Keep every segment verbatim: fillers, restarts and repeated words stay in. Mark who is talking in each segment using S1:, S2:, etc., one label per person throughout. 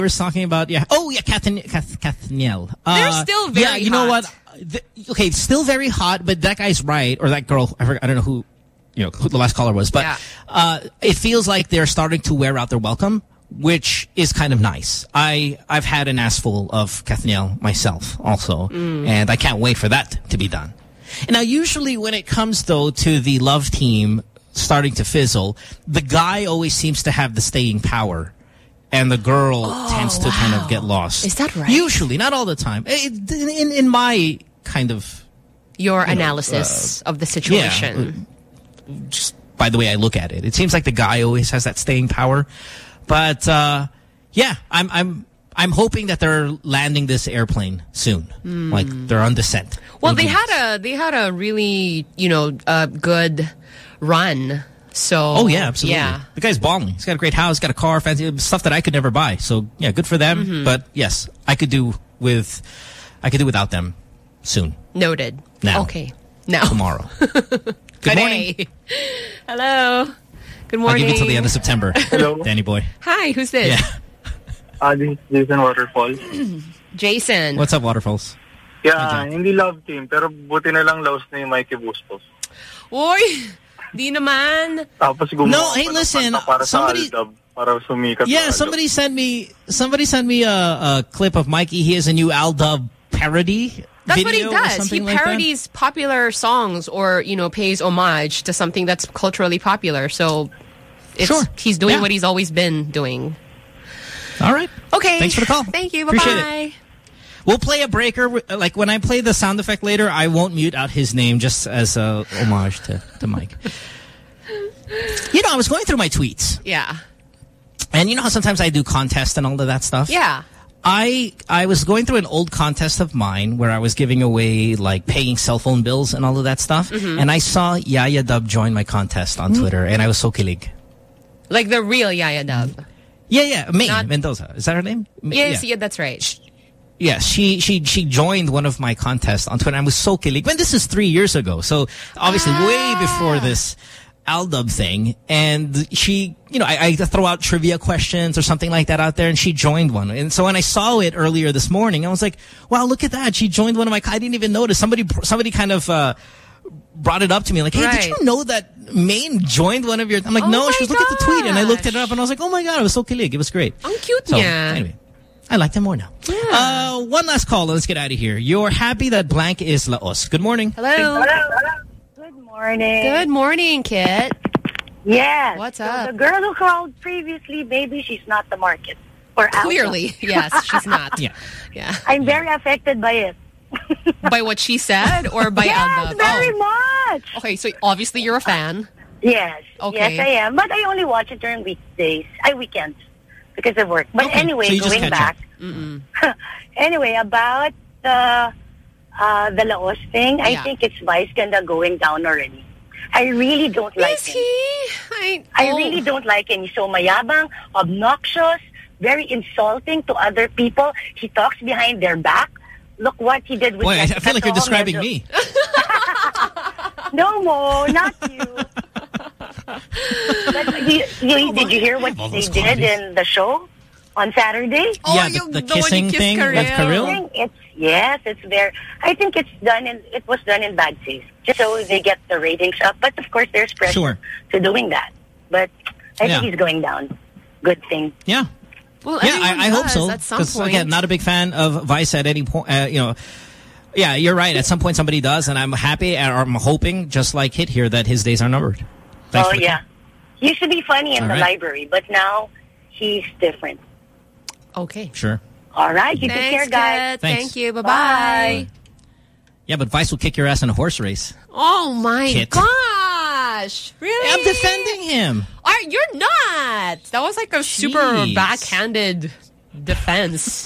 S1: we were talking about, yeah. Oh, yeah, Kathniel. Kath, Kathniel. Uh,
S2: They're still very
S1: Yeah, you
S2: hot.
S1: know what? The, okay, still very hot, but that guy's right. Or that girl, I, forgot, I don't know who, you know, who the last caller was. But
S2: yeah.
S1: uh, it feels like they're starting to wear out their welcome, which is kind of nice. I, I've had an ass full of Kathniel myself also. Mm. And I can't wait for that to be done. And now, usually when it comes, though, to the love team starting to fizzle, the guy always seems to have the staying power. And the girl
S2: oh,
S1: tends to
S2: wow.
S1: kind of get lost.
S2: Is that right?
S1: Usually, not all the time. It, in, in my kind of...
S2: Your
S1: you
S2: analysis
S1: know, uh,
S2: of the situation.
S1: Yeah, just by the way I look at it. It seems like the guy always has that staying power. But, uh, yeah, I'm... I'm I'm hoping that they're landing this airplane soon. Mm. Like, they're on descent.
S2: Well, they had a they had a really, you know, uh, good run. So
S1: oh yeah, absolutely.
S2: Yeah.
S1: The guy's balling. He's got a great house, got a car, fancy stuff that I could never buy. So yeah, good for them. Mm-hmm. But yes, I could do with I could do without them soon.
S2: Noted.
S1: Now.
S2: Okay. Now.
S1: Tomorrow. Good morning.
S2: Hello. Good morning.
S1: I'll give you till the end of September.
S3: Hello.
S1: Danny boy.
S2: Hi, who's this?
S1: Yeah.
S3: Uh, this is Jason Waterfalls.
S2: Jason.
S1: What's up, Waterfalls?
S3: Yeah, hindi love team, pero buti na lang laos na yung Mikey Bustos.
S2: Oy! Di naman.
S3: Tapos gumawa
S1: no, hey, listen.
S3: Para
S1: somebody,
S3: sa Aldab, para sumikat.
S1: Yeah, somebody sent me. Somebody sent me a, a clip of Mikey. He has a new Aldab parody.
S2: That's what he does. He
S1: like
S2: parodies
S1: that.
S2: popular songs, or you know, pays homage to something that's culturally popular. So, it's,
S1: sure,
S2: he's doing
S1: yeah.
S2: what he's always been doing.
S1: All right.
S2: Okay.
S1: Thanks for the call.
S2: Thank you.
S1: Appreciate
S2: Bye-bye.
S1: it. We'll play a breaker. Like, when I play the sound effect later, I won't mute out his name just as a homage to, to Mike. You know, I was going through my tweets.
S2: Yeah.
S1: And you know how sometimes I do contests and all of that stuff?
S2: Yeah.
S1: I I was going through an old contest of mine where I was giving away, like, paying cell phone bills and all of that stuff. Mm-hmm. And I saw Yaya Dub join my contest on mm-hmm. Twitter, and I was so kilig.
S2: Like the real Yaya Dub.
S1: Yeah, yeah. May
S2: Not
S1: Mendoza. Is that her name?
S2: Yes, yeah, yeah that's right.
S1: She, yeah, she she she joined one of my contests on Twitter. I was so kilig. When this is three years ago, so obviously ah. way before this Aldub thing. And she, you know, I, I throw out trivia questions or something like that out there, and she joined one. And so when I saw it earlier this morning, I was like, wow, look at that. She joined one of my, I didn't even notice. Somebody, somebody kind of, uh, brought it up to me like, hey, right. did you know that Maine joined one of your... I'm like,
S2: oh
S1: no. She was, look at the tweet. And I looked it
S2: gosh.
S1: up and I was like, oh my God, it was so kilig. It was great.
S2: Ang cute
S1: so,
S2: niya.
S1: Anyway, I like them more now.
S2: Yeah.
S1: Uh, one last call. Let's get out of here. You're happy that blank is Laos. Good morning.
S2: Hello.
S4: Hello. Hello. Good morning.
S2: Good morning, Kit.
S4: Yes.
S2: What's
S4: so
S2: up?
S4: The girl who called previously, maybe she's not the market. Or
S2: Clearly, yes, she's not.
S1: Yeah.
S2: Yeah.
S4: I'm very affected by it.
S2: By what she said or by
S4: yes,
S2: Aldab?
S4: very
S2: oh.
S4: much.
S2: Okay, so obviously you're a fan.
S4: Yes.
S2: Okay.
S4: Yes, I am. But I only watch it during weekdays. I weekends because of work. But
S1: okay.
S4: anyway,
S1: so
S4: going back. Anyway, about the uh, the Laos thing,
S2: yeah.
S4: I think it's Vice Ganda going down already. I really don't like
S2: Is
S4: him.
S2: he? I,
S4: I
S2: oh.
S4: really don't like him. He's so mayabang, obnoxious, very insulting to other people. He talks behind their back. Look what he did with...
S1: Boy, I feel like you're describing me.
S4: No, Mo, not you. But you, you, did you hear what they did comedies. in the show on Saturday?
S2: Oh,
S1: yeah, the, the, the kissing thing
S2: Karil.
S1: with Karil?
S4: It's, yes, it's there. I think it's done in, it was done in bad taste, just so they get the ratings up. But, of course, there's pressure
S1: sure.
S4: to doing that. But I
S1: yeah.
S4: think he's going down. Good thing.
S1: Yeah.
S2: Well,
S1: yeah, I, I hope so.
S2: Because
S1: again, not a big fan of Vice at any point. Uh, you know, yeah, you're right. At some point, somebody does, and I'm happy, or I'm hoping, just like Hit here, that his days are numbered. Thanks
S4: oh yeah, he used to be funny in
S1: All
S4: the
S1: right.
S4: library, but now he's different.
S2: Okay,
S1: sure.
S4: All right, you
S2: Thanks,
S4: take care, guys.
S2: Kit. Thank you. Bye bye.
S1: Yeah, but Vice will kick your ass in a horse race.
S2: Oh my
S1: Kit.
S2: gosh! Really?
S1: I'm defending him.
S2: Are you're not? That was like a super
S1: Jeez.
S2: backhanded defense.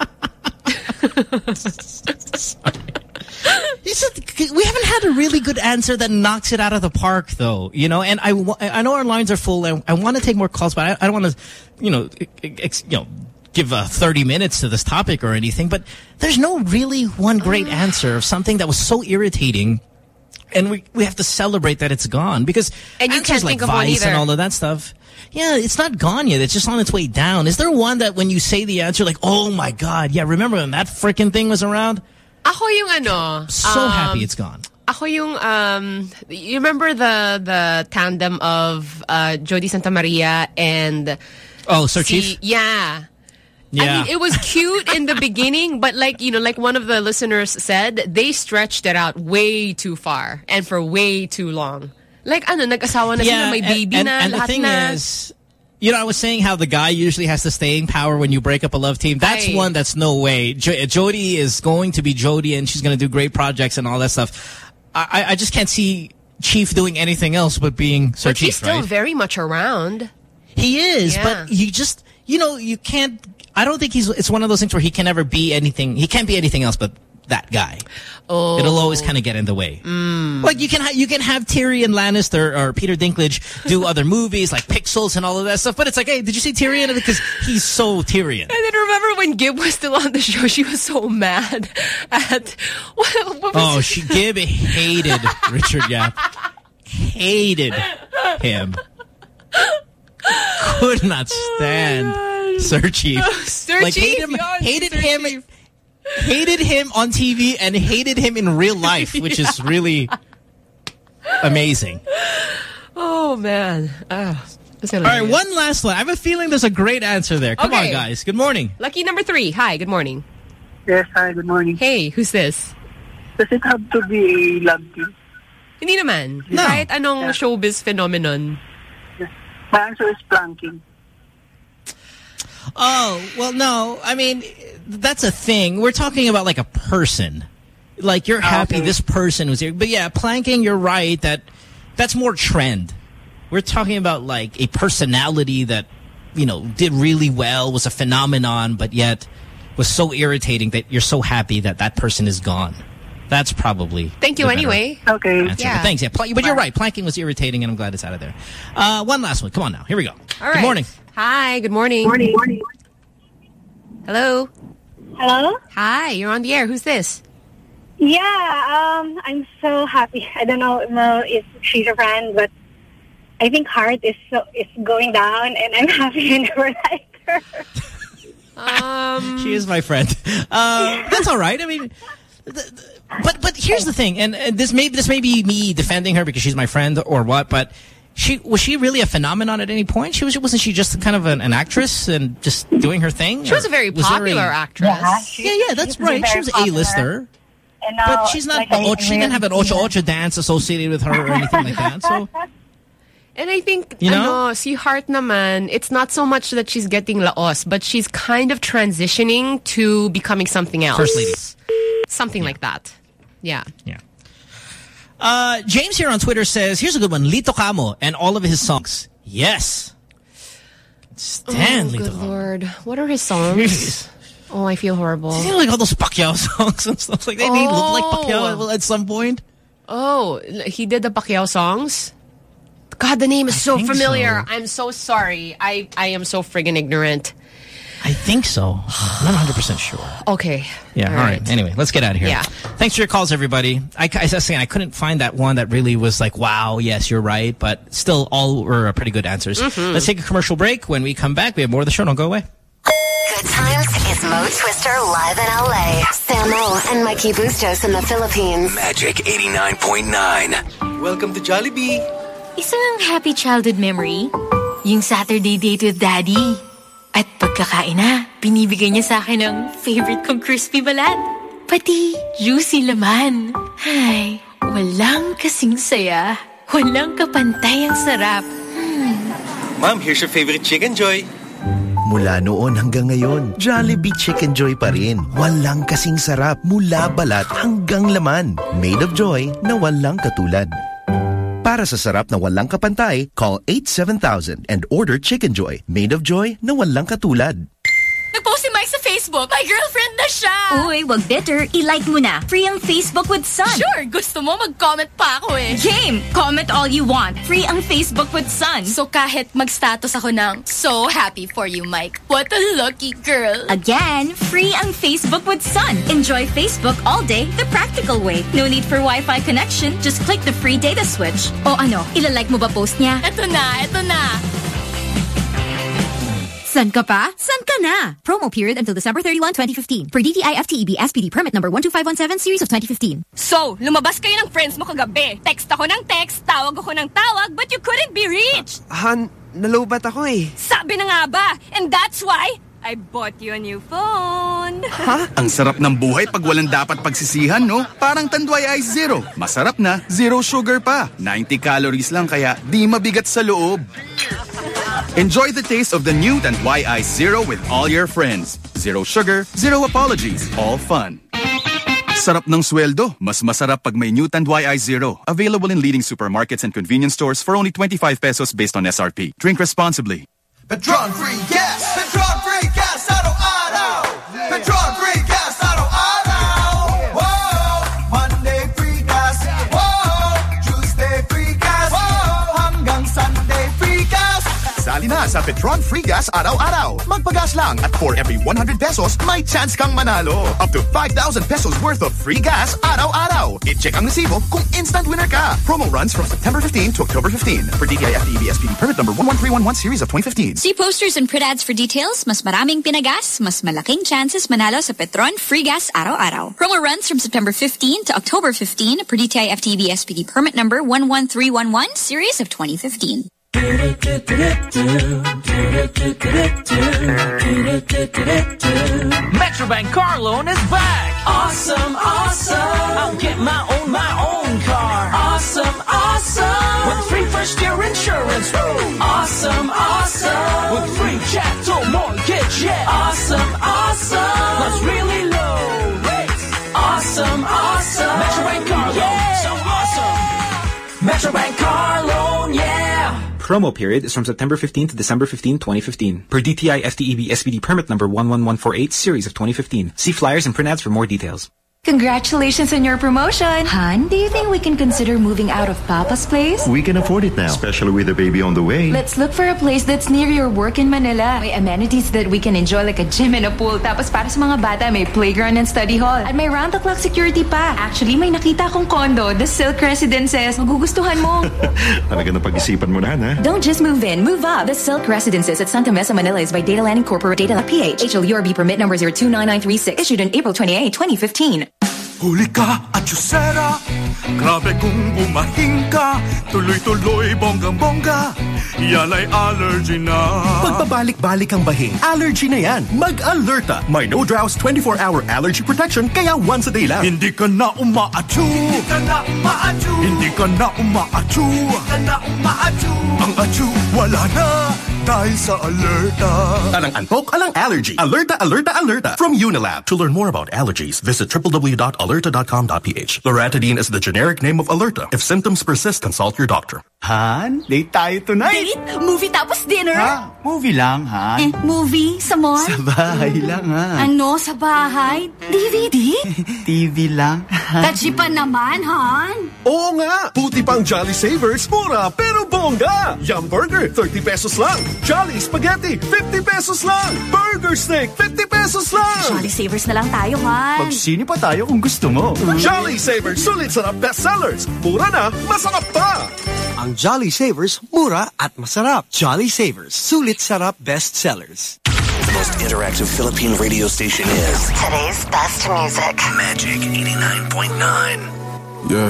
S1: Said, we haven't had a really good answer that knocks it out of the park, though. You know, and I, I know our lines are full. I, I want to take more calls, but I, I don't want to, you know, ex, you know, give uh, thirty minutes to this topic or anything. But there's no really one great answer of something that was so irritating And we we have to celebrate that it's gone because
S2: and you
S1: answers
S2: can't
S1: like
S2: think of one
S1: Vice
S2: either.
S1: and all of that stuff. Yeah, it's not gone yet. It's just on its way down. Is there one that when you say the answer, like, oh my God, yeah, remember when that freaking thing was around?
S2: Ako yung ano.
S1: So
S2: um,
S1: happy it's gone.
S2: Ako yung, um, you remember the the tandem of uh, Jody Santa Maria and...
S1: Oh, Sir
S2: si,
S1: Chief?
S2: Yeah.
S1: Yeah.
S2: I mean, it was cute in the beginning, but like, you know, like one of the listeners said, they stretched it out way too far and for way too long. Like, ano, nag-asawa na
S1: yeah,
S2: sila, may baby
S1: and,
S2: na,
S1: and, and the thing
S2: na.
S1: is, you know, I was saying how the guy usually has the staying power when you break up a love team. That's
S2: Aye.
S1: one that's no way. Jo Jody is going to be Jody and she's going to do great projects and all that stuff. I, I just can't see Chief doing anything else but being Sir
S2: But
S1: Chief,
S2: he's still
S1: right?
S2: very much around.
S1: He is,
S2: Yeah.
S1: but you just, you know, you can't, I don't think he's, it's one of those things where he can never be anything, he can't be anything else but that guy.
S2: Oh.
S1: It'll always kind of get in the way.
S2: Mm.
S1: Like you can, ha you can have Tyrion Lannister or Peter Dinklage do other movies like Pixels and all of that stuff, but it's like, hey, did you see Tyrion? Because he's so Tyrion.
S2: And then remember when Gib was still on the show, she was so mad at... What, what was
S1: Oh, she, Gib hated Richard Yap. Hated him. Could not stand
S2: Oh
S1: Sir Chief.
S2: Sir
S1: like,
S2: Chief,
S1: hated him,
S2: yun,
S1: hated
S2: Sir
S1: him,
S2: Chief.
S1: hated him on T V and hated him in real life, which is really amazing.
S2: Oh, man. Oh,
S1: All right, one last one. I have a feeling there's a great answer there. Come
S2: Okay.
S1: on, guys. Good morning.
S2: Lucky number three. Hi, good morning.
S3: Yes, hi, good morning.
S2: Hey, who's this?
S3: Does it have to be a love team?
S2: Hindi naman.
S1: No.
S2: Kahit anong
S3: Yeah.
S2: showbiz phenomenon.
S3: Yes. My answer is planking.
S1: Oh, well, no. I mean, that's a thing. We're talking about like a person. Like you're happy
S3: Okay.
S1: this person was here. But yeah, planking, you're right. That That's more trend. We're talking about like a personality that, you know, did really well, was a phenomenon, but yet was so irritating that you're so happy that that person is gone. That's probably
S2: Thank you
S1: the better
S2: anyway.
S3: Okay.
S1: answer.
S2: Yeah.
S1: But thanks. Yeah, pl but you're right. Planking was irritating, and I'm glad it's out of there. Uh, one last one. Come on now. Here we go.
S2: All right.
S1: Good morning.
S2: Hi, good morning.
S3: Morning. Morning.
S2: Hello.
S4: Hello?
S2: Hi, you're on the air. Who's this?
S4: Yeah, um, I'm so happy. I don't know uh, if she's a friend, but I think Heart is so, is going down, and I'm happy I never liked her.
S2: Um,
S1: She is my friend. Uh, that's all right. I mean, th th but but here's the thing, and, and this may this may be me defending her because she's my friend or what, but she was she really a phenomenon at any point? She was wasn't she just kind of an, an actress and just doing her thing?
S2: she was a very
S1: Was there
S2: popular
S1: a-
S2: actress.
S4: Yeah, she-
S1: Yeah, yeah, that's
S4: She's very
S1: right. She was
S4: popular.
S1: A-lister.
S4: And now,
S1: But she's not.
S4: like,
S1: the
S4: I-
S1: Ocho, she didn't have an Ocho
S4: yeah.
S1: Ocho dance associated with her or anything like that. So
S2: And I think,
S1: You know?
S2: ano, si Heart naman, it's not so much that she's getting laos, but she's kind of transitioning to becoming something else.
S1: First lady.
S2: Something like that. Yeah.
S1: yeah. Uh, James here on Twitter says, "Here's a good one: Lito Camo and all of his songs." Yes. Stand
S2: Oh,
S1: Lito
S2: good
S1: Camo.
S2: Lord. What are his songs? Oh, I feel horrible.
S1: You know, like all those Pacquiao songs and stuff like that. They look like
S2: Oh.
S1: Pacquiao at some point.
S2: Oh, he did the Pacquiao songs? God, the name is so
S1: think
S2: familiar.
S1: so.
S2: I'm so sorry. I, I am so friggin' ignorant.
S1: I think so. I'm not one hundred percent sure.
S2: Okay.
S1: Yeah, all right. Anyway, let's get out of here.
S2: Yeah.
S1: Thanks for your calls, everybody. I, I was saying I couldn't find that one that really was like, wow, yes, you're right. But still, all were pretty good answers.
S2: Mm-hmm.
S1: Let's take a commercial break. When we come back, we have more of the show. Don't go away.
S5: Good times is Mo Twister live in L A. Samo and Mikey Bustos in the Philippines.
S6: Magic eighty-nine point nine. Welcome to Jollibee.
S7: Isang happy childhood memory, yung Saturday date with Daddy. At pagkakain na, binibigay niya sa akin ang favorite kong crispy balat. Pati juicy laman. Ay, walang kasing saya. Walang kapantay ang sarap.
S6: Mom, here's your favorite Chicken Joy.
S8: Mula noon hanggang ngayon, Jollibee Chicken Joy pa rin. Walang kasing sarap mula balat hanggang laman. Made of joy na walang katulad. Para sa sarap na walang kapantay, call eight seven thousand and order Chicken Joy. Made of joy na walang katulad.
S7: Nag-post si Mike sa Facebook. My girlfriend na siya.
S9: Uy, wag bitter. I-like mo na. Free ang Facebook with Sun.
S7: Sure, gusto mo mag-comment pa ako eh.
S9: Game! Comment all you want. Free ang Facebook with Sun.
S7: So kahit mag-status ako ng, so happy for you, Mike. What a lucky girl.
S9: Again, free ang Facebook with Sun. Enjoy Facebook all day the practical way. No need for Wi-Fi connection. Just click the free data switch. O ano, ilalike mo ba post niya?
S7: Eto na, eto na.
S10: San ka pa? San ka na? Promo period until December thirty-first, twenty fifteen. For D T I F T E B S P D permit number one two five one seven series of twenty fifteen.
S7: So, lumabas kayo ng friends mo kagabi. Text ako ng text, tawag ako ng tawag, but you couldn't be reached.
S11: Uh, Han, nalobat ako eh.
S7: Sabi na nga ba? And that's why I bought you a new phone.
S11: Ha?
S12: Ang sarap ng buhay pag walang dapat pagsisihan, no? Parang Tanduay Ice Zero. Masarap na, zero sugar pa. ninety calories lang kaya di mabigat sa loob. Enjoy the taste of the new Tanduay Ice Zero with all your friends. Zero sugar, zero apologies, all fun. Sarap ng sweldo. Mas masarap pag may new Tanduay Ice Zero. Available in leading supermarkets and convenience stores for only twenty-five pesos based on S R P. Drink responsibly.
S13: Petron Free Gas! Petron Free Gas! Araw-araw! Petron Free Gas! Araw-araw! Wow! Monday Free Gas! Wow! Tuesday Free Gas! Wow! Hanggang Sunday Free Gas!
S14: Sali na sa Petron Free Gas araw-araw. Magpagas lang at for every one hundred pesos, may chance kang manalo. Up to five thousand pesos worth of free gas araw-araw. I-check ang resibo kung instant winner ka. Promo runs from September fifteenth to October fifteenth. For D T I F T E B S P D permit number one one three one one series of twenty fifteen.
S15: See posters and print ads for details. Mas maraming pinagas, mas malaking chances manalo sa Petron Free Gas araw-araw. Promo runs from September fifteenth to October fifteenth. For D T I F T E B S P D permit number one one three one one series of twenty fifteen.
S16: Metrobank car loan is back. Awesome, awesome. I'll get my own, my own car. Awesome, awesome. With free first year insurance. Woo. Awesome, awesome. With free chattel mortgage. Yeah. Awesome, awesome. Plus really low rates. Awesome, awesome. Metrobank car loan. Yeah. So awesome. Metrobank car loan. Yeah.
S17: Promo period is from September fifteenth to December fifteenth, twenty fifteen. Per D T I F T E B S P D permit number one one one four eight series of twenty fifteen. See flyers and print ads for more details.
S18: Congratulations on your promotion. Han, do you think we can consider moving out of Papa's place?
S19: We can afford it now, especially with the baby on the way.
S18: Let's look for a place that's near your work in Manila. May amenities that we can enjoy like a gym and a pool. Tapos para sa mga bata, may playground and study hall. At may round-the-clock security pa. Actually, may nakita akong condo, the Silk Residences. Magugustuhan mo.
S19: Talaga na pag-isipan mo na, ha?
S18: Don't just move in, move up. The Silk Residences at Santa Mesa, Manila is by Data Land Incorporated, P H. H L U R B permit number zero two nine nine three six. Issued on April twenty-eighth, twenty fifteen.
S13: Huli ka at Yusera, grabe kung bumahing ka, tuloy-tuloy bonggang-bongga, yan ay allergy na.
S14: Pagpabalik-balik ang bahing, allergy na yan. Mag-Alerta. May no drows twenty-four hour allergy protection kaya once a day lang.
S13: Hindi ka na uma-achu. Hindi ka na uma-achu. Hindi ka na uma-achu. Hindi ka na uma-achu. Ang achu, wala na. Dahil sa Alerta.
S14: Alang antok, alang allergy. Alerta, Alerta, Alerta. From Unilab. To learn more about allergies, visit w w w dot alerta dot com dot p h. Loratadine is the generic name of Alerta. If symptoms persist, consult your doctor.
S11: Han, date tayo tonight.
S7: Date? Movie tapos dinner?
S11: Ha? Movie lang, Han.
S7: Eh, movie? Sa mall?
S11: Sa bahay lang, Han.
S7: Ano? Sa bahay? D V D?
S11: T V lang.
S7: Kachipan naman, Han.
S14: Oo nga! Puti pang Jolly Savers, mura pero bongga! Yum Burger, thirty pesos lang. Jolly Spaghetti, fifty pesos lang. Burger Steak, fifty pesos lang.
S7: Jolly Savers na lang tayo, Han.
S11: Magsini pa tayo kung gusto mo.
S14: Jolly Savers, sulit sarap bestsellers. Mura na, masarap pa!
S20: Ang Jolly Savers, mura at masarap. Jolly Savers, sulit sarap bestsellers.
S6: The most interactive Philippine radio station is
S5: today's best music.
S6: Magic eighty-nine point nine.
S21: Yeah.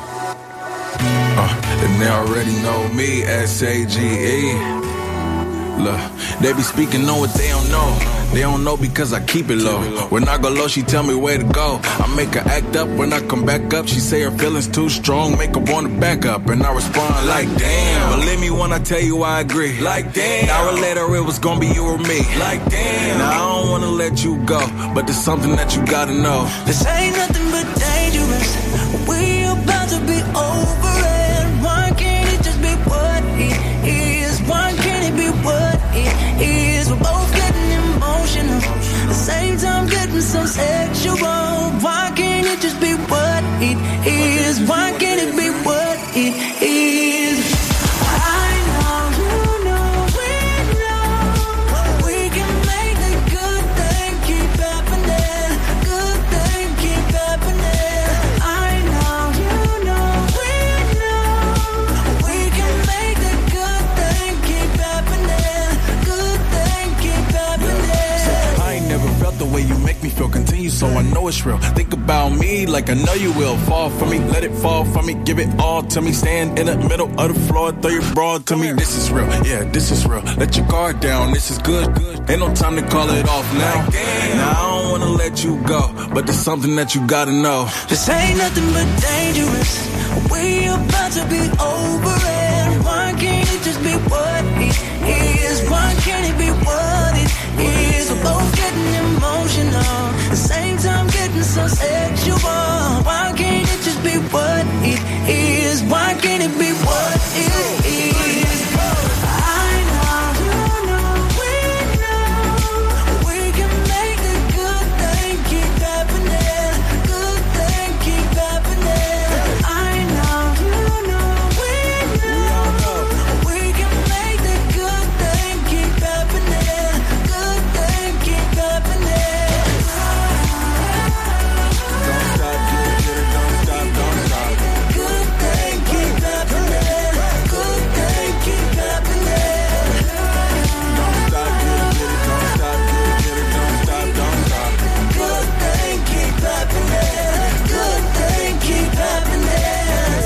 S21: Uh, and they already know me, S A G E. Look, they be speaking on what they don't know. They don't know because I keep it low. When I go low, she tell me where to go. I make her act up. When I come back up, she say her feelings too strong, make her wanna back up. And I respond like, damn. Believe me when I tell you I agree. Like, damn. An hour later, it was gonna be you or me. Like, damn. Now, I don't wanna let you go, but there's something that you gotta know.
S13: This ain't nothing but dangerous. We about to be over it. Why can't it just be what it is? Why can't it be what it is? We're both getting emotional.
S16: just be what it is? Why can't it be what it is? I know, you know, we know we can make the good thing keep happening. Good thing keep happening. I know, you know, we know we can make the good thing keep happening. Good thing keep happening.
S21: I ain't never felt the way you make me feel. Continue so I know it's real. Think about me like I know you will. Fall for me, let it fall for me. Give it all to me. Stand in the middle of the floor. Throw your broad to me. This is real, yeah, this is real. Let your guard down, this is good. Ain't no time to call it off now. Now I don't wanna let you go, but there's something that you gotta know.
S16: This ain't nothing but dangerous. We about to be over it. Why can't it just be what it is? Why can't it be what it is? We're both getting emotional, the same time getting so sexual. Why can't it just be what it is? Why can't it be what it is? I know, you know, we know we can make the good thing keep happening. Good thing keep happening. I know, you know, we know we can make the good thing keep happening. Good thing keep happening.
S21: Don't stop, get it, get it, don't stop, don't stop.
S16: Good thing keep happening. Good thing keep happening.
S21: Don't stop, get it, get it, don't stop, get it, get it, don't stop, don't stop.
S16: Good thing keep happening. Good thing keep happening.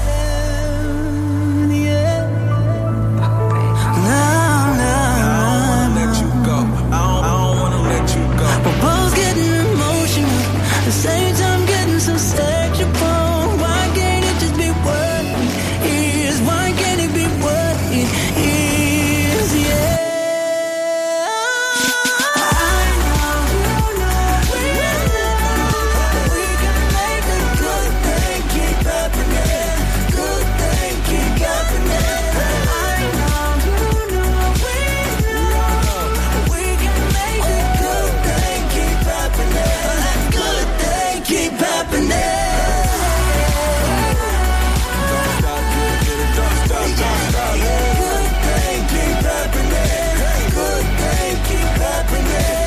S16: Yeah. No, no,
S21: I don't wanna let you go. I don't, I don't wanna let you go.
S16: we're both getting emotional, the same time getting so sexual. Why can't it just be what it is? Why can't it be what it is? Yeah. I know, you know, we know we can make the good thing keep happening. Good thing keep happening. I know, you know, we know we can make the good thing keep happening. Good thing keep happening.
S21: Don't stop, get it, get it, don't stop, don't stop.
S16: Good thing keep happening. Good thing keep happening.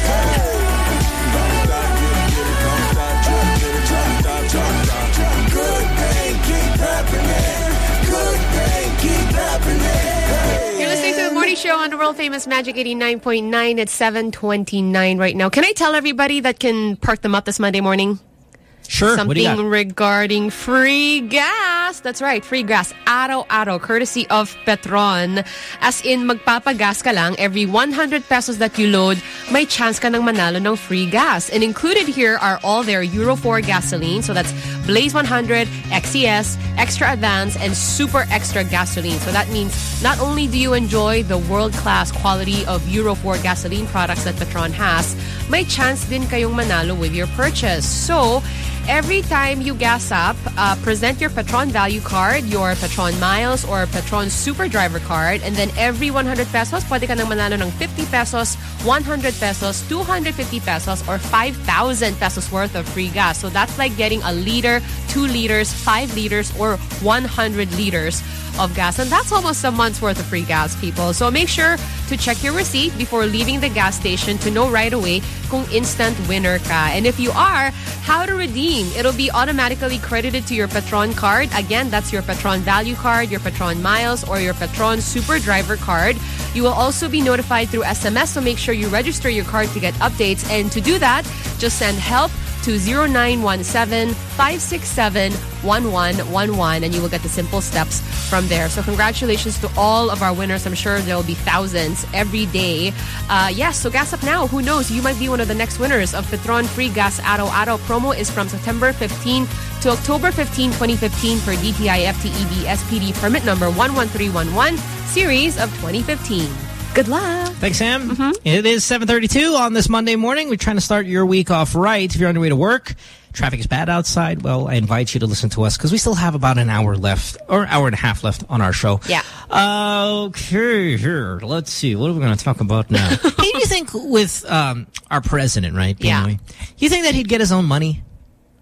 S21: Don't stop, get it, get it, don't stop, get it, get it, don't stop, don't stop.
S16: Good thing keep happening. Good thing keep happening.
S2: You're listening to the Morning Show on the world famous Magic eighty-nine point nine. It's seven twenty-nine right now. Can I tell everybody that can perk them up this Monday morning?
S1: Sure. What do you
S2: Something
S1: got?
S2: regarding free gas. That's right, free gas. Araw-araw, courtesy of Petron. As in, magpapagas ka lang, every one hundred pesos that you load, may chance ka ng manalo ng free gas. And included here are all their Euro four gasoline. So that's Blaze one hundred, X E S, Extra Advance, and Super Extra gasoline. So that means not only do you enjoy the world-class quality of Euro four gasoline products that Petron has, may chance din kayong manalo with your purchase. So, every time you gas up, uh, present your Petron Value Card, your Petron Miles, or Petron Super Driver Card, and then every one hundred pesos, pwede ka nang manalo ng fifty pesos, one hundred pesos, two hundred fifty pesos, or five thousand pesos worth of free gas. So that's like getting a liter, two liters, five liters, or one hundred liters of gas. And that's almost a month's worth of free gas, people. So make sure to check your receipt before leaving the gas station to know right away kung instant winner ka. And if you are, how to redeem. It'll be automatically credited to your Petron card. Again, that's your Petron Value Card, your Petron Miles, or your Petron Super Driver Card. You will also be notified through S M S, so make sure you register your card to get updates. And to do that, just send help to zero nine one seven, five six seven, one one one one, and you will get the simple steps from there. So congratulations to all of our winners. I'm sure there will be thousands every day. Uh, yes, so gas up now. Who knows? You might be one of the next winners of Petron Free Gas Araw-araw. Promo is from September fifteenth to October fifteenth, twenty fifteen for D T I F T E B S P D permit number one one three one one, series of twenty fifteen. Good luck.
S1: Thanks, Sam. Mm-hmm. It is seven thirty-two on this Monday morning. We're trying to start your week off right. If you're on your way to work, traffic is bad outside, well, I invite you to listen to us because we still have about an hour left, or hour and a half left on our show.
S2: Yeah.
S1: Uh, okay, here. Let's see. What are we going to talk about now? Hey, do you think with um, our president, right?
S2: Yeah.
S1: Anyway, you think that he'd get his own money?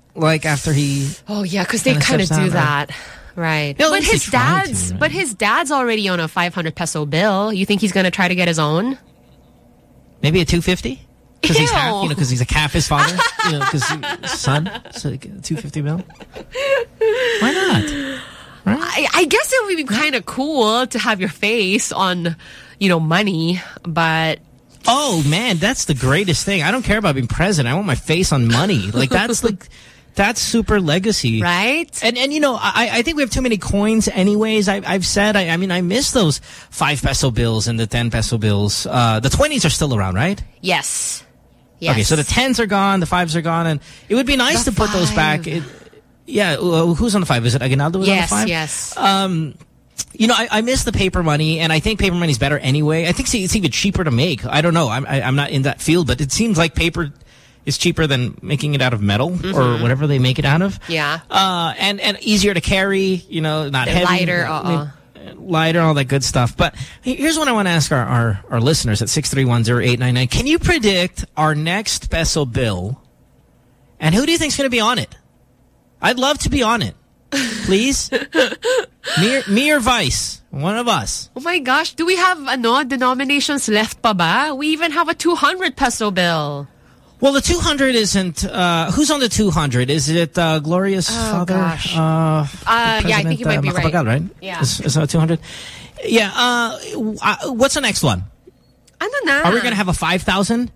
S1: Like after he...
S2: Oh, yeah, because they
S1: kinda
S2: kind of
S1: steps
S2: do
S1: down, right?
S2: that. Right.
S1: Yeah, at
S2: but
S1: least
S2: his
S1: he tried
S2: dad's
S1: to, right?
S2: but his dad's already on a five hundred peso bill. You think he's going to try to get his own?
S1: Maybe a two fifty? Because he's half,
S2: Ew.
S1: you know, because he's a half his father, you know, because son, so like a two fifty bill. Why not?
S2: I, I guess it would be kind of cool to have your face on, you know, money, but...
S1: Oh, man, that's the greatest thing. I don't care about being president. I want my face on money. Like, that's like... That's super legacy.
S2: Right?
S1: And, and you know, I, I think we have too many coins anyways. I, I've said, I, I mean, I miss those five peso bills and the ten peso bills. Uh, the twenties are still around, right?
S2: Yes. Yes.
S1: Okay, so the tens are gone, the fives are gone, and it would be nice
S2: The
S1: to put those
S2: five.
S1: back. It, yeah, uh, who's on the five? Is it Aguinaldo?
S2: Yes,
S1: on the five?
S2: yes.
S1: Um, you know, I, I miss the paper money, and I think paper money's better anyway. I think it's, it's even cheaper to make. I don't know. I'm, I, I'm not in that field, but it seems like paper is cheaper than making it out of metal
S2: Mm-hmm.
S1: or whatever they make it out of.
S2: Yeah.
S1: Uh, and, and easier to carry, you know, not
S2: They're
S1: heavy.
S2: lighter, uh-uh.
S1: Lighter, all that good stuff. But here's what I want to ask our, our, our listeners at six three one zero eight nine nine. Can you predict our next peso bill? And who do you think's going to be on it? I'd love to be on it. Please? me, or, me or Vice? One of us.
S2: Oh my gosh, do we have ano, denominations left pa ba? We even have a two hundred peso bill.
S1: Well, the two hundred isn't... Uh, who's on the two hundred? Is it uh, Gloria's
S2: Oh,
S1: father?
S2: gosh.
S1: Uh,
S2: Uh, yeah, I think you might be right.
S1: Macapagal, right?
S2: Yeah.
S1: Is, is that two hundred? Yeah. Uh, uh, what's the next one?
S2: Ano na?
S1: Are we going to have a five thousand?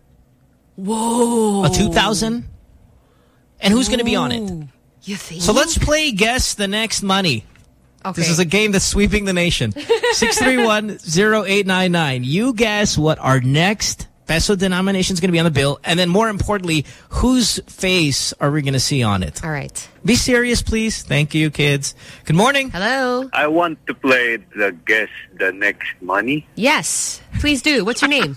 S2: Whoa.
S1: A two thousand? And who's going to be on it?
S2: You think?
S1: So let's play Guess the Next Money.
S2: Okay.
S1: This is a game that's sweeping the nation. six three one zero eight nine nine. You guess what our next peso denomination is going to be on the bill. And then more importantly, whose face are we going to see on it?
S2: All right.
S1: Be serious, please. Thank you, kids. Good morning.
S2: Hello.
S3: I want to play the Guess the Next Money.
S2: Yes. Please do. What's your name?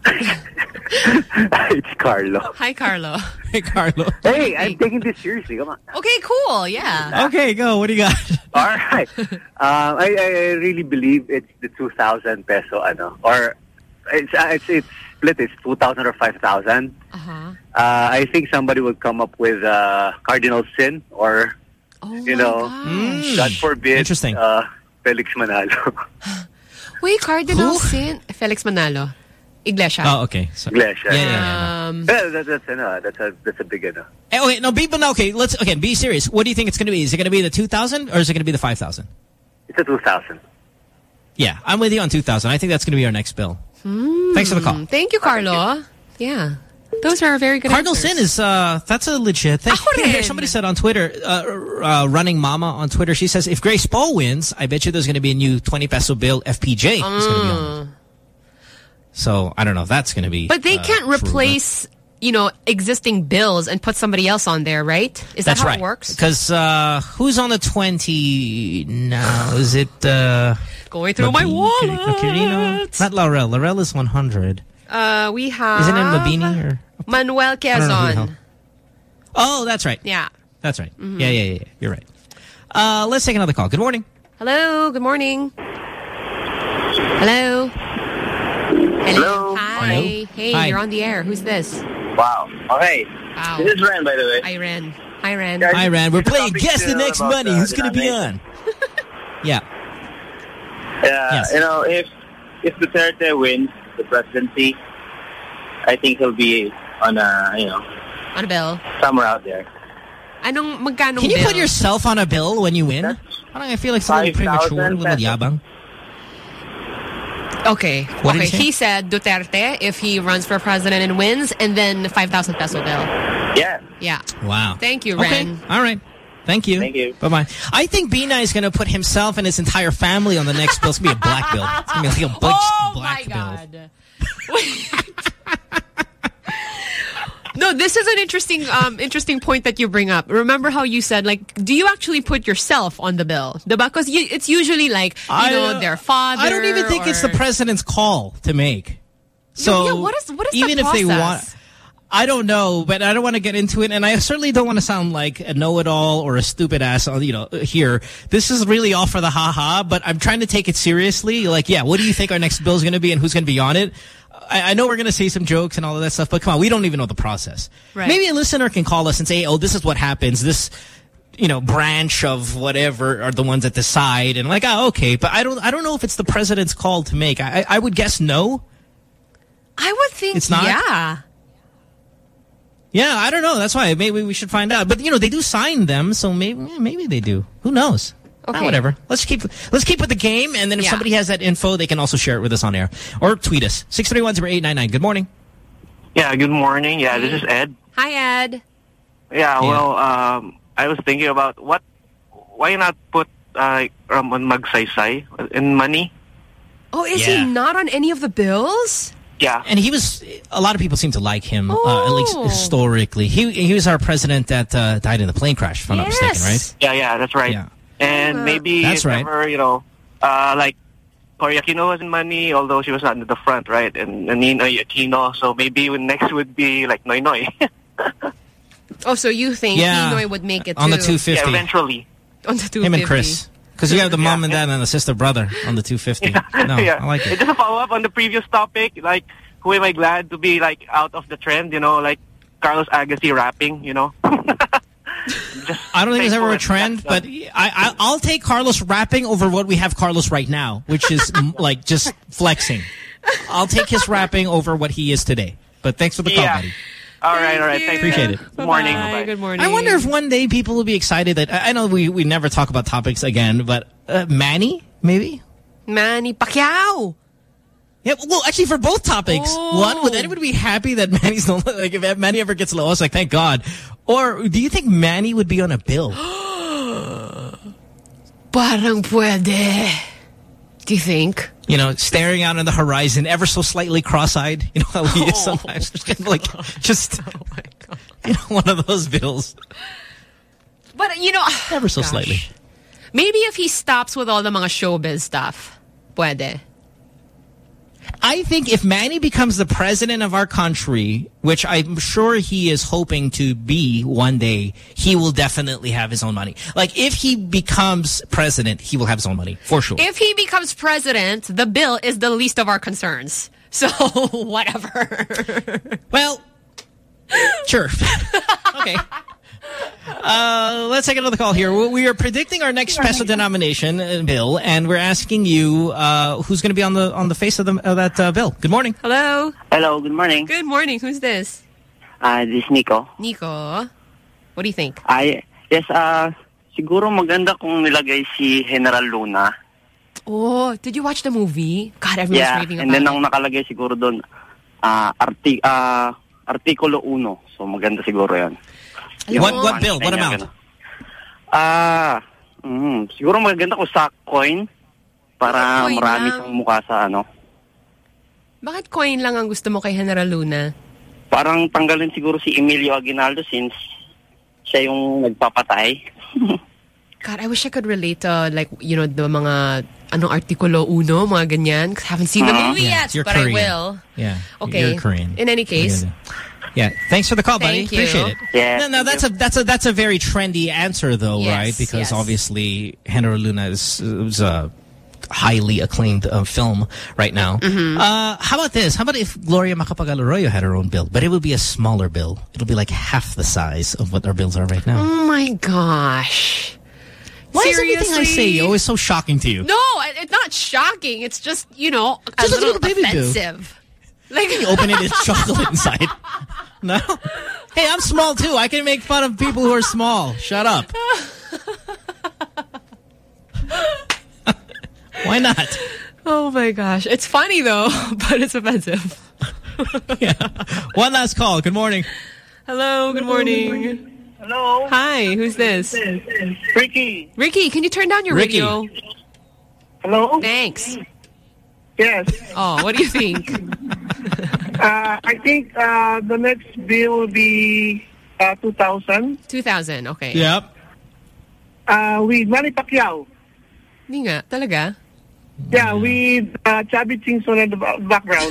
S3: It's Carlo.
S2: Hi, Carlo.
S1: Hey, Carlo.
S3: Hey, I'm taking this seriously. Come on.
S2: Okay, cool. Yeah.
S1: Okay, go. What do you got?
S3: All right. Uh, I, I really believe it's the two thousand peso, ano, or it's uh, it's it's split. It's two thousand or five thousand.
S2: Uh-huh.
S3: Uh, I think somebody would come up with uh, cardinal sin, or
S2: Oh
S3: you know,
S1: Mm.
S3: God forbid,
S1: Interesting.
S3: Uh, Felix Manalo.
S2: Wait, Cardinal
S1: Who?
S2: Sin? Felix Manalo. Iglesia.
S1: Oh, okay. So,
S3: Iglesia.
S1: Yeah, yeah, yeah.
S2: Um,
S3: Yeah, that, that's ano, that's a that's a big ano.
S1: Eh, okay, no, be, but no, okay, let's, again, be serious. What do you think it's going to be? Is it going to be the two thousand or is it going to be the five thousand?
S3: It's a two thousand.
S1: Yeah, I'm with you on two thousand. I think that's going to be our next bill.
S2: hmm.
S1: Thanks for the call.
S2: Thank you, Carlo. Yeah. Those are very good
S1: Cardinal
S2: answers.
S1: Sin is, uh, that's a legit thing.
S2: Ako
S1: Here, here,
S2: rin.
S1: somebody said on Twitter, uh, uh, Running Mama on Twitter, she says, if Grace Poe wins, I bet you there's going to be a new twenty peso bill F P J. is going to be on it. So, I don't know if that's going to be
S2: But they
S1: uh,
S2: can't
S1: true, but-
S2: replace, you know, existing bills and put somebody else on there, right? Is that
S1: That's
S2: how
S1: right.
S2: it works?
S1: Because uh, who's on the twenty now? Is it... Uh,
S2: Going through my
S1: Mabini-
S2: wallet.
S1: Quirino? Not Laurel. Laurel is one hundred.
S2: Uh, we have...
S1: Isn't it Mabini? Or,
S2: Manuel
S1: I don't know who the hell.
S2: Quezon.
S1: Oh, that's right.
S2: Yeah.
S1: That's right.
S2: Mhm.
S1: Yeah, yeah, yeah, yeah. You're right. Uh, let's take another call. Good morning.
S2: Hello, good morning. Hello.
S3: Hello.
S2: Hi.
S3: Hello.
S2: Hey,
S1: Hi.
S2: you're on the air. Who's this?
S3: Wow. Okay.
S2: Wow.
S3: This is Ren, by the way.
S2: Hi, Ren. Hi, Ren.
S3: Yeah,
S1: Hi, Rand. We're
S3: the
S1: playing
S3: topic
S1: Guess the
S3: still
S1: Next
S3: about,
S1: Money.
S3: uh,
S1: Who's going to be on?
S3: denomination.
S1: Yeah.
S3: Yeah,
S1: Yes.
S3: you know, if if Duterte wins the presidency, I think he'll be on a, you know,
S2: On a bill.
S3: somewhere out there.
S2: Anong magkano
S1: Can you
S2: bill?
S1: put yourself on a bill when you win? I don't know, I feel like it's a little
S3: five
S1: premature, a
S3: thousand
S1: little
S3: pesos.
S1: yabang.
S2: Okay.
S1: What did
S2: okay.
S1: he say?
S2: He said Duterte if he runs for president and wins, and then five thousand peso bill.
S3: Yeah.
S2: Yeah.
S1: Wow.
S2: Thank you,
S1: Okay.
S2: Ren.
S1: All right. Thank you.
S3: Thank you.
S1: Bye-bye. I think Bina is going to put himself and his entire family on the next bill. It's going to be a black bill. It's going to be like a bleached
S2: Oh
S1: black
S2: my
S1: bill.
S2: God. No, this is an interesting um, interesting point that you bring up. Remember how you said, like, do you actually put yourself on the bill? Because it's usually like, you
S1: I,
S2: know,
S1: uh,
S2: their father.
S1: I don't even think
S2: or...
S1: it's the president's call to make. So
S2: yeah, what is what is the
S1: even if they
S2: process?
S1: want, I don't know, but I don't want to get into it, and I certainly don't want to sound like a know-it-all or a stupid ass. You know, here this is really all for the ha-ha, but I'm trying to take it seriously. Like, yeah, what do you think our next bill is going to be, and who's going to be on it? Uh, I, I know we're going to say some jokes and all of that stuff, but come on, we don't even know the process.
S2: Right.
S1: Maybe a listener can call us and say, oh, this is what happens. This, you know, branch of whatever are the ones that decide. And like, oh, okay. But I don't I don't know if it's the president's call to make. I, I would guess no.
S2: I would think,
S1: it's not?
S2: yeah.
S1: Yeah, I don't know. That's why maybe we should find out. But, you know, they do sign them, so maybe maybe they do. Who knows?
S2: Okay.
S1: Ah, whatever. Let's keep let's keep with the game, and then if
S2: Yeah.
S1: somebody has that info, they can also share it with us on air. Or tweet us. six three one zero eight nine nine. Good morning.
S4: Yeah, good morning. Yeah, this is Ed.
S2: Hi, Ed.
S4: Yeah, well, um, I was thinking about what, why not put uh, Ramon Magsaysay in money?
S2: Oh, is
S1: Yeah.
S2: he not on any of the bills?
S4: Yeah.
S1: And he was, a lot of people seem to like him, uh, at least
S2: Oh.
S1: historically. He he was our president that uh, died in the plane crash, if I'm not mistaken, right?
S4: Yeah, yeah, that's right.
S1: Yeah.
S4: And
S2: Uh,
S4: maybe
S1: That's
S4: if
S1: right.
S4: ever, you know, uh, like Cory Aquino was in money, although she was not in the front, right? And, and Ninoy Aquino, so maybe next would be like Noy Noy.
S2: Oh, so you think
S1: Yeah.
S2: Pinoy would make it
S1: On the
S2: too?
S1: two fifty.
S4: Yeah, eventually.
S2: On the two fifty.
S1: Him and Chris. Because you have the mom and dad and the sister brother on the two fifty. No,
S4: yeah.
S1: I like it.
S4: Just a follow-up on the previous topic, like, who am I glad to be, like, out of the trend, you know, like Carlos Agassi rapping, you know?
S1: I don't think it's ever a
S4: thankful
S1: trend,
S4: that-
S1: but I, I, I'll take Carlos rapping over what we have Carlos right now, which is m- like just flexing. I'll take his rapping over what he is today. But thanks for the call,
S4: Yeah.
S1: buddy.
S4: All right, all right. Thanks.
S1: Appreciate it.
S4: Good morning.
S2: Bye.
S4: Bye-bye.
S2: Good morning.
S1: I wonder if one day people will be excited that, I I know we, we never talk about topics again, but uh, Manny, maybe?
S2: Manny Pacquiao.
S1: Yeah, well, actually, for both topics,
S2: Oh.
S1: one, would anyone be happy that Manny's no, like if Manny ever gets low, it's like, thank God. Or do you think Manny would be on a bill?
S2: Parang pwede. Do you think?
S1: You know, staring out on the horizon, ever so slightly cross-eyed. You know how he is sometimes. Just kind of like, just, you know, one of those bills.
S2: But, you know...
S1: Ever so
S2: gosh.
S1: slightly.
S2: Maybe if he stops with all the mga showbiz stuff. Pwede.
S1: I think if Manny becomes the president of our country, which I'm sure he is hoping to be one day, he will definitely have his own money. Like, if he becomes president, he will have his own money, for sure.
S2: If he becomes president, the bill is the least of our concerns. So, whatever.
S1: Well, sure. Okay. Uh, let's take another call here. We we are predicting our next peso denomination uh, bill, and we're asking you uh, who's going to be on the on the face of, the, of that uh, bill. Good morning.
S2: Hello.
S22: Hello, good morning.
S2: Good morning. Who's this?
S22: Uh, this is Nico.
S2: Nico. What do you think?
S22: Ay, yes, uh, siguro maganda kung nilagay si General Luna.
S2: Oh, did you watch the movie? God, everyone's
S22: Yeah,
S2: raving
S22: and
S2: about
S22: then
S2: it.
S22: ang nakalagay siguro doon, uh, arti uh, Artikulo uno. So maganda siguro yan.
S1: What what bill? What amount?
S22: Ah, uh, mm, siguro maganda kung sa coin para
S2: Coin
S22: marami
S2: lang.
S22: siyang mukha sa ano.
S2: Bakit coin lang ang gusto mo kay General Luna?
S22: Parang tanggalin siguro si Emilio Aguinaldo since siya yung nagpapatay.
S2: God, I wish I could relate to, like, you know, the mga, anong Artikulo Uno, mga ganyan. 'Cause I haven't seen the
S1: Uh-huh.
S2: movie
S1: Yeah,
S2: yet,
S1: you're
S2: but
S1: Korean.
S2: I will.
S1: Yeah.
S2: Okay.
S1: You're Korean.
S2: In any case.
S1: Yeah. Thanks for the call, buddy.
S2: Thank you.
S1: Appreciate it.
S22: Yeah.
S1: No, no, that's a that's a that's a very trendy answer, though,
S2: Yes,
S1: right? Because
S2: yes.
S1: obviously, General Luna is was a highly acclaimed uh, film right now.
S2: Mm-hmm.
S1: Uh, how about this? How about if Gloria Macapagal Arroyo had her own bill, but it would be a smaller bill. It'll be like half the size of what our bills are right now.
S2: Oh my gosh.
S1: Why is everything I say
S2: Seriously?
S1: always so shocking to you?
S2: No, it- it's not shocking. It's just, you know, a
S1: Just a
S2: little
S1: little baby boo.
S2: offensive. Like,
S1: You open it, it's chocolate inside. No? Hey, I'm small too. I can make fun of people who are small. Shut up. Why not?
S2: Oh my gosh. It's funny though, but it's offensive.
S1: One last call. Good morning.
S2: Hello, good morning.
S22: Hello.
S2: Hi, who's this?
S22: Ricky.
S2: Ricky, can you turn down your
S1: Ricky.
S2: radio?
S22: Hello?
S2: Thanks.
S22: Yes.
S2: Oh, what do you think?
S22: Uh, I think uh, the next bill will be uh, two thousand.
S2: two thousand, okay.
S1: Yep.
S22: Uh, with Manny Pacquiao.
S2: Hindi nga, talaga?
S22: Yeah, with uh, Chubby Chingson in the ba- background.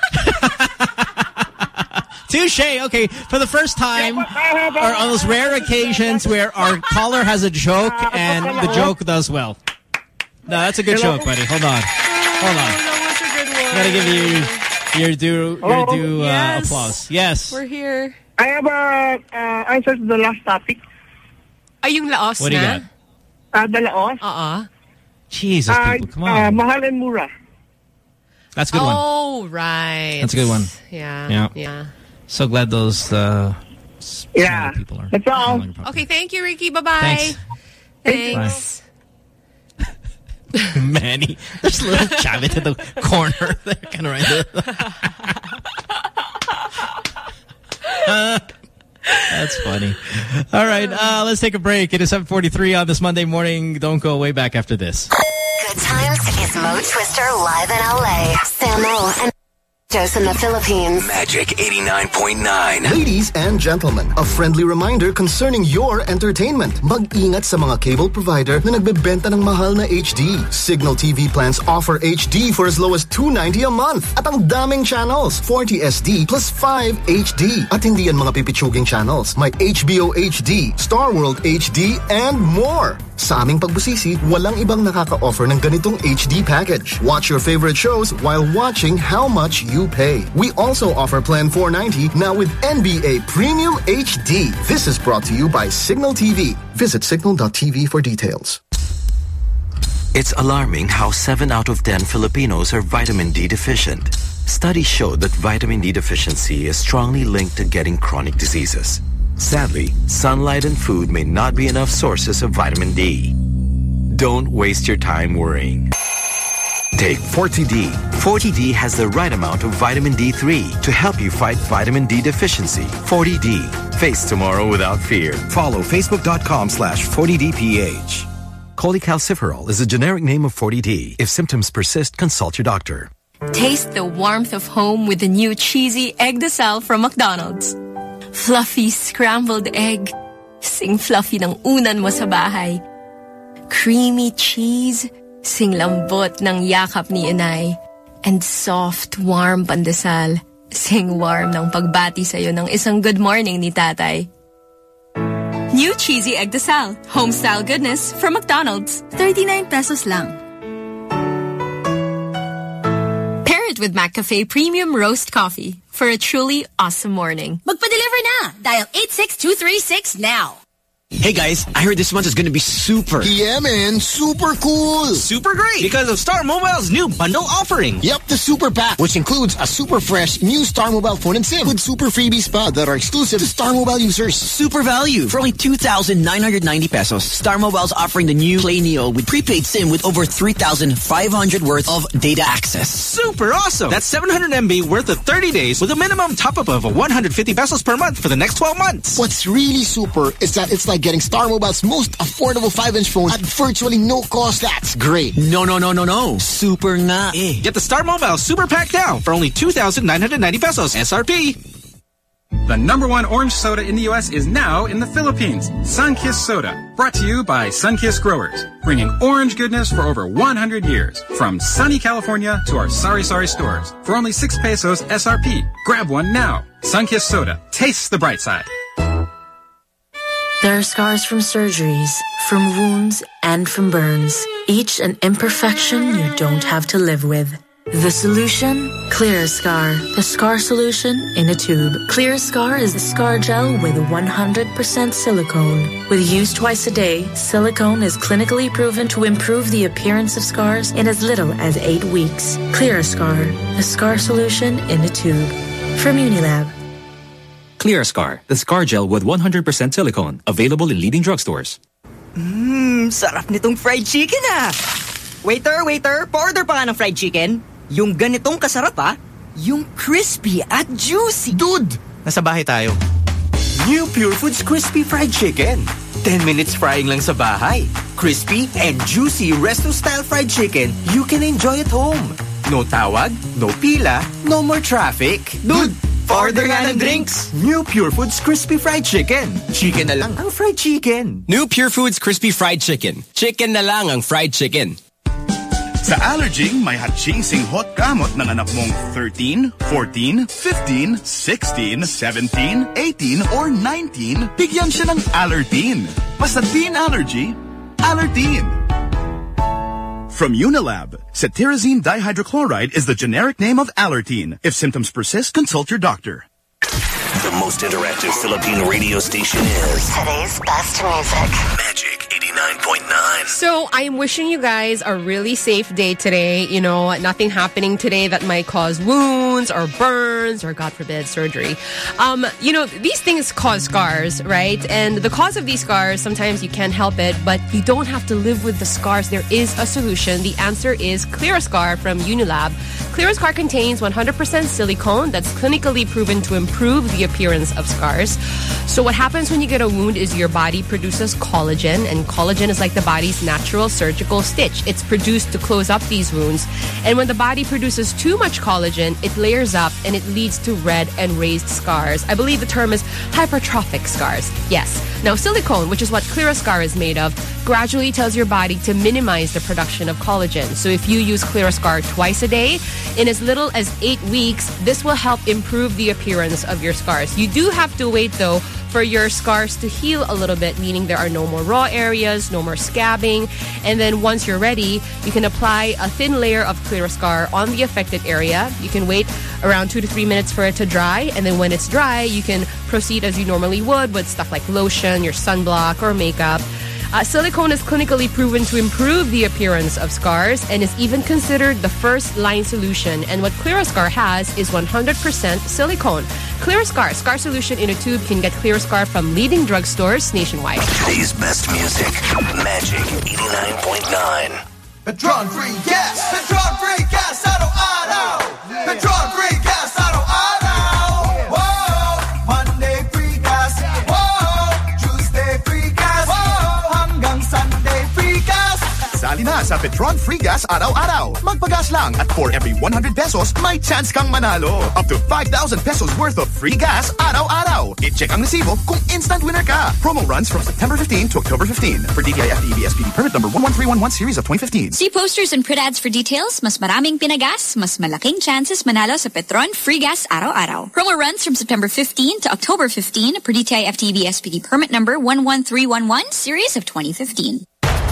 S1: Touche. Okay, for the first time, or on those rare occasions where our caller has a joke and the joke does well. No, that's a good
S22: Hello?
S1: joke, buddy. Hold on. Hold on.
S2: That was a good one.
S1: Gotta give you You're due,
S22: Hello?
S1: you're due uh,
S2: Yes.
S1: applause. Yes.
S2: We're here.
S22: I have a uh, answer to the last topic.
S2: Ay, yung laos
S1: What do you
S2: na?
S1: got?
S22: Uh, the laos.
S2: Uh-uh.
S1: Jesus,
S22: Uh,
S1: people, come
S22: uh,
S1: on.
S22: mahal and mura.
S1: That's a good one.
S2: Oh, right.
S1: That's a good one.
S2: Yeah.
S1: Yeah.
S2: Yeah.
S1: So glad those uh, s-
S22: Yeah.
S1: smaller people are.
S22: That's all.
S1: no longer popular.
S2: Okay, thank you, Ricky. Bye-bye.
S1: Thanks.
S2: Thanks.
S1: Manny, there's a little chavit in the corner there, kind of right there. Uh, that's funny. All right, uh, let's take a break. It is seven forty-three on this Monday morning. Don't go way back after this.
S5: Good times is Mo Twister live in L A. Samo and Jos in the Philippines.
S6: Magic eighty-nine point nine.
S8: Ladies and gentlemen, a friendly reminder concerning your entertainment. Mag-ingat sa mga cable provider na nagbebenta ng mahal na H D. Signal T V plans offer H D for as low as two ninety a month. At ang daming channels, forty S D plus five H D. At hindi yan mga pipitsuging channels. May H B O H D, Star World H D, and more. Sa aming pagbusisi, walang ibang nakaka-offer ng ganitong H D package. Watch your favorite shows while watching how much you pay. We also offer Plan four ninety now with N B A Premium H D. This is brought to you by Signal T V. Visit signal dot T V for details.
S9: It's alarming how seven out of ten Filipinos are vitamin D deficient. Studies show that vitamin D deficiency is strongly linked to getting chronic diseases. Sadly, sunlight and food may not be enough sources of vitamin D. Don't waste your time worrying. Take forty D. forty D has the right amount of vitamin D three to help you fight vitamin D deficiency. forty D. Face tomorrow without fear. Follow facebook.com slash 40DPH. Cholecalciferol is a generic name of forty D. If symptoms persist, consult your doctor.
S7: Taste the warmth of home with the new cheesy egg desal from McDonald's. Fluffy scrambled egg. Sing fluffy ng unan mo sa bahay. Creamy cheese. Sing lambot ng yakap ni inay. And soft, warm pandesal. Sing warm ng pagbati sa'yo ng isang good morning ni tatay. New cheesy egg desal. Home-style goodness from McDonald's.
S10: thirty-nine pesos lang.
S7: Pair it with McCafe Premium Roast Coffee for a truly awesome morning.
S10: Magpa-deliver na! Dial eight six two three six now.
S23: Hey guys, I heard this month is going to be super.
S14: Yeah, man. Super cool.
S23: Super great. Because of Star Mobile's new bundle offering.
S14: Yep, the Super Pack, which includes a super fresh new Star Mobile phone and SIM with super freebies pa that are exclusive to Star Mobile users.
S23: Super value. For only two thousand nine hundred ninety pesos, Star Mobile's offering the new Play Neo with prepaid SIM with over three thousand five hundred worth of data access. Super awesome. That's seven hundred M B worth of thirty days with a minimum top-up of one hundred fifty pesos per month for the next twelve months.
S14: What's really super is that it's like getting Star Mobile's most affordable five inch phone at virtually no cost. That's great.
S23: No, no, no, no, no. Super nga eh. Get the Star Mobile Super Pack now for only two thousand nine hundred ninety pesos S R P.
S24: The number one orange soda in the U S is now in the Philippines. Sunkist Soda. Brought to you by Sunkist Growers. Bringing orange goodness for over one hundred years. From sunny California to our sari-sari stores. For only six pesos S R P. Grab one now. Sunkist Soda. Tastes the bright side.
S25: There are scars from surgeries, from wounds, and from burns. Each an imperfection you don't have to live with. The solution? ClearScar. The scar solution in a tube. ClearScar is a scar gel with one hundred percent silicone. With use twice a day, silicone is clinically proven to improve the appearance of scars in as little as eight weeks. ClearScar. The scar solution in a tube. From Unilab.
S17: ClearScar, the scar gel with one hundred percent silicone. Available in leading drugstores.
S26: Mmm, sarap nitong fried chicken ah! Waiter, waiter, pa-order pa nga ng fried chicken. Yung ganitong kasarap ah. Yung crispy at juicy.
S20: Dude, nasa bahay tayo.
S26: New Pure Foods Crispy Fried Chicken. ten minutes frying lang sa bahay. Crispy and juicy resto-style fried chicken you can enjoy at home. No tawag, no pila, no more traffic. Dude, order nga ng drinks. New Pure Foods Crispy Fried Chicken. Chicken na lang ang fried chicken.
S23: New Pure Foods Crispy Fried Chicken. Chicken na lang ang fried chicken.
S12: Sa Allerging, may hot-chasing hot gamot ng anak mong thirteen, fourteen, fifteen, sixteen, seventeen, eighteen, or nineteen, bigyan siya ng Allertine. Basta teen allergy, Allertine.
S14: From Unilab, cetirizine dihydrochloride is the generic name of Allertine. If symptoms persist, consult your doctor.
S6: The most interactive Filipino radio station is
S5: today's best music.
S6: Magic eighty-nine point nine.
S2: So I'm wishing you guys a really safe day today. You know, nothing happening today that might cause wounds or burns or, God forbid, surgery. Um, you know, these things cause scars, right? And the cause of these scars, sometimes you can't help it, but you don't have to live with the scars. There is a solution. The answer is ClearScar from Unilab. ClearScar contains one hundred percent silicone that's clinically proven to improve the appearance of scars. So what happens when you get a wound is your body produces collagen, and collagen is like the body's natural surgical stitch. It's produced to close up these wounds. And when the body produces too much collagen, it layers up and it leads to red and raised scars. I believe the term is hypertrophic scars. Yes. Now, silicone, which is what ClearScar is made of, gradually tells your body to minimize the production of collagen. So if you use ClearScar twice a day, in as little as eight weeks, this will help improve the appearance of your scars. You do have to wait, though, for your scars to heal a little bit, meaning there are no more raw areas, no more scabbing. And then once you're ready, you can apply a thin layer of ClearScar on the affected area. You can wait around two to three minutes for it to dry. And then when it's dry, you can proceed as you normally would with stuff like lotion, your sunblock, or makeup. Uh, silicone is clinically proven to improve the appearance of scars and is even considered the first-line solution. And what ClearScar has is one hundred percent silicone. ClearScar, scar solution in a tube, can get ClearScar from leading drugstores nationwide.
S6: Today's best music, Magic eighty-nine point nine.
S11: Petron free gas! Petron free gas! Araw-araw! Petron free gas! Araw-araw! Whoa! Monday free gas! Whoa! Tuesday free gas! Whoa! Hanggang Sunday free gas!
S14: Sali na sa Petron Free Gas araw-araw. Magpagas lang at for every one hundred pesos, may chance kang manalo. Up to five thousand pesos worth of free gas araw-araw. I-check ang resibo kung instant winner ka. Promo runs from September fifteenth to October fifteenth. For D T I F T E B S P D permit number one one three one one series of twenty fifteen.
S10: See posters and print ads for details. Mas maraming pinagas, mas malaking chances manalo sa Petron Free Gas araw-araw. Promo runs from September fifteenth to October fifteenth per D T I F T E B S P D permit number one one three one one series of twenty fifteen.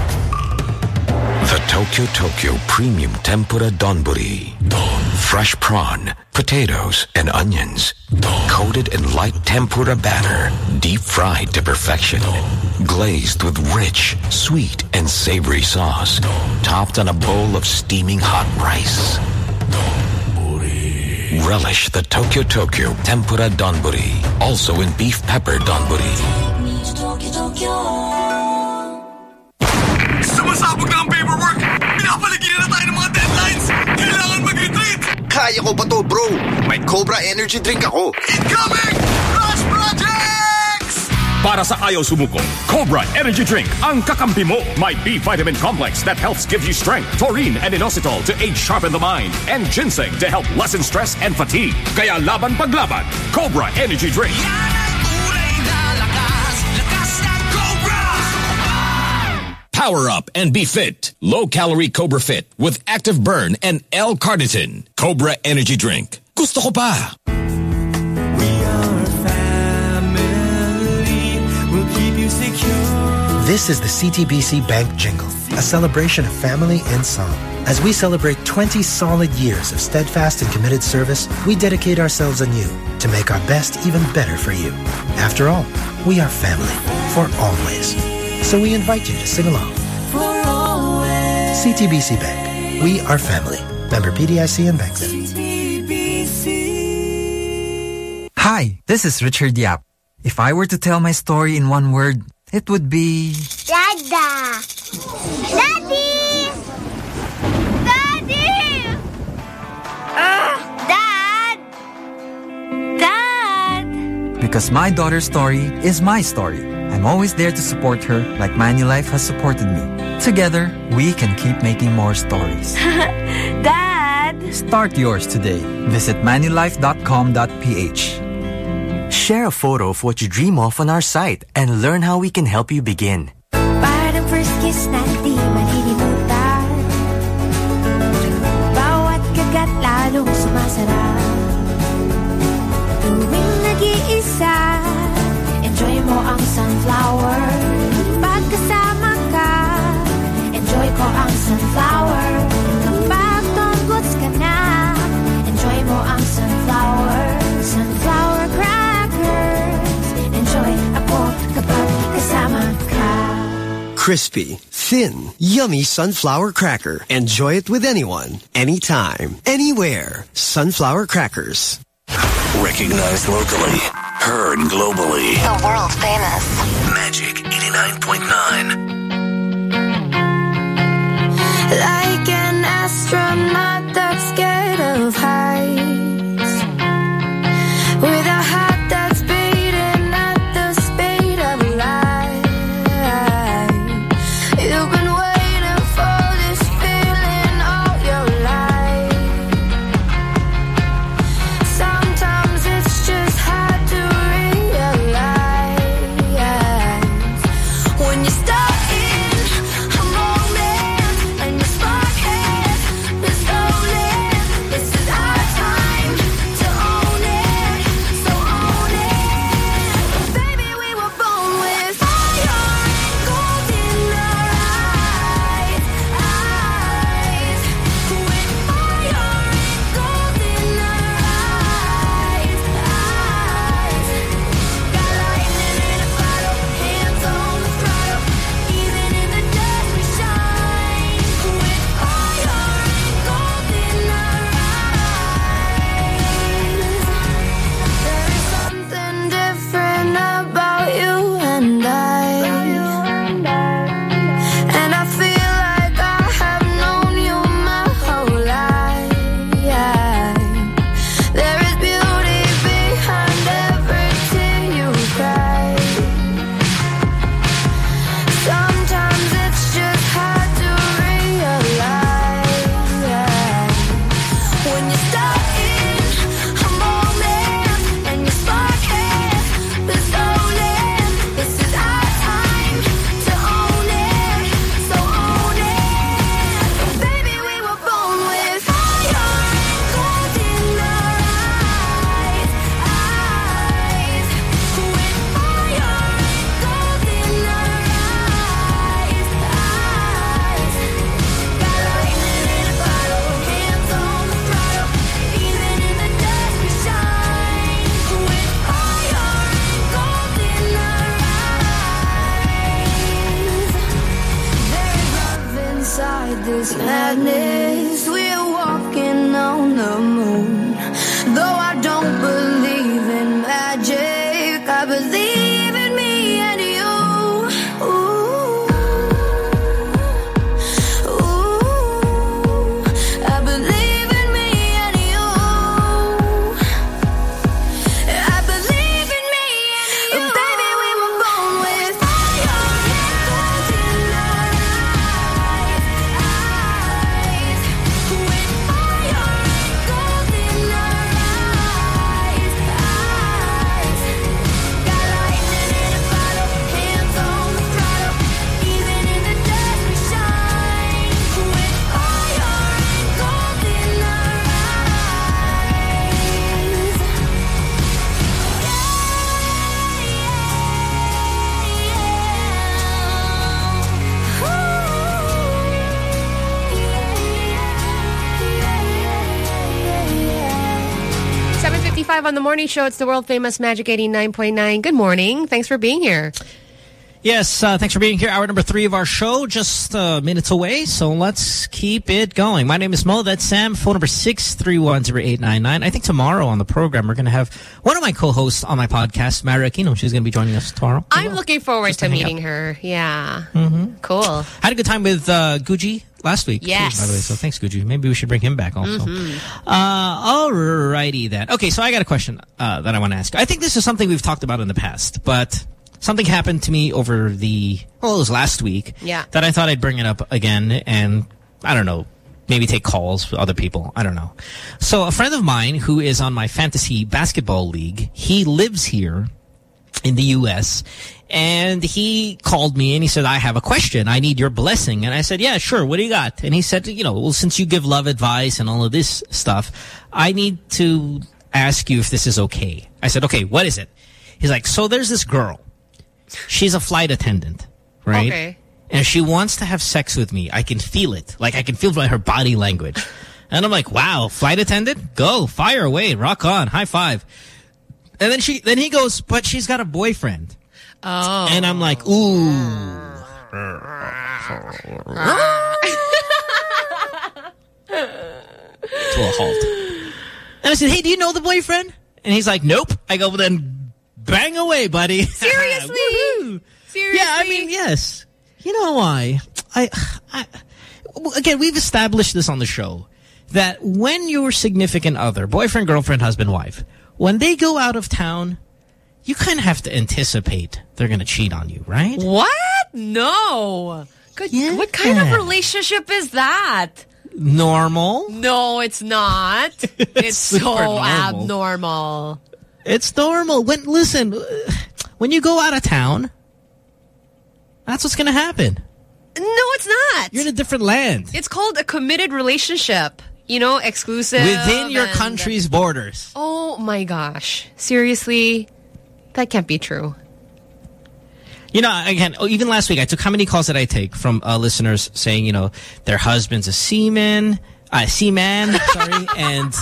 S9: The Tokyo Tokyo Premium Tempura Donburi. Don. Fresh prawn, potatoes, and onions. Don. Coated in light tempura batter. Deep fried to perfection. Don. Glazed with rich, sweet, and savory sauce. Don. Topped on a bowl of steaming hot rice. Donburi. Relish the Tokyo Tokyo Tempura Donburi. Also in beef pepper Donburi.
S16: Tokyo Tokyo. Sumasabog na ang paperwork! Pinapaligiran na tayo ng mga deadlines! Kailangan mag-retreat!
S11: Kaya ko ba to, bro? May Cobra Energy Drink ako.
S16: Incoming! Rush Projects!
S13: Para sa ayaw sumuko, Cobra Energy Drink ang kakampi mo. May B vitamin complex that helps give you strength, taurine and inositol to aid sharpen the mind, and ginseng to help lessen stress and fatigue. Kaya laban paglaban, Cobra Energy Drink.
S15: Power up and be fit. Low-calorie Cobra Fit with active burn and L-carnitine. Cobra Energy Drink. Gusto ko pa.
S16: We are family. We'll keep you secure.
S18: This is the C T B C Bank Jingle, a celebration of family in song. As we celebrate twenty solid years of steadfast and committed service, we dedicate ourselves anew to make our best even better for you. After all, we are family for always. So we invite you to sing along.
S16: For always.
S18: C T B C Bank. We are family. Member P D I C and Bank.
S16: C T B C.
S19: Hi, this is Richard Yap. If I were to tell my story in one word, it would be...
S16: Dada! Daddy! Daddy! Uh, Dad! Dad!
S19: Because my daughter's story is my story. I'm always there to support her like Manulife has supported me. Together, we can keep making more stories.
S16: Dad!
S19: Start yours today. Visit manulife dot com dot p h.
S26: Share a photo of what you dream of on our site and learn how we can help you begin.
S16: Parang first kiss na di malilimutan. Bawat kagat lalong sumasarap. Tuwing nag-iisa, enjoy mo ang sunflower. Pagkasama ka, enjoy ko ang sunflower.
S20: Crispy, thin, yummy sunflower cracker. Enjoy it with anyone, anytime, anywhere. Sunflower crackers.
S6: Recognized locally, heard globally.
S5: The world famous
S6: Magic eighty-nine point nine.
S1: Like an astronaut that's scared of heights, with a heart that's beating at the speed of light. You've been waiting for this feeling all your life. Sometimes it's just hard to realize when you start in a moment and you spark it, it's stolen. This is our time to own it, so own it. Baby, we were born with fire and gold in our eyes, eyes. With fire and gold in our eyes, eyes. Got lightning in a bottle, hands on the throttle. Even in the dust we shine. With fire and gold in our eyes. There's something different about you and I. And I feel like I have known you my whole life. There is beauty behind every tear you cry. Sometimes it's just hard to realize when you start in a moment and you spark it, it's stolen. This is our time to own it, so own it. Baby, we were born with fire and gold in our eyes, eyes. With fire and gold in our eyes, eyes. Got lightning in a bottle, hands on the throttle. Even in the dust we shine. With fire and gold in our eyes. There is love inside this madness. We're walking on the moon. Though I don't believe in magic, I believe in me and you. Ooh, ooh, I believe in me and you. I believe in me and you. Baby, we were born with fire and gold in our eyes, eyes. With fire and gold in our eyes, eyes. Got lightning in a bottle, hands on the throttle. Even in the dust we shine. With fire and gold in our eyes.
S2: seven fifty-five on the morning show. It's the world famous Magic eighty-nine point nine. Good morning. Thanks for being here.
S3: Yes, uh, thanks for being here. Hour number three of our show, just uh, minutes away. So let's keep it going. My name is Mo. That's Sam. Phone number six three one zero eight nine nine. I think tomorrow on the program, we're going to have one of my co-hosts on my podcast, Mara Aquino. She's going to be joining us tomorrow.
S2: I'm looking forward
S3: Just
S2: to
S3: to hang
S2: meeting her. Yeah.
S3: Mm-hmm.
S2: Cool.
S3: Had a good time with uh, Gucci last week.
S2: Yes.
S3: Too, by the way, so thanks, Gucci. Maybe we should bring him back also.
S2: Mm-hmm.
S3: Uh, alrighty then. Okay, so I got a question uh, that I want to ask. I think this is something we've talked about in the past, but something happened to me over the, well, it was last week.
S2: Yeah.
S3: That I thought I'd bring it up again and, I don't know, maybe take calls with other people. I don't know. So a friend of mine who is on my fantasy basketball league, he lives here in the U S and he called me and he said, I have a question. I need your blessing. And I said, yeah, sure. What do you got? And he said, you know, well, since you give love advice and all of this stuff, I need to ask you if this is okay. I said, okay, what is it? He's like, so there's this girl. She's a flight attendant, right?
S2: Okay.
S3: And she wants to have sex with me. I can feel it. Like, I can feel by her body language. And I'm like, wow, flight attendant? Go, fire away, rock on, high five. And then she, then he goes, but she's got a boyfriend.
S2: Oh.
S3: And I'm like, ooh. to a halt. And I said, hey, do you know the boyfriend? And he's like, nope. I go, well, then bang away, buddy.
S2: Seriously? Seriously?
S3: Yeah, I mean, yes. You know why? I, I, again, we've established this on the show, that when your significant other, boyfriend, girlfriend, husband, wife, when they go out of town, you kind of have to anticipate they're going to cheat on you, right?
S2: What? No. Good.
S3: Yeah.
S2: What kind of relationship is that?
S3: Normal.
S2: No, it's not. It's so
S3: normal.
S2: abnormal.
S3: It's normal. When listen, when you go out of town, that's what's going to happen.
S2: No, it's not.
S3: You're in a different land.
S2: It's called a committed relationship. You know, exclusive.
S3: Within your
S2: and...
S3: country's borders.
S2: Oh my gosh. Seriously? That can't be true.
S3: You know, again, even last week, I took how many calls did I take from uh, listeners saying, you know, their husband's a seaman, uh, seaman, sorry, and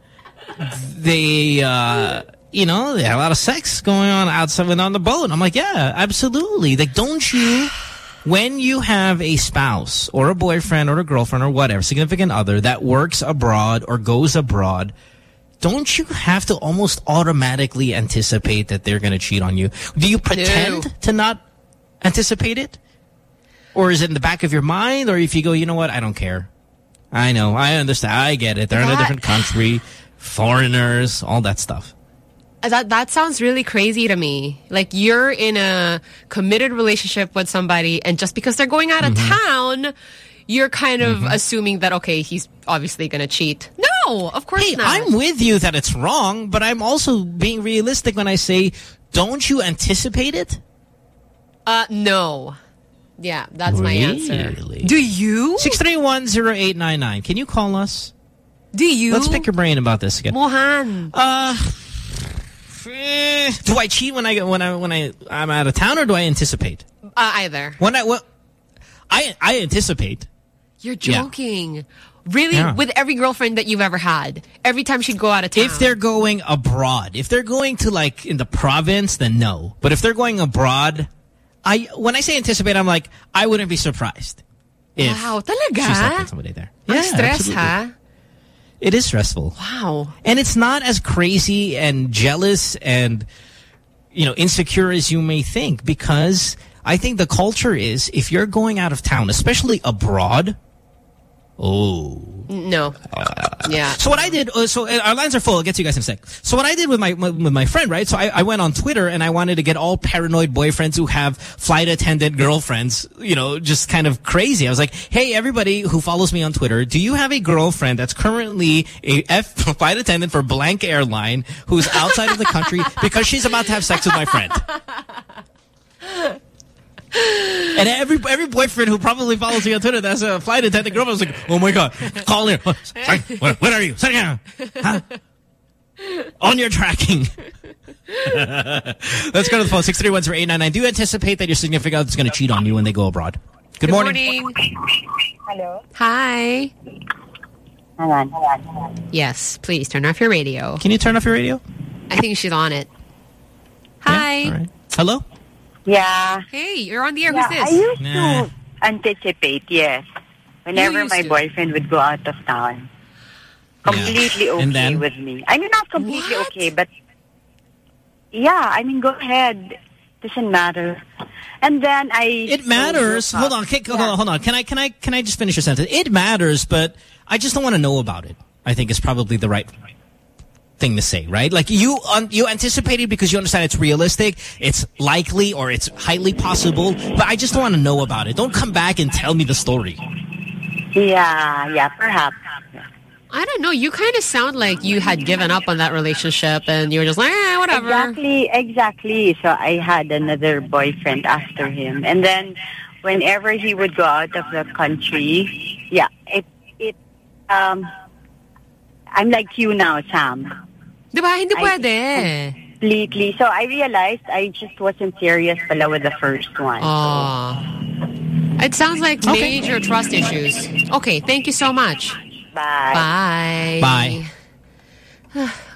S3: they, uh, you know, they have a lot of sex going on outside and on the boat. I'm like, yeah, absolutely. Like, don't you, when you have a spouse or a boyfriend or a girlfriend or whatever, significant other that works abroad or goes abroad, don't you have to almost automatically anticipate that they're going to cheat on you? Do you pretend no. to not anticipate it? Or is it in the back of your mind? Or if you go, you know what, I don't care. I know, I understand, I get it. They're that, in a different country, foreigners, all that stuff.
S2: That that sounds really crazy to me. Like, you're in a committed relationship with somebody, and just because they're going out of mm-hmm. town, you're kind of mm-hmm. assuming that, okay, he's obviously going to cheat. No, of course
S3: hey,
S2: not.
S3: I'm with you that it's wrong, but I'm also being realistic when I say, don't you anticipate it?
S2: Uh, no. Yeah, that's
S3: really?
S2: my answer. Do you?
S3: six three one, zero eight nine nine. Can you call us?
S2: Do you?
S3: Let's pick your brain about this again.
S2: Mohan.
S3: Uh, eh, do I cheat when I when I when I I'm out of town, or do I anticipate?
S2: Uh, either.
S3: When I what I I anticipate.
S2: You're joking. Yeah. Really?
S3: Yeah.
S2: With every girlfriend that you've ever had? Every time she'd go out of town?
S3: If they're going abroad. If they're going to, like, in the province, then no. But if they're going abroad, I when I say anticipate, I'm like, I wouldn't be surprised. If
S2: wow, talaga?
S3: She's helping somebody there.
S2: Ang
S3: yeah,
S2: stress,
S3: absolutely.
S2: ha?
S3: It is stressful.
S2: Wow.
S3: And it's not as crazy and jealous and, you know, insecure as you may think, because I think the culture is, if you're going out of town, especially abroad, oh.
S2: No. Yeah.
S3: So what I did, uh, so uh, our lines are full. I'll get to you guys in a sec. So what I did with my with my friend, right? So I, I went on Twitter and I wanted to get all paranoid boyfriends who have flight attendant girlfriends, you know, just kind of crazy. I was like, hey, everybody who follows me on Twitter, do you have a girlfriend that's currently a F flight attendant for blank airline who's outside of the country because she's about to have sex with my friend? And every every boyfriend who probably follows me on Twitter that's a flight attendant girlfriend was like, oh my God, call here. Sorry, where, where are you? Sit down. Huh? On your tracking. Let's go to the phone. six three one, zero eight nine nine. Do you anticipate that your significant other is going to cheat on you when they go abroad? Good,
S2: Good
S3: morning.
S2: morning.
S4: Hello.
S2: Hi.
S4: Hang on, hang on, hang on.
S2: Yes, please turn off your radio.
S3: Can you turn off your radio?
S2: I think she's on it. Hi.
S3: Yeah, all right. Hello?
S4: Yeah.
S2: Hey, you're on the air.
S4: Yeah,
S2: Who's this?
S4: I used
S3: Nah.
S4: to anticipate, yes. Whenever my
S2: to.
S4: boyfriend would go out of town. Completely
S3: Yeah.
S4: okay
S3: And then?
S4: with me. I mean, not completely
S2: What?
S4: okay, but yeah, I mean, go ahead. Doesn't matter. And then I...
S3: It matters. Hold on. Can, hold on. Hold on. Can I, can I, can I just finish your sentence? It matters, but I just don't want to know about it. I think is probably the right thing to say, right? Like you, um, you anticipate it because you understand it's realistic, it's likely, or it's highly possible. But I just don't want to know about it. Don't come back and tell me the story.
S4: Yeah, yeah, perhaps.
S2: I don't know. You kind of sound like you had given up on that relationship and you were just like, eh, whatever.
S4: Exactly, exactly. So I had another boyfriend after him. And then whenever he would go out of the country, yeah, it, it, um, I'm like you now, Sam.
S2: Diba? Hindi
S4: I-
S2: pwede.
S4: Completely. So I realized I just wasn't serious pala with the first one.
S2: Oh. It sounds like
S3: Okay.
S2: major trust issues. Okay, thank you so much.
S4: Bye.
S2: Bye.
S3: Bye.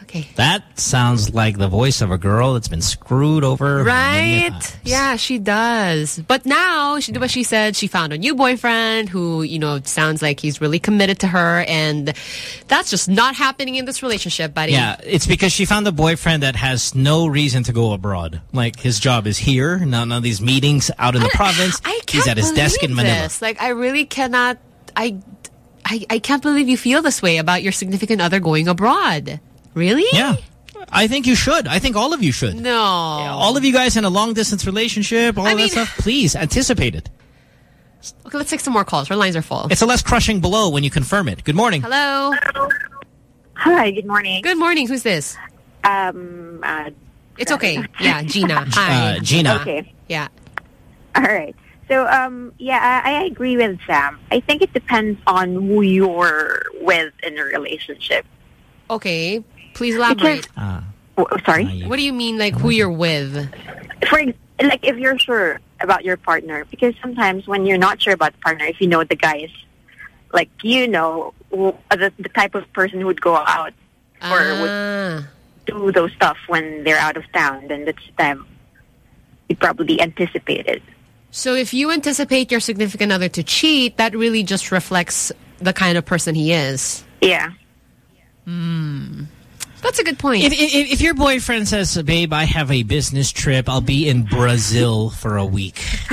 S2: Okay.
S3: That sounds like the voice of a girl that's been screwed over.
S2: Right? Yeah, she does. But now, she, what she said, she found a new boyfriend who, you know, sounds like he's really committed to her. And that's just not happening in this relationship, buddy.
S3: Yeah, it's because she found a boyfriend that has no reason to go abroad. Like, his job is here. None of these meetings out in the
S2: I,
S3: province.
S2: I can't
S3: He's at his desk in Manila.
S2: This. Like, I really cannot... I, I, I can't believe you feel this way about your significant other going abroad. Really?
S3: Yeah. I think you should. I think all of you should.
S2: No.
S3: Yeah, all of you guys in a long-distance relationship, all
S2: I
S3: of
S2: mean,
S3: that stuff, please anticipate it.
S2: Okay, let's take some more calls. Our lines are full.
S3: It's a less crushing blow when you confirm it. Good morning.
S2: Hello.
S7: Hi, good morning.
S2: Good morning. Who's this?
S7: Um, uh,
S2: It's okay. Yeah, Gina. Hi.
S3: Uh, Gina.
S7: Okay.
S2: Yeah.
S7: All right. So, um, yeah, I, I agree with Sam. I think it depends on who you're with in a relationship.
S2: Okay. Please elaborate.
S7: Because, oh, sorry?
S2: What do you mean, like, who you're with?
S7: For ex- like, if you're sure about your partner, because sometimes when you're not sure about the partner, if you know the guy is, like, you know, who, uh, the, the type of person who would go out or
S2: Ah.
S7: would do those stuff when they're out of town, then that's the time you probably anticipate it.
S2: So if you anticipate your significant other to cheat, that really just reflects the kind of person he is.
S7: Yeah.
S2: Hmm. That's a good point.
S3: If, if, if your boyfriend says, babe, I have a business trip, I'll be in Brazil for a week.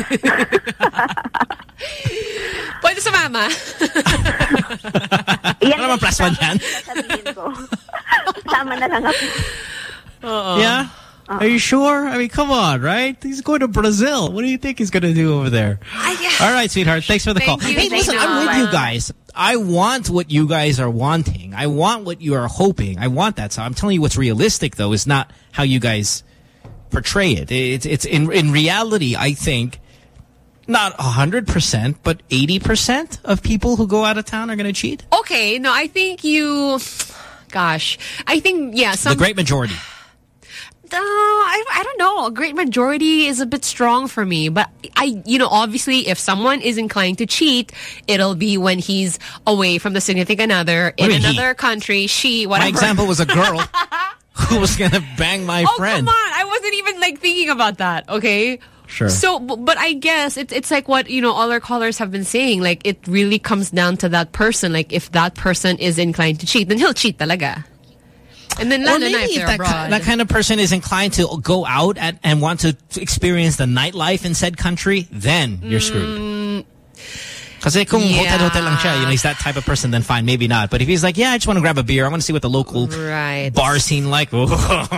S2: Pwede sumama.
S3: Ano naman plus one yan?
S7: Sama na lang ako.
S2: Uh-oh.
S3: Yeah?
S7: Uh-oh.
S3: Are you sure? I mean, come on, right? He's going to Brazil. What do you think he's going to do over there? All right, sweetheart. Thanks for the
S2: Thank
S3: call.
S2: you,
S3: Hey, listen,
S2: Zainab.
S3: I'm with you guys. I want what you guys are wanting. I want what you are hoping. I want that. So I'm telling you what's realistic, though, is not how you guys portray it. It's, it's in, in reality, I think, not one hundred percent, but eighty percent of people who go out of town are going to cheat.
S2: Okay, no, I think you... Gosh. I think, yeah, some...
S3: The great majority.
S2: Uh, I, I don't know. A great majority is a bit strong for me. But, I, you know, obviously, if someone is inclined to cheat, it'll be when he's away from the significant other in
S3: What do you mean
S2: another
S3: he?
S2: country, she, whatever.
S3: My example was a girl who was going to bang my
S2: oh,
S3: friend.
S2: come on. I wasn't even, like, thinking about that, okay?
S3: Sure.
S2: So, b- but I guess it, it's like what, you know, all our callers have been saying. Like, it really comes down to that person. Like, if that person is inclined to cheat, then he'll cheat talaga. And then
S3: Or
S2: lalo na
S3: maybe
S2: if
S3: if
S2: they're
S3: that,
S2: abroad.
S3: ki- that kind of person is inclined to go out at, and want to experience the nightlife in said country, then you're screwed. Kasi kung
S2: Yeah.
S3: hotel-hotel lang siya, you know, he's that type of person, then fine, maybe not. But if he's like, yeah, I just want to grab a beer, I want to see what the local
S2: Right.
S3: bar scene like.
S2: Right.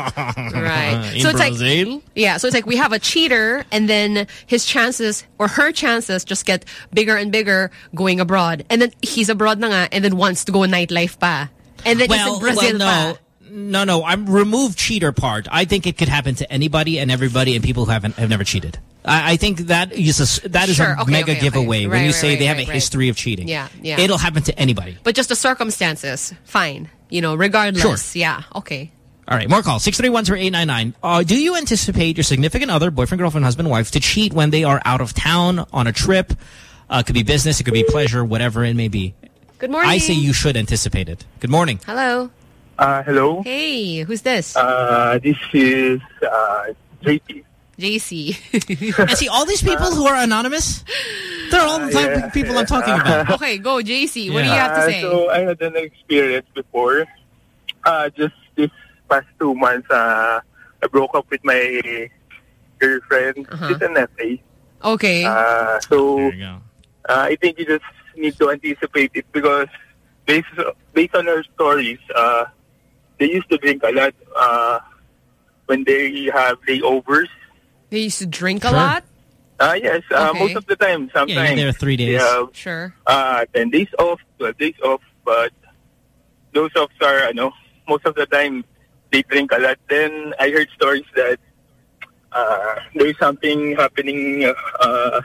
S3: In
S2: So it's like-
S3: Brazil?
S2: Yeah, so it's like we have a cheater, and then his chances or her chances just get bigger and bigger going abroad. And then he's abroad na nga, and then wants to go nightlife pa. And then he's in Brazil
S3: well, no.
S2: pa.
S3: No, no, I'm remove cheater part. I think it could happen to anybody and everybody and people who haven't have never cheated. I, I think that is a, that is
S2: Sure,
S3: a
S2: okay,
S3: mega
S2: okay,
S3: giveaway
S2: okay.
S3: when
S2: Right,
S3: you
S2: right,
S3: say
S2: right,
S3: they have
S2: right,
S3: a
S2: right.
S3: history of cheating.
S2: Yeah, yeah.
S3: It'll happen to anybody.
S2: But just the circumstances, fine. You know, regardless. Yeah, okay.
S3: All right, more calls. six three one zero eight nine nine. Uh, do you anticipate your significant other, boyfriend, girlfriend, husband, wife, to cheat when they are out of town on a trip? Uh, it could be business, it could be pleasure, whatever it may be.
S2: Good morning.
S3: I say you should anticipate it. Good morning.
S2: Hello.
S8: Uh, hello.
S2: Hey, who's this?
S8: Uh, this is uh, J P.
S2: J C.
S3: And see, all these people who are anonymous, they're all the type
S8: yeah,
S3: of people I'm talking about.
S2: Okay, go, J C. What do
S3: Yeah.
S2: you have to
S8: Uh,
S2: say?
S8: So I had an experience before. Uh, just this past two months, uh, I broke up with my girlfriend.
S2: Uh-huh.
S8: She's an F A.
S2: Okay.
S8: Uh, so uh, I think you just need to anticipate it because based based on her stories, uh, they used to drink a lot uh, when they have layovers.
S2: They used to drink a
S8: Sure.
S2: lot?
S8: Uh, yes, uh,
S2: Okay.
S8: most of the time. Sometimes
S3: Yeah, you're there three days.
S8: They have,
S2: Sure.
S8: uh, ten days off, twelve days off, but those offs are, ano, most of the time they drink a lot. Then I heard stories that uh, there's something happening uh,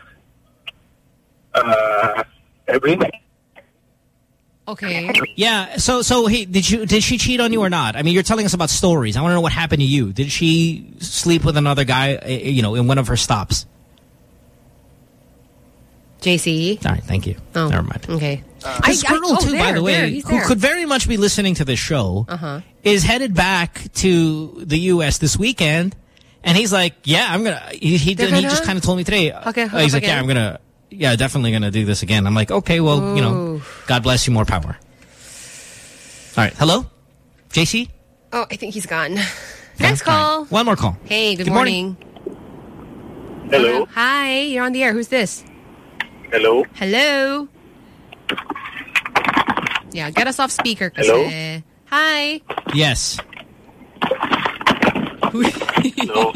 S8: uh, every night.
S2: Okay.
S3: Yeah. So, so hey, did you did she cheat on you or not? I mean, you're telling us about stories. I want to know what happened to you. Did she sleep with another guy? uh, You know, in one of her stops.
S2: J C.
S3: All right. Thank you.
S2: Oh,
S3: Never mind.
S2: Okay.
S3: This girl,
S2: oh,
S3: too,
S2: there,
S3: by the way,
S2: there, he's
S3: who
S2: there.
S3: could very much be listening to this show,
S2: Uh-huh.
S3: is headed back to the U S this weekend. And he's like, yeah, I'm going to... He, he,
S2: They're
S3: and he
S2: gonna-
S3: just kind of told me today.
S2: Okay,
S3: uh,
S2: hook
S3: he's
S2: up
S3: like, yeah,
S2: again?
S3: I'm going to... Yeah, definitely going to do this again. I'm like, okay, well, you know,
S2: Ooh.
S3: God bless you, more power. All right. Hello? J C?
S2: Oh, I think he's gone. Next call.
S3: One more call.
S2: Hey, good,
S3: Good morning.
S2: morning.
S8: Hello.
S2: Hi, you're on the air. Who's this?
S8: Hello.
S2: Hello. Yeah, get us off speaker. Kasi.
S8: Hello?
S2: Hi.
S3: Yes.
S8: Hello.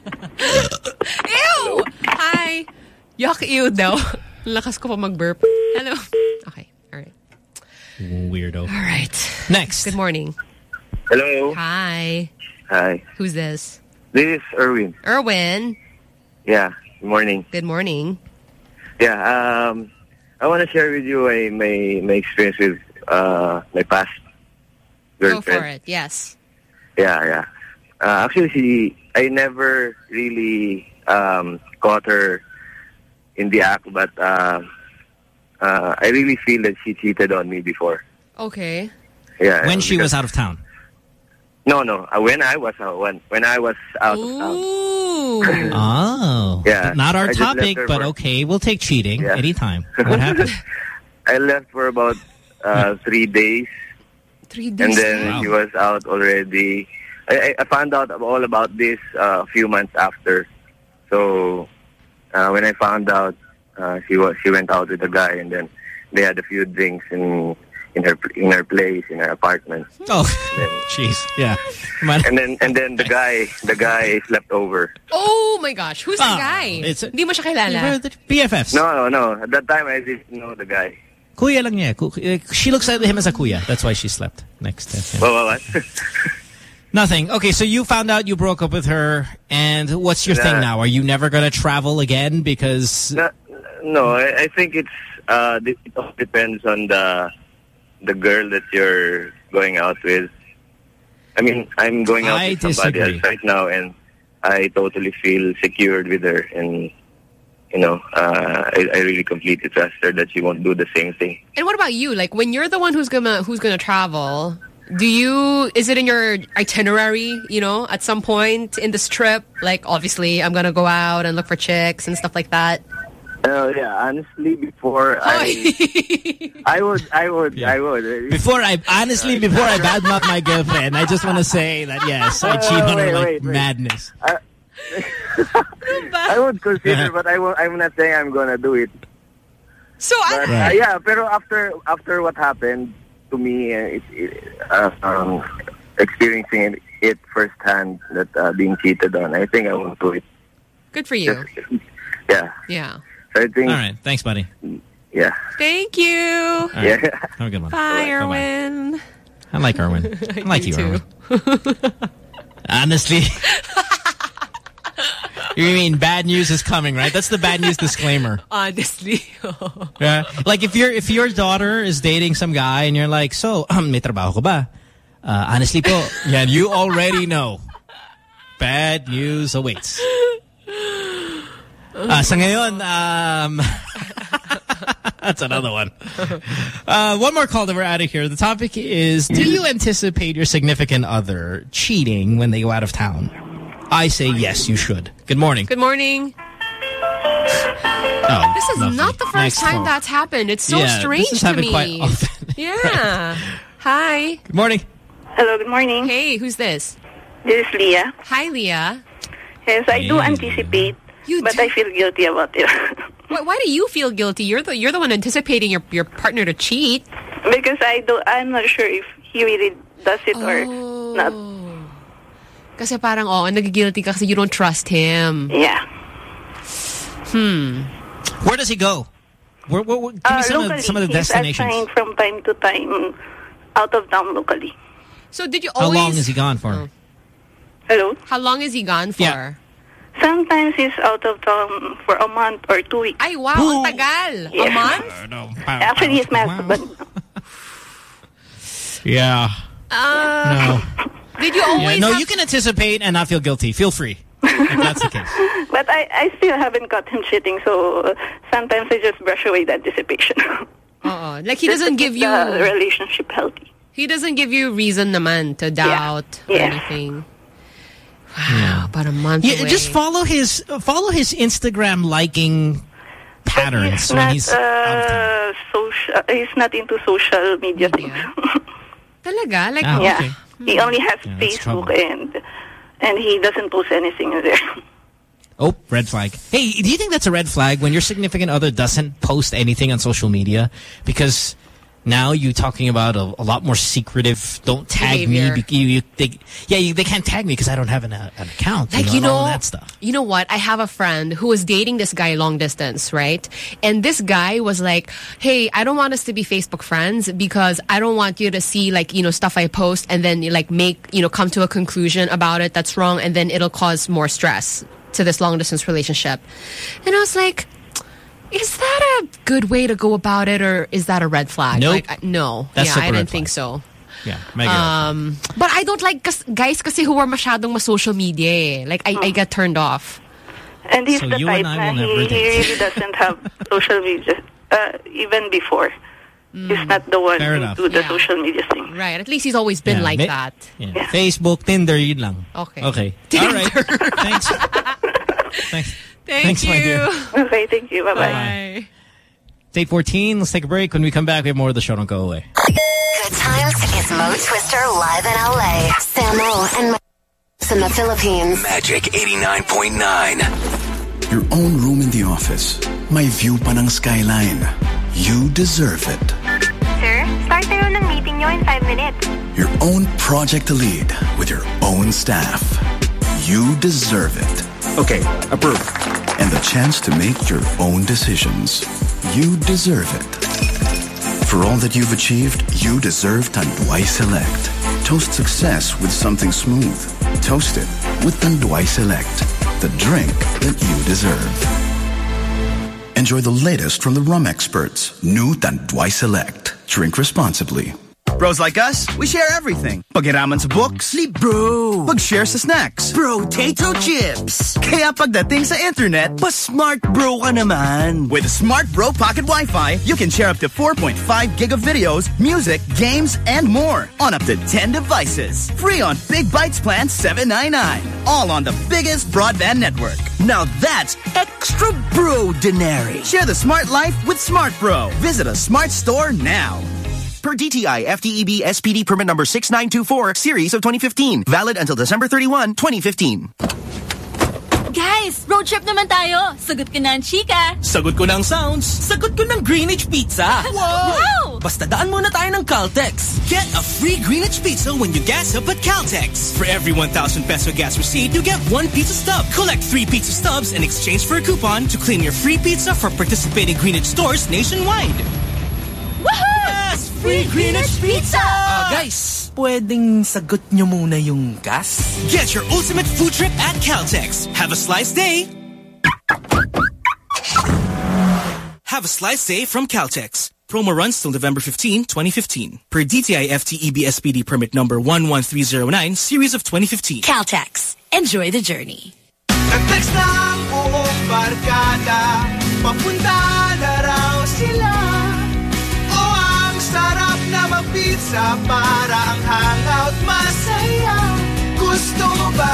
S2: Ew! Hi. Yuck, ew daw. Lakas ko pa mag-burp. Hello. Okay, all right.
S3: Weirdo.
S2: All right.
S3: Next.
S2: Good morning.
S8: Hello.
S2: Hi.
S8: Hi.
S2: Who's this?
S8: This is Erwin.
S2: Erwin.
S8: Yeah. Good morning.
S2: Good morning.
S8: Yeah. Um, I want to share with you my my, my experience with uh my past girlfriend.
S2: Go for it. Yes.
S8: Yeah, yeah. Uh, actually, she, I never really um, caught her in the act, but uh, uh, I really feel that she cheated on me before.
S2: Okay.
S8: Yeah.
S3: When she
S8: because-
S3: was out of town.
S8: No, no. Uh, when I was uh, when when I was out of town.
S3: Oh.
S8: Yeah.
S3: Not our
S8: I just left
S3: topic,
S8: her
S3: but
S8: for-
S3: okay, we'll take cheating
S8: Yeah.
S3: anytime. What happened?
S8: I left for about uh, three days.
S2: Three
S8: And then
S3: Wow.
S8: she was out already. I, I found out all about this uh, a few months after. So uh, when I found out, uh, she was she went out with a guy, and then they had a few drinks in in her in her place in her apartment.
S3: Oh, jeez, yeah.
S8: And then and then the guy the guy slept over.
S2: Oh my gosh. Who's the
S3: Ah,
S2: guy?
S3: it's a-
S2: Hindi mo siya kilala.
S3: B F Fs.
S8: No, no, no. At that time, I didn't know the guy.
S3: Kuya lang niya. Ku- uh, She looks at him as a kuya. That's why she slept next to him.
S8: What, what, what?
S3: Nothing. Okay, so you found out you broke up with her, and what's your thing
S8: Nah.
S3: now? Are you never going to travel again? Because...
S8: No, no I, I think it's uh, it all depends on the the girl that you're going out with. I mean, I'm going out
S3: I
S8: with somebody
S3: disagree.
S8: else right now, and I totally feel secured with her, and you know, uh, I, I really completely trust her that she won't do the same thing.
S2: And what about you? Like when you're the one who's gonna who's gonna travel, do you is it in your itinerary, you know, at some point in this trip? Like obviously I'm gonna go out and look for chicks and stuff like that.
S8: Uh, yeah, honestly, before I, I would, I would, I would.
S3: Before I, honestly, before I badmouth my girlfriend, I just want to say that, yes, I cheat on her
S8: wait,
S3: like
S8: wait, wait.
S3: madness.
S8: I, I would consider, but I will, I'm not saying I'm gonna do it.
S2: So
S8: but,
S3: Right.
S8: uh, yeah, pero after after what happened to me, uh, it, it, uh, um, experiencing it, it firsthand, that uh, being cheated on, I think I won't do it.
S2: Good for you.
S8: Yeah.
S2: Yeah.
S8: So I think.
S3: All right, thanks, buddy.
S8: Yeah.
S2: Thank you.
S3: All right.
S8: Yeah.
S3: Have a good one.
S2: Bye,
S3: Bye-bye.
S2: Erwin.
S3: I like Erwin. I like
S2: Me
S3: you,
S2: too.
S3: Erwin. Honestly. You mean bad news is coming, right? That's the bad news disclaimer.
S2: Honestly.
S3: Yeah. Like if your if your daughter is dating some guy and you're like, so, um, may trabaho ko ba? Uh, honestly po, yeah, you already know. Bad news awaits. Uh, sa ngayon, um, that's another one. Uh, one more call that we're out of here. The topic is, do you anticipate your significant other cheating when they go out of town? I say yes, you should. Good morning.
S2: Good morning.
S3: Oh,
S2: This is
S3: lovely.
S2: not the first
S3: Next
S2: time
S3: call.
S2: that's happened. It's so
S3: Yeah,
S2: strange
S3: this is
S2: to
S3: happened
S2: me.
S3: quite often.
S2: Yeah. Hi.
S3: Good morning.
S17: Hello, good morning.
S2: Hey, who's this?
S17: This is Leah.
S2: Hi, Leah.
S17: Yes, I do
S3: Hey.
S17: anticipate,
S2: You
S17: but
S2: do?
S17: I feel guilty about it.
S2: Why, why do you feel guilty? You're the you're the one anticipating your your partner to cheat.
S17: Because I do, I'm not sure if he really does it or not.
S2: Kasi parang, oh, nagigilty ka kasi you don't trust him.
S17: Yeah.
S2: Hmm.
S3: Where does he go? Where, where, where, give me
S17: Uh,
S3: some,
S17: locally,
S3: of, some of the
S17: he's
S3: destinations.
S17: assigned from time to time out of town locally.
S2: So did you
S3: How
S2: always...
S3: long is he gone for?
S17: Hello?
S2: How long is he gone for?
S3: Yeah.
S17: Sometimes he's out of town for a month or two weeks.
S2: Ay, wow, ang tagal. A
S17: Yeah.
S2: month?
S3: No.
S17: Actually, he's my husband.
S3: Yeah.
S2: Uh,
S3: No.
S2: Did you always
S3: Yeah, no,
S2: have
S3: you can anticipate and not feel guilty. Feel free. If that's the case.
S17: But I, I still haven't caught him cheating, so uh, sometimes I just brush away the anticipation.
S2: Uh-uh. Like he
S17: Just
S2: doesn't
S17: to
S2: give
S17: keep
S2: you
S17: the relationship healthy.
S2: He doesn't give you reason naman to doubt
S17: Yeah.
S2: or
S17: Yes.
S2: anything. Wow, about a month
S3: Yeah,
S2: away.
S3: just follow his follow his Instagram liking patterns
S17: He's
S3: when
S17: not,
S3: he's out of town.
S17: uh, social, he's not into social media things.
S2: Talaga? Like,
S3: Ah,
S17: yeah.
S3: okay.
S17: He only has
S3: Yeah, that's
S17: Facebook
S3: trouble.
S17: and and he doesn't post anything in there.
S3: Oh, red flag. Hey, do you think that's a red flag when your significant other doesn't post anything on social media? Because now you're talking about a, a lot more secretive, don't tag
S2: Behavior.
S3: me. You, you, they, yeah, you, they can't tag me because I don't have an, uh, an account.
S2: Like,
S3: you know,
S2: you
S3: and
S2: know,
S3: all that stuff.
S2: you know what? I have a friend who was dating this guy long distance, right? And this guy was like, hey, I don't want us to be Facebook friends because I don't want you to see, like, you know, stuff I post and then, like, make, you know, come to a conclusion about it that's wrong and then it'll cause more stress to this long distance relationship. And I was like, is that a good way to go about it or is that a red flag?
S3: Nope.
S2: Like, I, no.
S3: That's
S2: yeah,
S3: super
S2: I
S3: red
S2: didn't
S3: flag.
S2: think so.
S3: Yeah, mega.
S2: Um, but I don't like kas- guys kasi who are masyadong ma-social media eh. Like, I, I get turned off.
S17: And he's
S3: So
S17: the
S3: you
S17: type
S3: and I
S17: na
S3: will never
S17: he, he
S3: date.
S17: really doesn't have social media, uh, even before. He's not the one
S3: Fair
S17: who
S3: enough.
S17: do the
S2: Yeah.
S17: social media thing.
S2: Right. At least he's always been
S3: Yeah,
S2: like
S3: ma-
S2: that.
S3: Yeah. Facebook, Tinder, yun lang.
S2: Okay.
S3: Okay. All right. Thanks. Thanks.
S2: Thank
S3: Thanks, my
S2: you.
S3: dear.
S17: Okay, thank you. Bye-bye.
S2: Bye.
S3: It's eight fourteen. Let's take a break. When we come back, we have more of the show. Don't go away.
S5: Good times is Mo Twister live in L A. Samo and Mike in the Philippines.
S6: Magic eighty-nine point nine.
S12: Your own room in the office. May view pa ng skyline. You deserve it.
S21: Sir, start tayo ng meeting nyo in five minutes.
S12: Your own project to lead with your own staff. You deserve it.
S26: Okay, approved.
S12: And the chance to make your own decisions. You deserve it. For all that you've achieved, you deserve Tanduay Select. Toast success with something smooth. Toast it with Tanduay Select. The drink that you deserve. Enjoy the latest from the rum experts. New Tanduay Select. Drink responsibly.
S14: Bros like us, we share everything. Paghiraman sa books. Sleep, bro. Pag-share sa snacks. Potato chips. Kaya pagdating sa internet, pa-smart bro ka naman. With Smart Bro Pocket Wi-Fi, you can share up to four point five gig of videos, music, games, and more on up to ten devices. Free on Big Bytes Plan seven ninety-nine. All on the biggest broadband network. Now that's extra bro denary. Share the smart life with Smart Bro. Visit a smart store now. Per D T I F T E B S P D permit number six nine two four, series of twenty fifteen. Valid until December thirty-first, twenty fifteen.
S22: Guys, road trip naman tayo. Sagot ko na ang chika.
S16: Sagot ko ng sounds. Sagot ko ng Greenwich Pizza.
S22: Wow! Wow!
S16: Basta daan muna tayo ng Caltex. Get a free Greenwich Pizza when you gas up at Caltex. For every one thousand peso gas receipt, you get one pizza stub. Collect three pizza stubs in exchange for a coupon to claim your free pizza for participating Greenwich stores nationwide.
S22: Woohoo!
S16: Yes! Free Greenwich Pizza! Uh, guys, pwedeng sagot nyo muna yung gas? Get your ultimate food trip at Caltex. Have a slice day. Have a slice day from Caltex. Promo runs till November fifteenth, twenty fifteen. Per D T I F T E B S P D permit number one one three zero nine, series of twenty fifteen.
S22: Caltex. Enjoy the journey.
S11: Nag-text na ang buong barkada, papunta na raw sila. O ang sarap na mag-pizza para ang hangout masaya. Gusto mo ba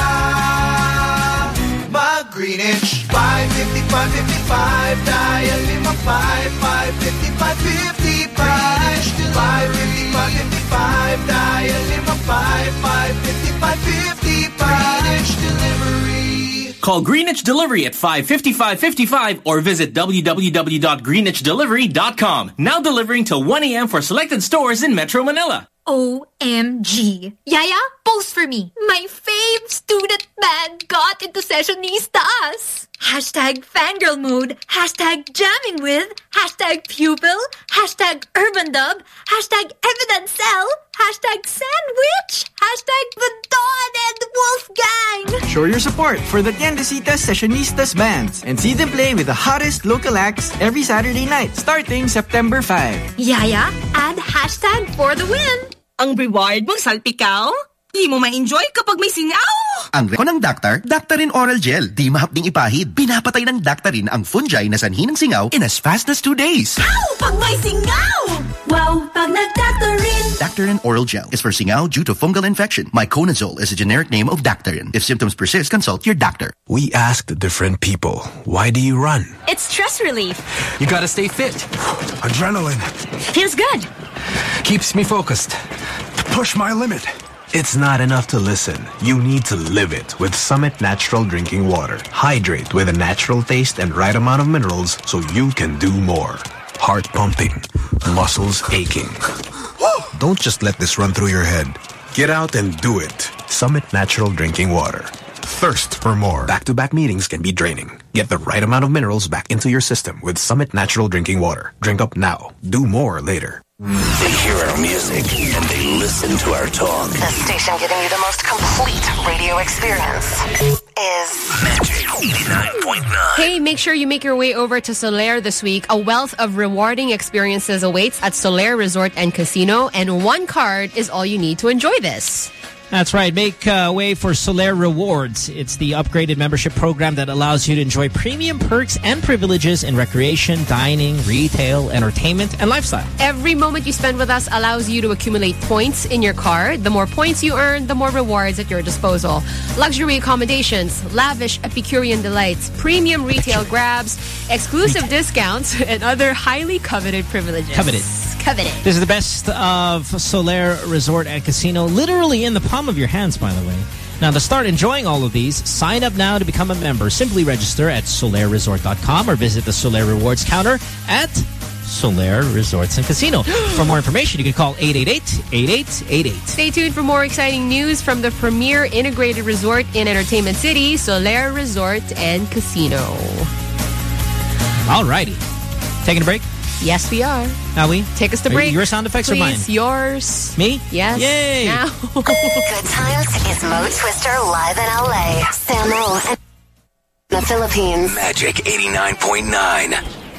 S11: mag-Greenwich? five fifty-five fifty-five, dial lima five, five fifty-five fifty-five. five fifty-five fifty-five, dial lima five, five fifty-five fifty-five. Greenwich Delivery.
S16: Call Greenwich Delivery at five fifty-five fifty-five or visit w w w dot greenwich delivery dot com. Now delivering till one a m for selected stores in Metro Manila.
S22: O M G. Yaya, post for me. My fave student band got into Sessionistas. Hashtag fangirl mode. Hashtag jamming with. Hashtag pupil. Hashtag urban dub. Hashtag evidence cell. Hashtag sandwich. Hashtag the Dawn and Wolfgang.
S19: Show your support for the Tiendesitas Sessionistas bands and see them play with the hottest local acts every Saturday night starting September fifth.
S22: Yaya, add hashtag for the win.
S23: Ang reward mong salpikaw?
S9: Di mo ma-enjoy kapag may singaw.
S14: Ang reko ng Dactar, Dactarin Oral Gel. Di mahapding ipahid. Pinapatay ng Dactarin ang fungi na sanhi ng singaw in as fast as two days.
S9: Ow! Pag may singaw! Wow! Pag nag-Dactarin!
S14: Dactarin Oral Gel is for singaw due to fungal infection. Miconazole is a generic name of Dactarin. If symptoms persist, consult your doctor.
S10: We asked different people, why do you run?
S13: It's stress relief.
S10: You gotta stay fit. Adrenaline.
S13: Feels good.
S10: Keeps me focused. To push my limit. It's not enough to listen. You need to live it with Summit Natural Drinking Water. Hydrate with a natural taste and right amount of minerals so you can do more. Heart pumping. Muscles aching. Don't just let this run through your head. Get out and do it. Summit Natural Drinking Water. Thirst for more. Back-to-back meetings can be draining. Get the right amount of minerals back into your system with Summit Natural Drinking Water. Drink up now. Do more later.
S6: They hear our music and they listen to our talk.
S5: The station giving you the most complete radio experience is
S6: Magic eighty-nine point nine.
S2: Hey, make sure you make your way over to Solaire this week. A wealth of rewarding experiences awaits at Solaire Resort and Casino, and one card is all you need to enjoy this.
S3: That's right. Make uh, way for Solaire Rewards. It's the upgraded membership program that allows you to enjoy premium perks and privileges in recreation, dining, retail, entertainment, and lifestyle.
S2: Every moment you spend with us allows you to accumulate points in your card. The more points you earn, the more rewards at your disposal. Luxury accommodations, lavish Epicurean delights, premium retail grabs, exclusive retail discounts, and other highly coveted privileges.
S3: Coveted.
S2: Coveted.
S3: This is the best of Solaire Resort and Casino, literally in the palm of your hands, by the way. Now, to start enjoying all of these, sign up now to become a member. Simply register at solaire resort dot com or visit the Solaire Rewards counter at Solaire Resorts and Casino. For more information, you can call eight eight eight, eight eight eight eight.
S2: Stay tuned for more exciting news from the premier integrated resort in Entertainment City, Solaire Resort and Casino.
S3: Alrighty. Taking a break?
S2: Yes, we are.
S3: Are we?
S2: Take us to
S3: are
S2: break.
S3: Your sound effects
S2: Please,
S3: or mine?
S2: Yours.
S3: Me?
S2: Yes.
S3: Yay.
S2: Now.
S5: Good Times is Mo Twister live in L A. Samo and the Philippines.
S6: Magic eighty-nine point nine.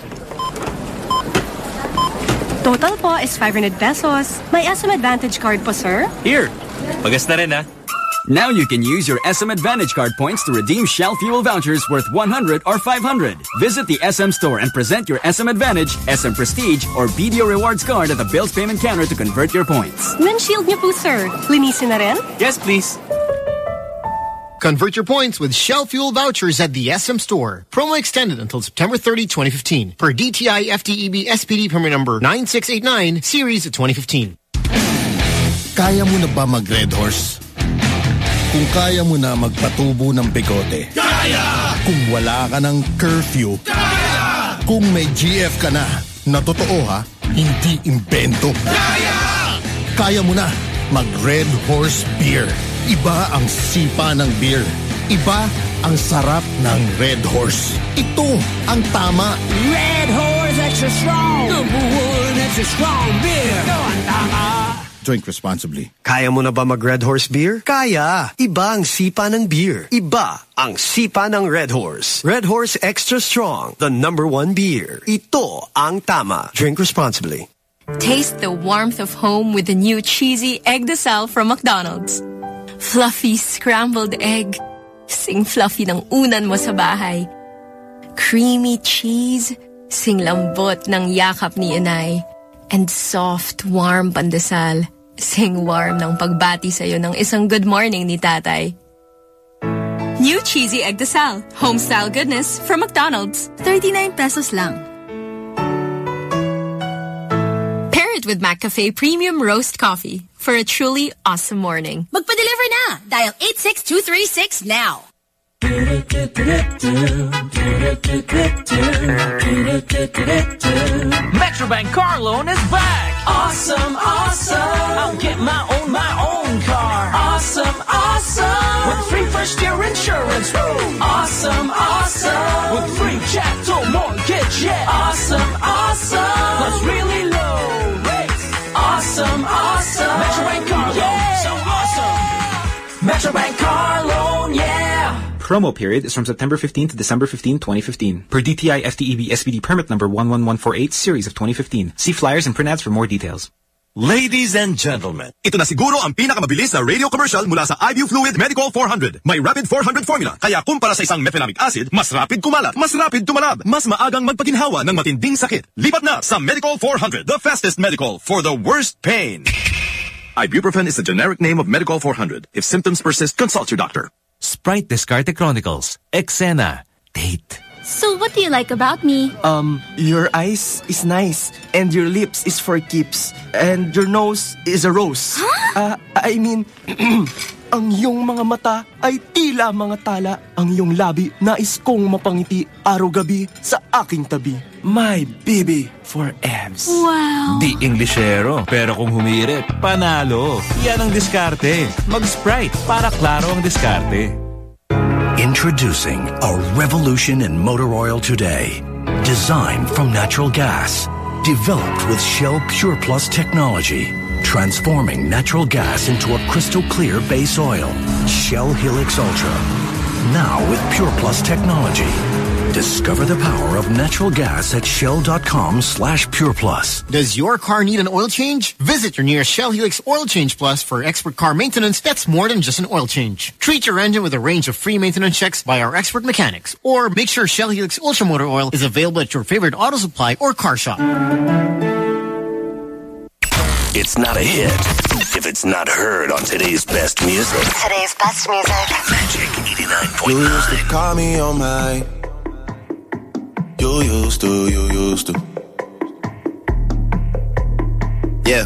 S23: Total po is five hundred pesos. May S M Advantage card po, sir?
S24: Here. Pagas na rin, ha? Now you can use your S M Advantage card points to redeem Shell fuel vouchers worth one hundred or five hundred. Visit the S M store and present your S M Advantage, S M Prestige, or B D O Rewards card at the bills payment counter to convert your points.
S23: Windshield niyo po, sir. Linisin na rin?
S24: Yes, please.
S25: Convert your points with Shell fuel vouchers at the S M store. Promo extended until September thirtieth, twenty fifteen. Per D T I F T E B S P D permit number nine six eight nine, series of twenty fifteen.
S27: Kaya mo na ba mag-Red Horse? Kung kaya mo na magpatubo ng bigote. Kaya! Kung wala ka ng curfew. Kaya! Kung may G F ka na, na totoo ha, hindi imbento. Kaya! Kaya mo na mag-Red Horse Beer. Iba ang sipa ng beer. Iba ang sarap ng Red Horse. Ito ang tama.
S16: Red Horse Extra Strong. Number one extra strong beer. Ito ang tama.
S27: Drink responsibly.
S20: Kaya mo na ba mag-Red Horse Beer? Kaya! Iba ang sipa ng beer. Iba ang sipa ng Red Horse. Red Horse Extra Strong, the number one beer. Ito ang tama. Drink responsibly.
S13: Taste the warmth of home with the new cheesy egg desal from McDonald's. Fluffy scrambled egg. Sing fluffy ng unan mo sa bahay. Creamy cheese. Sing lambot ng yakap ni inay. And soft, warm pandesal. Sing warm ng pagbati sa'yo ng isang good morning ni tatay. New cheesy egg desal. Home-style goodness from McDonald's. thirty-nine pesos lang. Pair it with McCafe Premium Roast Coffee for a truly awesome morning.
S9: Magpa-deliver na! Dial eight six two three six now.
S16: Metrobank car loan is back. Awesome, awesome. I'll get my own, my own car. Awesome, awesome. With free first year insurance. Woo! Awesome, awesome. With free chattel mortgage. Yeah. Awesome, awesome. Plus really low rates. Awesome, awesome. Metrobank car loan. Yeah. So awesome. Metrobank car loan. Yeah.
S28: Promo period is from September fifteenth to December fifteenth, twenty fifteen. Per D T I F T E B S P D permit number one one one four eight, series of twenty fifteen. See flyers and print ads for more details.
S14: Ladies and gentlemen, ito na siguro ang pinakamabilis na radio commercial mula sa I B U Fluid Medicol four hundred. May Rapid four hundred formula, kaya kumpara sa isang mefenamic acid, mas rapid kumalat, mas rapid tumalab, mas maagang magpaginhawa ng matinding sakit. Lipat na sa Medicol four hundred, the fastest medical for the worst pain. Ibuprofen is the generic name of Medicol four hundred. If symptoms persist, consult your doctor.
S1: Sprite Descarte Chronicles. Exena. Date.
S4: So what do you like about me?
S7: Um, your eyes is nice, and your lips is for keeps, and your nose is a rose.
S4: Huh?
S7: Uh, I mean, ang iyong mga mata ay tila mga tala. Ang iyong labi nais kong mapangiti araw-gabi sa aking tabi. My baby for abs.
S4: Wow.
S1: Di Englishero, pero kung humirit, panalo. Yan ang diskarte. Mag-Sprite para klaro ang diskarte.
S8: Introducing a revolution in motor oil today. Designed from natural gas. Developed with Shell Pure Plus technology. Transforming natural gas into a crystal clear base oil. Shell Helix Ultra. Now with Pure Plus technology. Discover the power of natural gas at shell.com slash pure plus.
S25: Does your car need an oil change? Visit your nearest Shell Helix Oil Change Plus for expert car maintenance that's more than just an oil change. Treat your engine with a range of free maintenance checks by our expert mechanics. Or make sure Shell Helix Ultra Motor Oil is available at your favorite auto supply or car shop.
S15: It's not a hit if it's not heard on today's best music.
S5: Today's best music.
S15: Magic eighty-nine point nine.
S17: You used to call me on my... You used to, you used to. Yeah.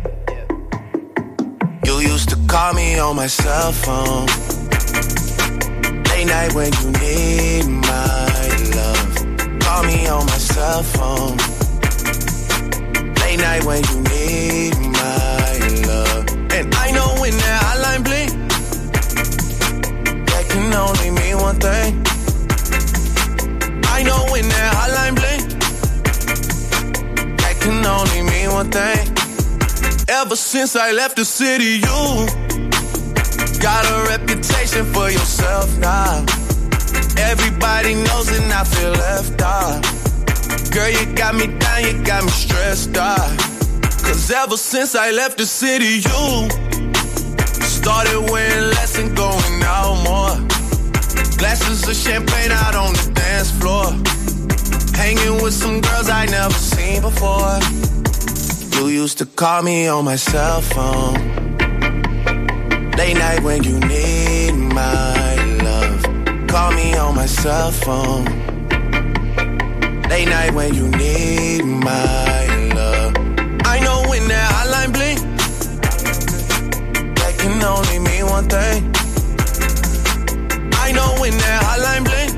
S17: You used to call me on my cell phone. Late night when you need my love. Call me on my cell phone. Late night when you need my love. And I know when that hotline blink, that can only mean one thing. I know when that hotline blink, that can only mean one thing. Ever since I left the city, you got a reputation for yourself now. Everybody knows and I feel left out. Girl, you got me down, you got me stressed out. Cause ever since I left the city, you started wearing less and going out more. Glasses of champagne out on the dance floor. Hanging with some girls I never seen before. You used to call me on my cell phone. Late night when you need my love. Call me on my cell phone. Late night when you need my love. I know when that hotline blink, that can only mean one thing. I know when that hotline blink,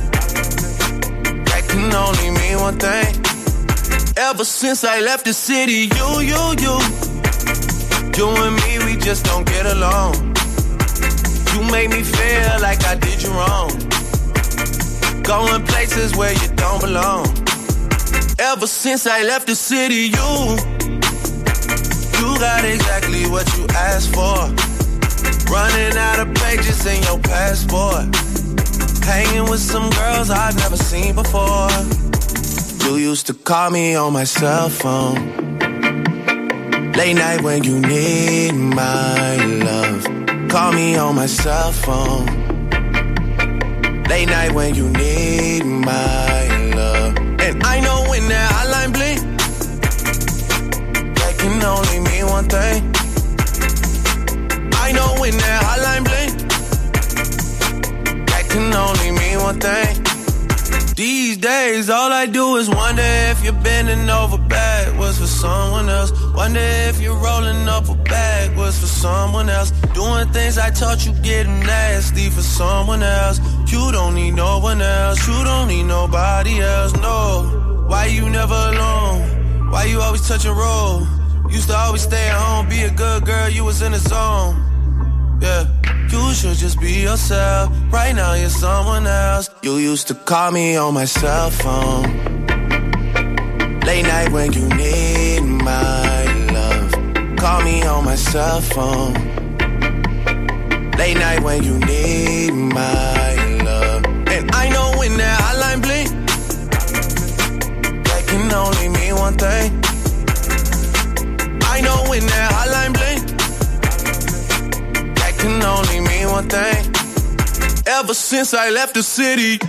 S17: that can only mean one thing. Ever since I left the city, you, you, you, you and me, we just don't get along. You made me feel like I did you wrong. Going places where you don't belong. Ever since I left the city, you, you got exactly what you asked for. Running out of pages in your passport. Hanging with some girls I've never seen before. You used to call me on my cell phone. Late night when you need my love. Call me on my cell phone. Late night when you need my love. And I know when that hotline blink, that can only mean one thing. I know when that hotline blink, that can only mean one thing. These days, all I do is wonder if you're bending over backwards for someone else. Wonder if you're rolling up a backwards for someone else. Doing things I taught you getting nasty for someone else. You don't need no one else. You don't need nobody else, no. Why you never alone? Why you always touch and roll? Used to always stay at home, be a good girl, you was in the zone. Yeah, you should just be yourself. Right now you're someone else. You used to call me on my cell phone. Late night when you need my love. Call me on my cell phone. Late night when you need my love. And I know when that hotline blink, that can only mean one thing. I know ever since I left the city.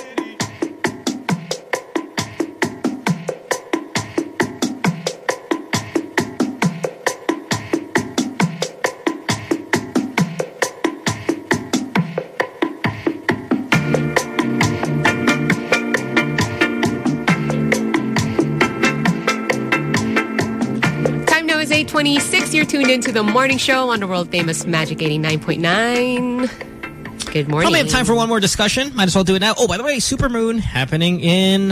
S2: eight twenty-six, you're tuned into the morning show on the world famous Magic eighty-nine point nine. Good morning.
S3: Probably have time for one more discussion. Might as well do it now. Oh, by the way, Supermoon happening in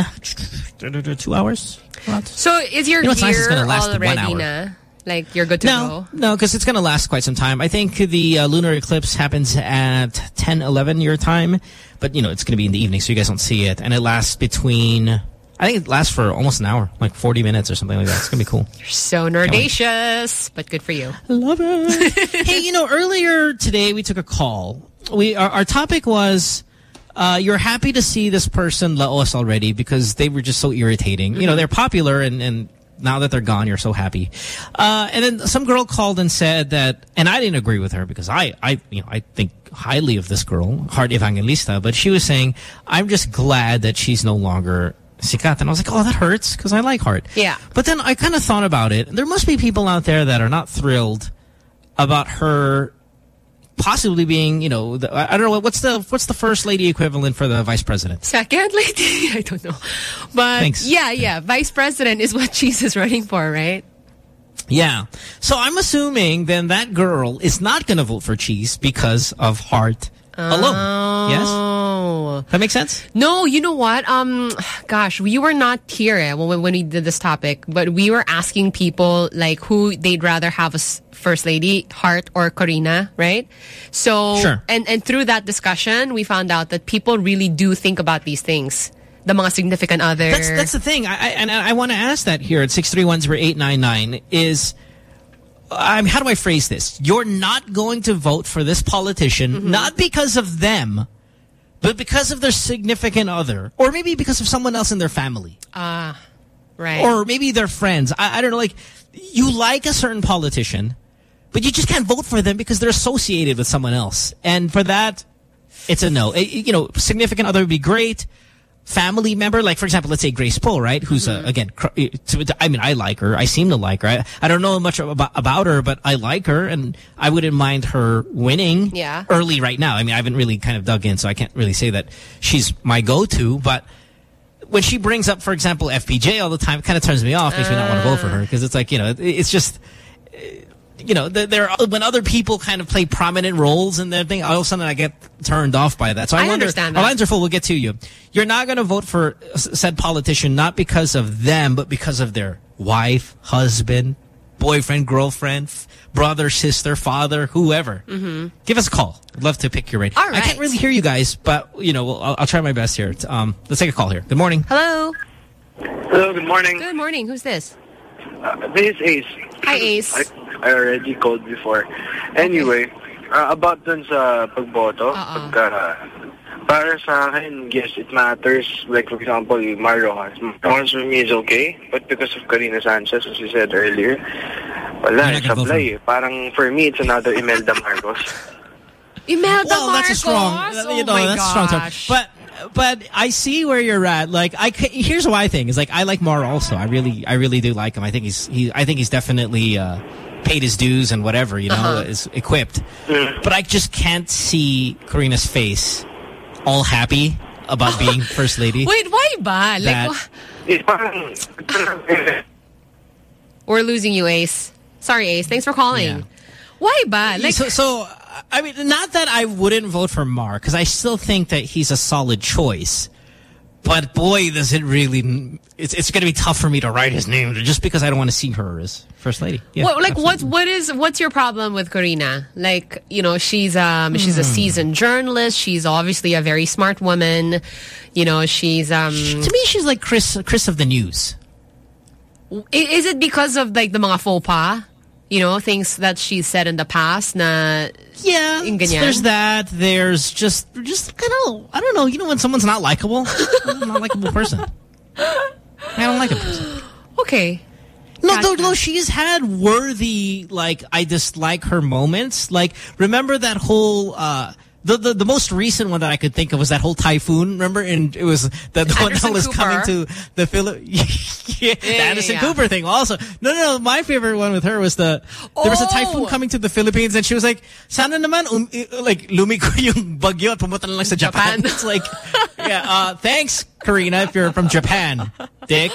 S3: two hours.
S2: So is your
S3: you know
S2: gear
S3: nice? Gonna last
S2: already
S3: one hour.
S2: na? Like you're good to
S3: no,
S2: go?
S3: No, because it's going to last quite some time. I think the uh, lunar eclipse happens at ten, eleven your time. But, you know, it's going to be in the evening, so you guys don't see it. And it lasts between... I think it lasts for almost an hour, like forty minutes or something like that. It's going to be cool.
S2: You're so nerdacious, but good for you.
S3: Love it. Hey, you know, earlier today we took a call. We Our, our topic was, uh, you're happy to see this person laos already because they were just so irritating. Mm-hmm. You know, they're popular and, and now that they're gone, you're so happy. Uh, and then some girl called and said that, and I didn't agree with her because I, I, you know, I think highly of this girl, Heart Evangelista, but she was saying, I'm just glad that she's no longer sikat. And I was like, oh, that hurts because I like Heart.
S2: Yeah.
S3: But then I kind of thought about it. There must be people out there that are not thrilled about her possibly being, you know, the, I don't know, what's the what's the first lady equivalent for the vice president?
S2: Second lady? I don't know. But
S3: Thanks.
S2: yeah, yeah, vice president is what Cheese is running for, right?
S3: Yeah. So I'm assuming then that girl is not going to vote for Cheese because of Heart alone.
S2: Oh.
S3: Yes? That makes sense?
S2: No, you know what? Um, gosh, we were not here eh, when, when we did this topic, but we were asking people like who they'd rather have as first lady, Heart or Corina, right? So,
S3: sure.
S2: and, and through that discussion, we found out that people really do think about these things. The mga significant other.
S3: That's, that's the thing. I, I, and I want to ask that here at six three one zero eight nine nine is... Um, how do I phrase this? You're not going to vote for this politician, mm-hmm. not because of them, but because of their significant other, or maybe because of someone else in their family.
S2: Ah, uh, right.
S3: Or maybe their friends. I, I don't know, like, you like a certain politician, but you just can't vote for them because they're associated with someone else. And for that, it's a no. It, you know, significant other would be great. Family member, like, for example, let's say Grace Poe, right? Who's, mm-hmm. uh, again, I mean, I like her. I seem to like her. I, I don't know much about, about her, but I like her, and I wouldn't mind her winning
S2: yeah.
S3: early right now. I mean, I haven't really kind of dug in, so I can't really say that she's my go-to, but when she brings up, for example, F P J all the time, it kind of turns me off, makes uh. me not want to vote for her, because it's like, you know, it's just... You know, there when other people kind of play prominent roles in their thing, all of a sudden I get turned off by that. So I,
S2: I
S3: wonder,
S2: understand that.
S3: Our lines are full. We'll get to you. You're not going to vote for said politician not because of them, but because of their wife, husband, boyfriend, girlfriend, brother, sister, father, whoever.
S2: Mm-hmm.
S3: Give us a call. I'd love to pick your brain.
S2: All right.
S3: I can't really hear you guys, but you know, I'll, I'll try my best here. Um, let's take a call here. Good morning.
S2: Hello.
S10: Hello. Good morning.
S2: Good morning. Who's this?
S10: Uh, this is Ace.
S2: Hi, Ace.
S10: I, I already called before. Anyway, okay. uh, about dun sa pagboto,
S2: uh-uh.
S10: pagka, uh, para sa akin, yes, it matters. Like, for example, Mario Marcos for me is okay, but because of Corina Sanchez, as you said earlier, wala, sablay. Parang for me, it's another Imelda Marcos.
S2: Imelda
S3: well,
S2: Marcos?
S3: That's a strong,
S2: oh
S3: you know,
S2: my
S3: that's
S2: gosh.
S3: a strong term. But But I see where you're at. Like, I here's what I think is like I like Mara also. I really, I really do like him. I think he's he. I think he's definitely uh, paid his dues and whatever. You know, uh-huh. is equipped.
S10: Mm.
S3: But I just can't see Corina's face all happy about being first lady.
S2: Wait, why ba? Like, we're losing you, Ace. Sorry, Ace. Thanks for calling.
S3: Yeah.
S2: Why ba? Like,
S3: so, so I mean, not that I wouldn't vote for Mar, because I still think that he's a solid choice. But boy, does it really... It's, it's going to be tough for me to write his name just because I don't want to see her as first lady. Yeah,
S2: what, like, what's, what is, what's your problem with Corina? Like, you know, she's, um, mm. she's a seasoned journalist. She's obviously a very smart woman. You know, she's... Um,
S3: to me, she's like Chris, Chris of the News.
S2: Is it because of, like, the mga faux pas? You know, things that she said in the past na...
S3: Yeah, there's that. There's just, just kind of, I don't know, you know when someone's not likable? I'm not a likable person. I don't like a person.
S2: Okay.
S3: No,
S2: gotcha.
S3: no, no, she's had worthy, like, I dislike her moments. Like, remember that whole, uh, The, the the most recent one that I could think of was that whole typhoon. Remember, and it was the, the one that was
S2: Cooper.
S3: coming to the Philippines. yeah, the
S2: yeah,
S3: Anderson
S2: yeah.
S3: Cooper thing. Also, no, no, no. My favorite one with her was the there was a typhoon
S2: Oh.
S3: coming to the Philippines, and she was like, "Sana naman um, i- like lumiko yung bagyo at pumunta na lang sa Japan." It's like, yeah. Uh, thanks, Karina, if you're from Japan, Dick.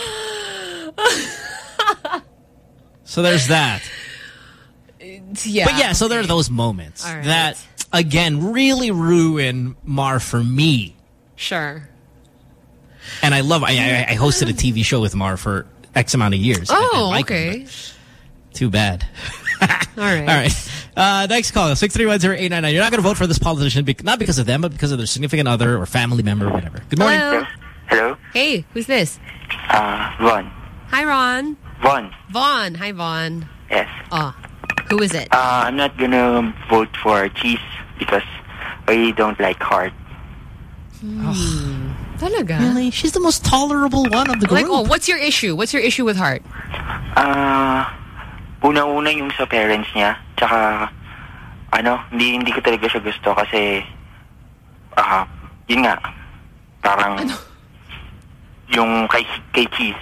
S3: So there's that.
S2: Yeah.
S3: But yeah, so there are those moments
S2: All right.
S3: that, again, really ruin Mar for me.
S2: Sure.
S3: And I love, I, I, I hosted a T V show with Mar for X amount of years. I- I
S2: Oh,
S3: like him,
S2: okay.
S3: but too bad.
S2: All right.
S3: All right. Uh, next call, six three one zero eight nine nine. You're not going to vote for this politician, bec- not because of them, but because of their significant other or family member or whatever. Good morning.
S2: Hello.
S6: Hello?
S2: Hey, who's this?
S6: Uh, Vaughn.
S2: Hi, Ron.
S6: Vaughn.
S2: Vaughn. Hi, Vaughn.
S6: Yes.
S2: Oh, who is it?
S6: Uh, I'm not gonna vote for cheese because I don't like heart.
S2: Hmm. Talaga?
S3: Really? She's the most tolerable one of the group.
S2: Like, oh, what's your issue? What's your issue with Heart?
S6: Uh, una-una yung sa parents niya. Tsaka, ano, hindi, hindi ko talaga siya gusto kasi, ah, uh, yun nga, parang,
S2: ano?
S6: yung kay, kay cheese.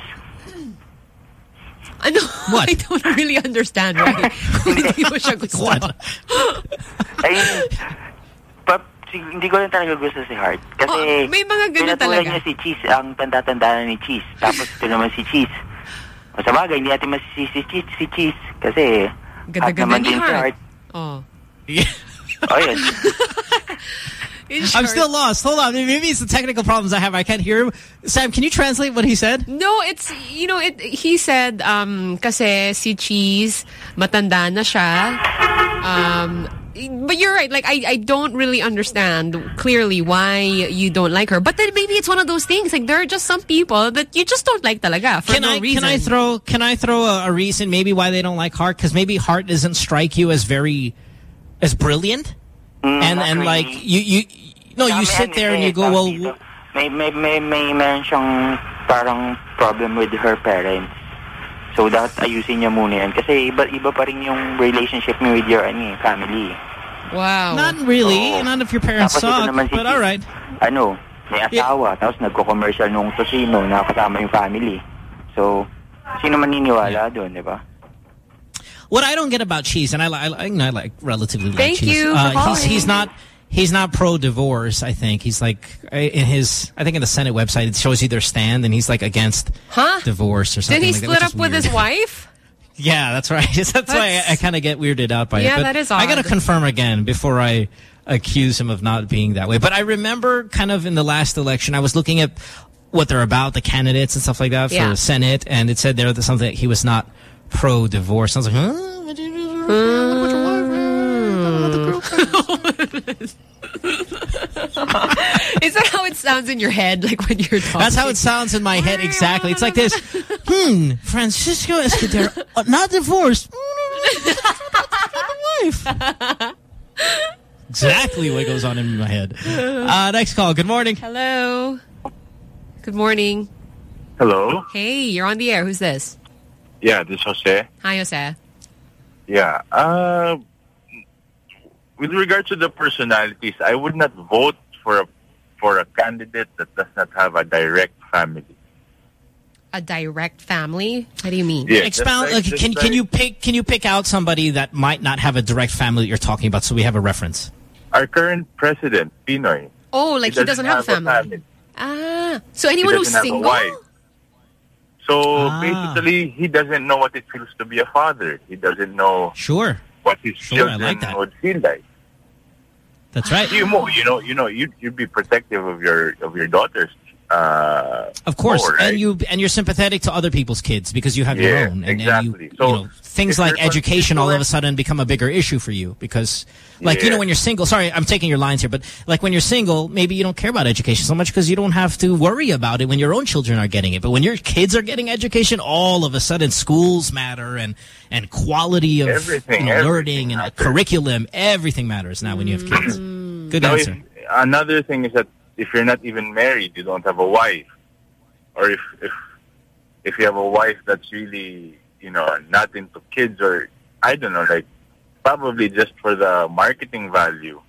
S2: Ano?
S3: What?
S2: I don't really understand why. Hindi mo siya gusto.
S3: What?
S6: Ay, pa, si, hindi ko lang talaga gusto si Heart. Kasi,
S2: Oh, may mga ganun
S6: pinatulan
S2: talaga.
S6: niya si Cheese, ang tanda-tanda ni Cheese. Tapos ito naman si Cheese. O sa bagay, hindi natin masisisi si Cheese, si Cheese. Kasi, Heart
S2: Ganda-ganda
S6: naman
S2: ni
S6: din si
S2: Heart.
S6: Heart.
S2: Oh.
S6: Oh, yun.
S3: I'm still lost. Hold on. Maybe it's the technical problems I have. I can't hear him. Sam, can you translate what he said?
S2: No, it's, you know, it. He said, um, kasi si Cheese, matanda na siya. Um, but you're right. Like, I, I don't really understand clearly why you don't like her. But then maybe it's one of those things. Like, there are just some people that you just don't like talaga for
S3: Can
S2: no
S3: I
S2: reason.
S3: can I throw can I throw a, a reason maybe why they don't like Heart? Because maybe Heart doesn't strike you as very as brilliant,
S6: Mm,
S3: and
S6: not
S3: and
S6: really.
S3: like you you no
S6: Tsaka
S3: you
S6: may
S3: sit
S6: ano
S3: there and
S6: siya
S3: you
S6: eh,
S3: go,
S6: tawag
S3: well,
S6: dito. May, may, may, may, meron siyang parang problem with her parents. So, dapat ayusin niya muna yan. Kasi iba, iba pa rin yung relationship niyo with your ano, eh, family.
S2: Wow.
S3: not really,
S6: Oo.
S3: not if your parents
S6: Tapos ito
S3: suck,
S6: naman si
S3: but
S6: Cheese.
S3: all right.
S6: Ano, may asawa, tapos nagko-commercial nung Tocino na kasama yung family. So, sino maniniwala doon, di ba?
S3: What I don't get about Cheese, and I, I, I, I like relatively like
S2: Thank
S3: Cheese.
S2: you for
S3: Uh, he's
S2: calling.
S3: he's not he's not pro divorce. I think he's like in his I think in the Senate website it shows you their stand, and he's like against
S2: Huh?
S3: divorce or something.
S2: Did he
S3: like that,
S2: split
S3: which
S2: up
S3: is
S2: with
S3: weird.
S2: his wife?
S3: Yeah, that's right. That's, why I,
S2: That's-
S3: I kind of get weirded out by
S2: Yeah,
S3: it. But
S2: that is
S3: I got to
S2: odd.
S3: confirm again before I accuse him of not being that way. But I remember kind of in the last election, I was looking at what they're about, the candidates and stuff like that for
S2: Yeah.
S3: Senate, and it said there that something he was not pro-divorce. I was like, huh?
S2: Is that how it sounds in your head, like when you're talking?
S3: That's how it sounds in my head exactly. It's like this. Hmm, Francisco Escudero, uh, not divorced. wife. Exactly what goes on in my head. Uh, next call. Good morning.
S2: Hello. Good morning.
S11: Hello.
S2: Hey, you're on the air. Who's this?
S11: Yeah, this is Jose.
S2: Hi, Jose.
S11: Yeah. Uh, with regard to the personalities, I would not vote for a for a candidate that does not have a direct family.
S2: A direct family? What do you mean?
S11: Yeah,
S3: Expound.
S11: just like-
S3: like,
S11: just
S3: can can
S11: like-
S3: you pick can you pick out somebody that might not have a direct family that you're talking about, so we have a reference?
S11: Our current president, Pinoy.
S2: Oh, like he doesn't, have a family.
S11: family.
S2: Ah, so
S11: He
S2: anyone who's
S11: doesn't have a
S2: single?
S11: wife. So
S3: Ah.
S11: basically, he doesn't know what it feels to be a father. He doesn't know
S3: Sure.
S11: what his
S3: Sure, I
S11: children
S3: like that.
S11: would feel like.
S3: That's right.
S11: You more, you know, you know, you you'd be protective of your of your daughters. Uh,
S3: Of course,
S11: more, right?
S3: and you and you're sympathetic to other people's kids because you have your
S11: Yeah,
S3: own, and,
S11: exactly.
S3: and you,
S11: So,
S3: you know things
S11: if
S3: like
S11: you're
S3: education all of a
S11: constituent-
S3: sudden become a bigger issue for you because, like you
S11: Yeah.
S3: know, when you're single. Sorry, I'm taking your lines here, but like when you're single, maybe you don't care about education so much because you don't have to worry about it when your own children are getting it. But when your kids are getting education, all of a sudden schools matter and and quality of
S11: Everything,
S3: you know,
S11: everything
S3: learning and
S11: matters.
S3: curriculum, everything matters now when you have kids. Good
S11: Now,
S3: answer.
S11: if, another thing is that if you're not even married, you don't have a wife, or if if if you have a wife that's really you know not into kids, or I don't know, like probably just for the marketing value,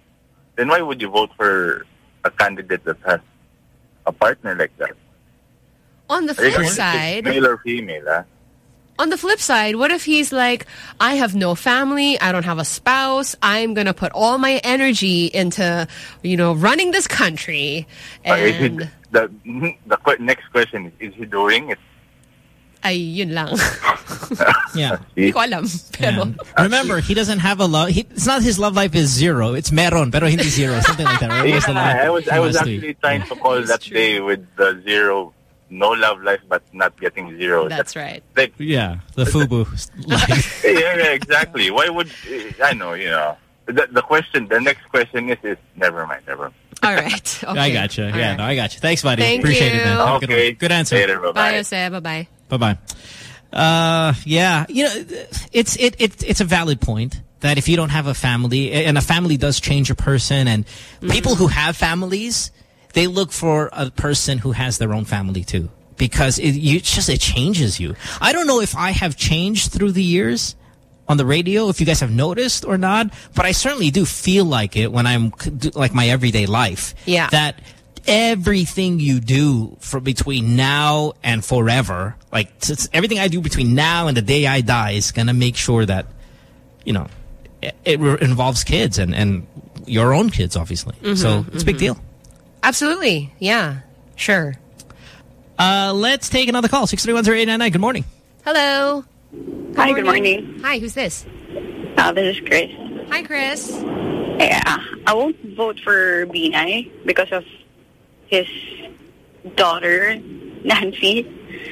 S11: then why would you vote for a candidate that has a partner like that?
S2: On the flip side,
S11: male or female, huh?
S2: On the flip side, what if he's like, I have no family, I don't have a spouse, I'm going to put all my energy into, you know, running this country.
S11: Uh, is he,
S2: And,
S11: the, the que- next question is, is he doing it?
S2: ay, yun lang.
S3: Yeah.
S2: Hindi ko alam. Pero,
S3: Yeah. Remember, he doesn't have a love. He, it's not his love life is zero. It's meron, pero hindi zero. Something like that, right?
S11: Yeah,
S3: What's the line?
S11: I was, I
S3: He
S11: was
S3: must be.
S11: actually trying to call that day with the zero, no love life, but not getting zero.
S2: That's right.
S11: Like,
S3: Yeah, the FUBU life.
S11: yeah, yeah, exactly. Why would I know? You know, the the question, the next question is is never mind, never mind.
S2: all right. Okay.
S3: I got you.
S2: All
S3: Yeah,
S2: right.
S3: no, I got you. Thanks, buddy.
S2: Thank
S3: Appreciate
S2: you.
S3: it, man. Have a good
S11: Okay.
S3: one. Good answer.
S11: Later, bye
S2: Bye,
S11: bye.
S2: Jose. Bye-bye.
S3: Bye-bye. Uh, yeah, you know, it's it, it it's a valid point that if you don't have a family, and a family does change a person, and
S2: Mm-hmm.
S3: people who have families, they look for a person who has their own family too, because it you it's just it changes you. I don't know if I have changed through the years on the radio, if you guys have noticed or not, but I certainly do feel like it when I'm like my everyday life.
S2: Yeah.
S3: That everything you do for between now and forever, like it's, everything I do between now and the day I die is going to make sure that, you know, it, it involves kids and, and your own kids, obviously.
S2: Mhm,
S3: so it's a big
S2: mhm.
S3: deal.
S2: Absolutely. Yeah. Sure.
S3: Uh, let's take another call. six three one zero eight nine nine. Good morning.
S2: Hello.
S12: Hi, good morning.
S2: Hi, who's this?
S12: Uh, this is Chris.
S2: Hi, Chris.
S12: Yeah, I won't vote for Binay because of his daughter, Nancy.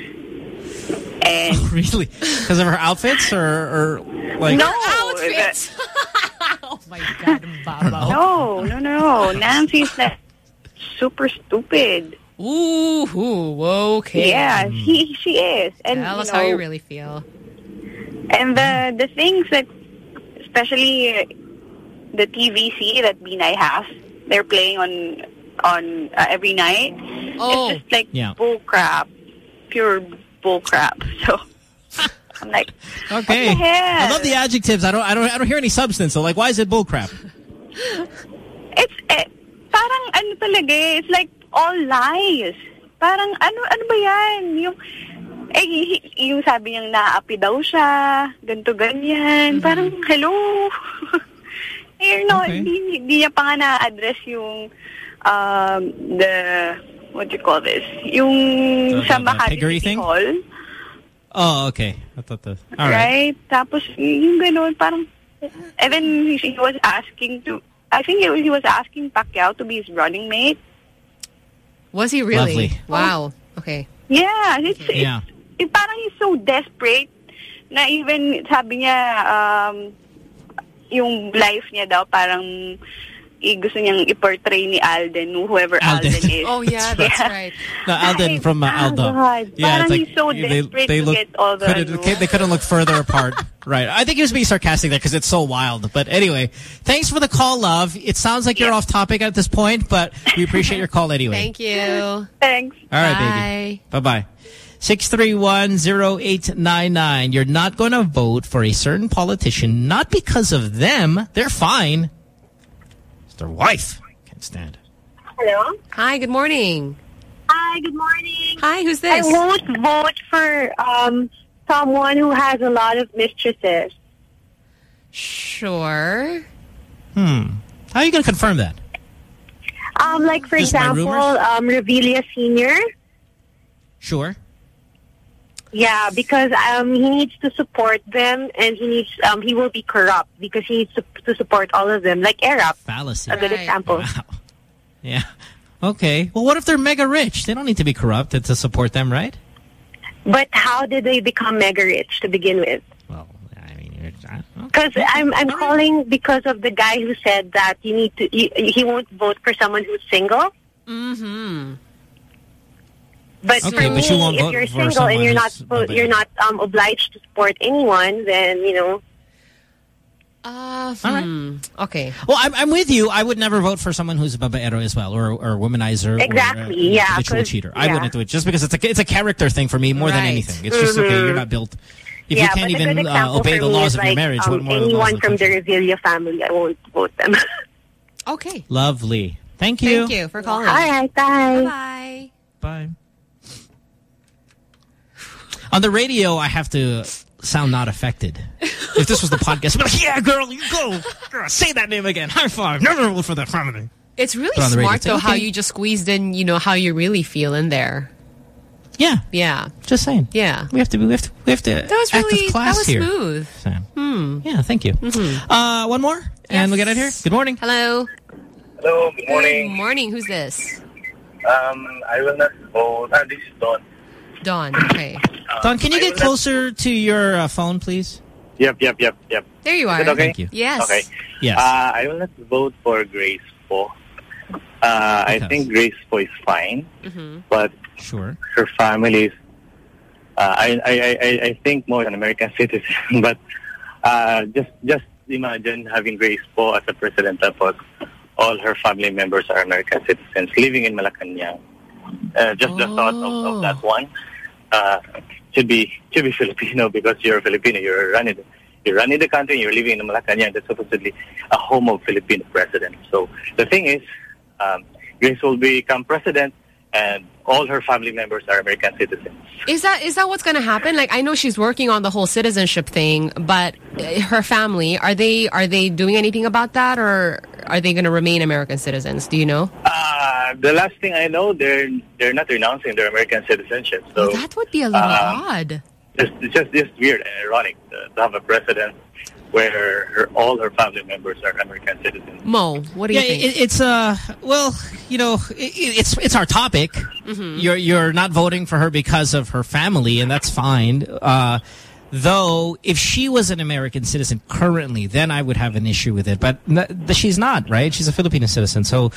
S12: And
S3: Really? Because of her outfits or, or like...
S12: no,
S2: outfits. Oh my God, Baba.
S12: no, no, no. Nancy's like super stupid.
S2: Ooh, ooh, okay.
S12: Yeah, she she is. And
S2: Tell
S12: you
S2: us
S12: know,
S2: how you really feel.
S12: And the the things that, especially the T V C that Binay has, they're playing on on uh, every night.
S2: Oh,
S12: it's just like
S3: yeah.
S12: bull crap, pure bull crap. So I'm like,
S3: Okay.
S12: what the hell?
S3: I love the adjectives. I don't, I don't, I don't hear any substance. So like, why is it bullcrap?
S12: It's eh, parang ano talaga eh, it's like all lies. Parang ano ano ba yan? Yung eh y- yung sabi niyang naapi daw siya, ganto ganyan. Parang hello. Eh no,
S3: Okay.
S12: hindi, hindi niya pa nga na-address yung um the what do you call this? Yung
S3: The-
S12: sa
S3: the- the
S12: Makati
S3: piggery
S12: City
S3: thing?
S12: Hall,
S3: Oh, okay. I thought that. All right.
S12: right? Tapos y- yung gano'n parang and then he, he was asking to I think he was, he was asking Pacquiao to be his running mate.
S2: Was he really?
S3: Lovely.
S2: Wow. Okay.
S12: Yeah, it's, it's
S3: Yeah.
S12: it, parang he's so desperate na even sabi niya um, yung life niya daw parang eh, gusto niyang i-portray ni Alden, whoever Alden,
S3: Alden.
S12: is.
S2: Oh yeah, that's right.
S3: No, Alden from uh, Aldo.
S12: Oh, God.
S3: Yeah,
S12: Parang
S3: it's like
S12: he's so
S3: they,
S12: desperate
S3: they
S12: to
S3: look,
S12: get all the,
S3: couldn't-
S12: ano.
S3: okay, they couldn't look further apart. Right. I think he was being sarcastic there because it's so wild. But anyway, thanks for the call, love. It sounds like you're off topic at this point, but we appreciate your call anyway.
S2: Thank you.
S12: Thanks.
S3: All right,
S2: Bye.
S3: baby. Bye-bye. six three one zero eight nine nine. You're not going to vote for a certain politician, not because of them. They're fine. It's their wife. Can't stand it.
S12: Hello?
S2: Hi, good morning.
S12: Hi, good morning.
S2: Hi, who's
S12: I
S2: this?
S12: won't vote for um, someone who has a lot of mistresses.
S2: Sure.
S3: Hmm. How are you going to confirm that?
S12: Um, like, for
S3: Just by
S12: example,
S3: rumors?
S12: um, Revelia Senior
S3: Sure.
S12: Yeah, because um, he needs to support them, and he needs um, he will be corrupt because he needs to, to support all of them, like Arab.
S3: Fallacy.
S12: A good
S2: Right.
S12: example.
S3: Wow. Yeah. Okay. Well, what if they're mega rich? They don't need to be corrupted to support them, right?
S12: But how did they become mega rich to begin with?
S3: Well, I mean, it's- I don't know.
S12: Because I'm I'm calling because of the guy who said that you need to he, he won't vote for someone who's single.
S2: Mm-hmm.
S12: But
S3: Okay,
S12: for
S3: but
S12: me,
S3: you won't
S12: if
S3: vote
S12: you're
S3: for
S12: single
S3: someone
S12: and you're not
S3: who's
S12: suppo-
S3: babae.
S12: you're not um, obliged to support anyone, then you know.
S2: Uh,
S3: All right.
S2: hmm. Okay.
S3: Well, I'm, I'm with you. I would never vote for someone who's a babaero as well, or or womanizer,
S12: Exactly,
S3: or a,
S12: yeah,
S3: habitual
S12: 'cause-
S3: cheater. I
S12: yeah.
S3: wouldn't do it just because it's a it's a character thing for me more than
S2: Right.
S3: anything. It's just okay.
S12: Mhm.
S3: You're not built. If
S12: yeah,
S3: you can't
S12: but a good
S3: even uh,
S12: example
S3: obey
S12: for
S3: the
S12: me
S3: laws
S12: is
S3: of your
S12: like,
S3: marriage,
S12: um,
S3: what more the laws
S12: anyone
S3: of the
S12: from the
S3: country?
S12: Revilla family, I won't vote them.
S2: Okay.
S3: Lovely. Thank you.
S2: Thank you for calling.
S12: All right, bye.
S2: Bye.
S3: Bye. On the radio, I have to sound not affected. If this was the podcast, I'd be like, yeah, girl, you go. Girl, say that name again. High five. Never vote for that family.
S2: It's really
S3: But on the radio,
S2: smart,
S3: it's
S2: though,
S3: like,
S2: how
S3: okay.
S2: you just squeezed in, you know, how you really feel in there.
S3: Yeah.
S2: Yeah.
S3: Just saying.
S2: Yeah.
S3: We have to, we have to, we have to
S2: That was
S3: act
S2: really,
S3: with class
S2: that was
S3: here.
S2: smooth.
S3: Sam.
S2: Hmm.
S3: Yeah, thank you.
S2: Mm-hmm.
S3: Uh, one more, and we'll get out of here. Good morning.
S2: Hello.
S10: Hello, good morning.
S2: Good morning. Who's this?
S10: Um, I will not vote. Ah, this is Don.
S2: Don. Okay.
S3: Don, can you
S10: I
S3: get
S10: will not-
S3: closer to your uh, phone, please?
S10: Yep, yep, yep, yep.
S2: There you
S10: Is
S2: are.
S10: it okay?
S3: Thank you.
S2: Yes.
S10: Okay.
S3: Yes.
S10: Uh, I will not vote for Grace Po. Uh, I think Grace Po is fine,
S2: Mm-hmm.
S10: but
S3: sure.
S10: her family is. Uh, I, I, I, I think more an American citizen, but uh, just just imagine having Grace Po as a president, tapos all her family members are American citizens living in Malacanang. Uh, just the thought of, of that one uh, should be should be Filipino, because you're Filipino. You're running you're running the country. You're living in Malacanang. That's supposedly a home of Filipino president. So the thing is, um, Grace will become president, and all her family members are American citizens.
S2: Is that is that what's going to happen? Like, I know she's working on the whole citizenship thing, but uh, her family, are they are they doing anything about that, or are they going to remain American citizens? Do you know?
S10: Uh, the last thing I know, they're they're not renouncing their American citizenship. So
S2: Well, that would be a little
S10: um,
S2: odd.
S10: It's, it's just just weird and ironic to, to have a president where her, all her family members are American citizens.
S2: Mo, what do you
S3: yeah,
S2: think?
S3: It, it's uh, well, you know, it, it's it's our topic.
S2: Mm-hmm.
S3: You're you're not voting for her because of her family, and that's fine. Uh, though, if she was an American citizen currently, then I would have an issue with it. But n she's not, right? She's a Filipino citizen, so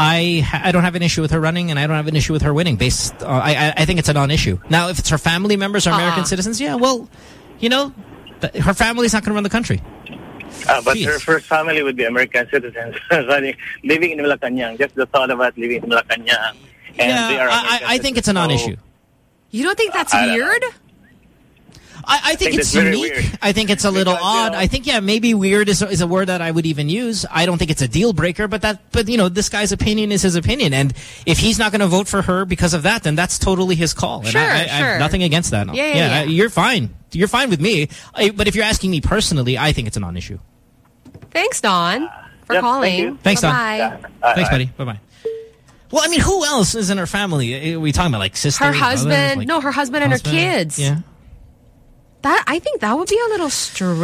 S3: I I don't have an issue with her running, and I don't have an issue with her winning. Based, uh, I I think it's a non-issue. Now, if it's her family members are American
S2: Uh-uh.
S3: citizens, yeah, well, you know, th her family's not going to run the country.
S10: Uh, but
S3: Jeez.
S10: her first family would be American citizens running, living in Malacanang. Just the thought about living in Malacanang. And
S3: Yeah,
S10: they are
S3: I,
S10: American
S3: I I think it's a non-issue.
S2: You don't think that's
S10: I don't
S2: weird?
S3: I, I think,
S10: think
S3: it's
S10: that's very
S3: unique.
S10: weird.
S3: I think it's a little
S10: Because, you
S3: odd.
S10: know-
S3: I think, yeah, maybe weird is, is a word that I would even use. I don't think it's a deal breaker, but that, but you know, this guy's opinion is his opinion. And if he's not going to vote for her because of that, then that's totally his call. And
S2: Sure,
S3: I, I, I
S2: sure.
S3: have nothing against that.
S2: Yeah, yeah, yeah.
S3: I- you're fine. You're fine with me. I, but if you're asking me personally, I think it's a non-issue.
S2: Thanks, Don, for
S10: Yep,
S2: calling.
S10: thank you.
S3: Thanks, Don.
S2: Bye.
S10: Uh,
S3: Thanks,
S10: uh,
S3: buddy. Bye-bye. Well, I mean, who else is in her family? Are we talking about like sisters?
S2: Her
S3: brothers,
S2: husband,
S3: like
S2: no, her husband and her
S3: husband?
S2: kids.
S3: Yeah.
S2: That I think that would be a little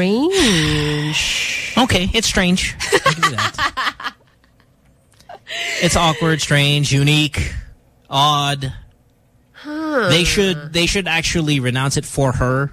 S2: strange.
S3: Okay, it's strange. I can do that. It's awkward, strange, unique, odd.
S2: Huh.
S3: They should they should actually renounce it for her,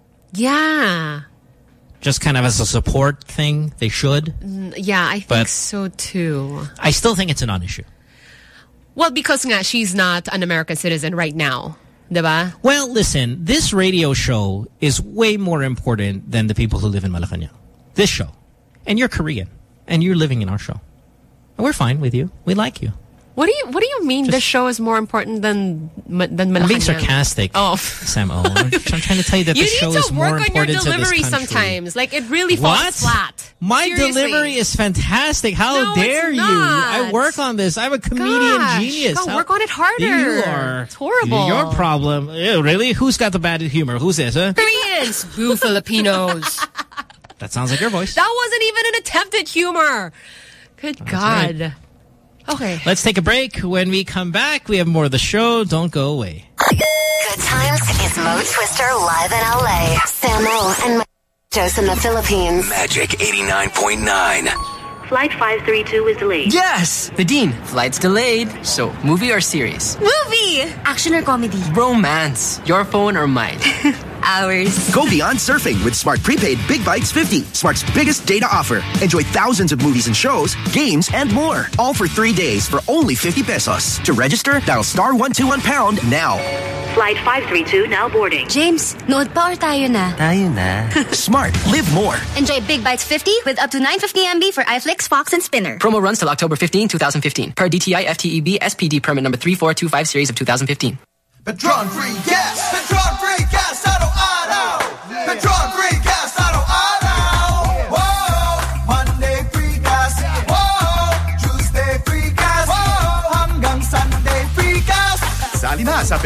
S2: Yeah.
S3: just kind of as a support thing. They should.
S2: Mm, Yeah, I think
S3: But-
S2: so too.
S3: I still think it's a non-issue.
S2: Well, because nga, she's not an American citizen right now. Diba?
S3: Well, listen, this radio show is way more important than the people who live in Malacanang. This show. And you're Korean. And you're living in our show. And we're fine with you. We like you.
S2: What do you What do you mean? This show is more important than than Malacanang?
S3: I'm being sarcastic.
S2: Oh,
S3: Sam O. I'm, I'm trying to tell you that
S2: you
S3: the show
S2: need
S3: is
S2: to
S3: more
S2: work on your
S3: important to this
S2: delivery
S3: country.
S2: sometimes. Like, it really falls
S3: What?
S2: flat.
S3: My
S2: Seriously.
S3: delivery is fantastic. How
S2: No,
S3: dare
S2: it's
S3: you?
S2: not.
S3: I work on this. I'm a comedian
S2: Gosh,
S3: genius.
S2: go
S3: How-
S2: work on it harder.
S3: You are.
S2: It's horrible.
S3: Your problem. Ew, really? Who's got the bad humor? Who's this, huh?
S2: Koreans, boo Filipinos.
S3: That sounds like your voice.
S2: That wasn't even an attempt at humor. Good God.
S3: right.
S2: Okay.
S3: Let's take a break. When we come back, we have more of the show. Don't go away.
S5: Good times is Mo Twister live in L A. Samo and Mike Joes in the Philippines.
S15: Magic eighty-nine point nine.
S18: Flight five three two is delayed.
S19: Yes! The Dean. Flight's delayed. So, movie or series?
S4: Movie! Action or comedy?
S19: Romance. Your phone or mine?
S4: Ours.
S14: Go beyond surfing with Smart Prepaid Big Bites fifty, Smart's biggest data offer. Enjoy thousands of movies and shows, games, and more. All for three days for only fifty pesos. To register, dial star one two one pound now.
S18: Flight five three two now boarding.
S4: James, nood pa or tayo na?
S19: Tayo na.
S14: Smart, live more.
S4: Enjoy Big Bites fifty with up to nine hundred fifty megabytes for iFlix, Fox, and Spinner.
S19: Promo runs till October fifteenth, twenty fifteen. Per D T I F T E B S P D permit number three four two five series of two thousand fifteen.
S21: Petron free gas. Petron free gas. Araw-araw. Petron free gas. Araw-araw. Whoa. Monday free gas. Whoa.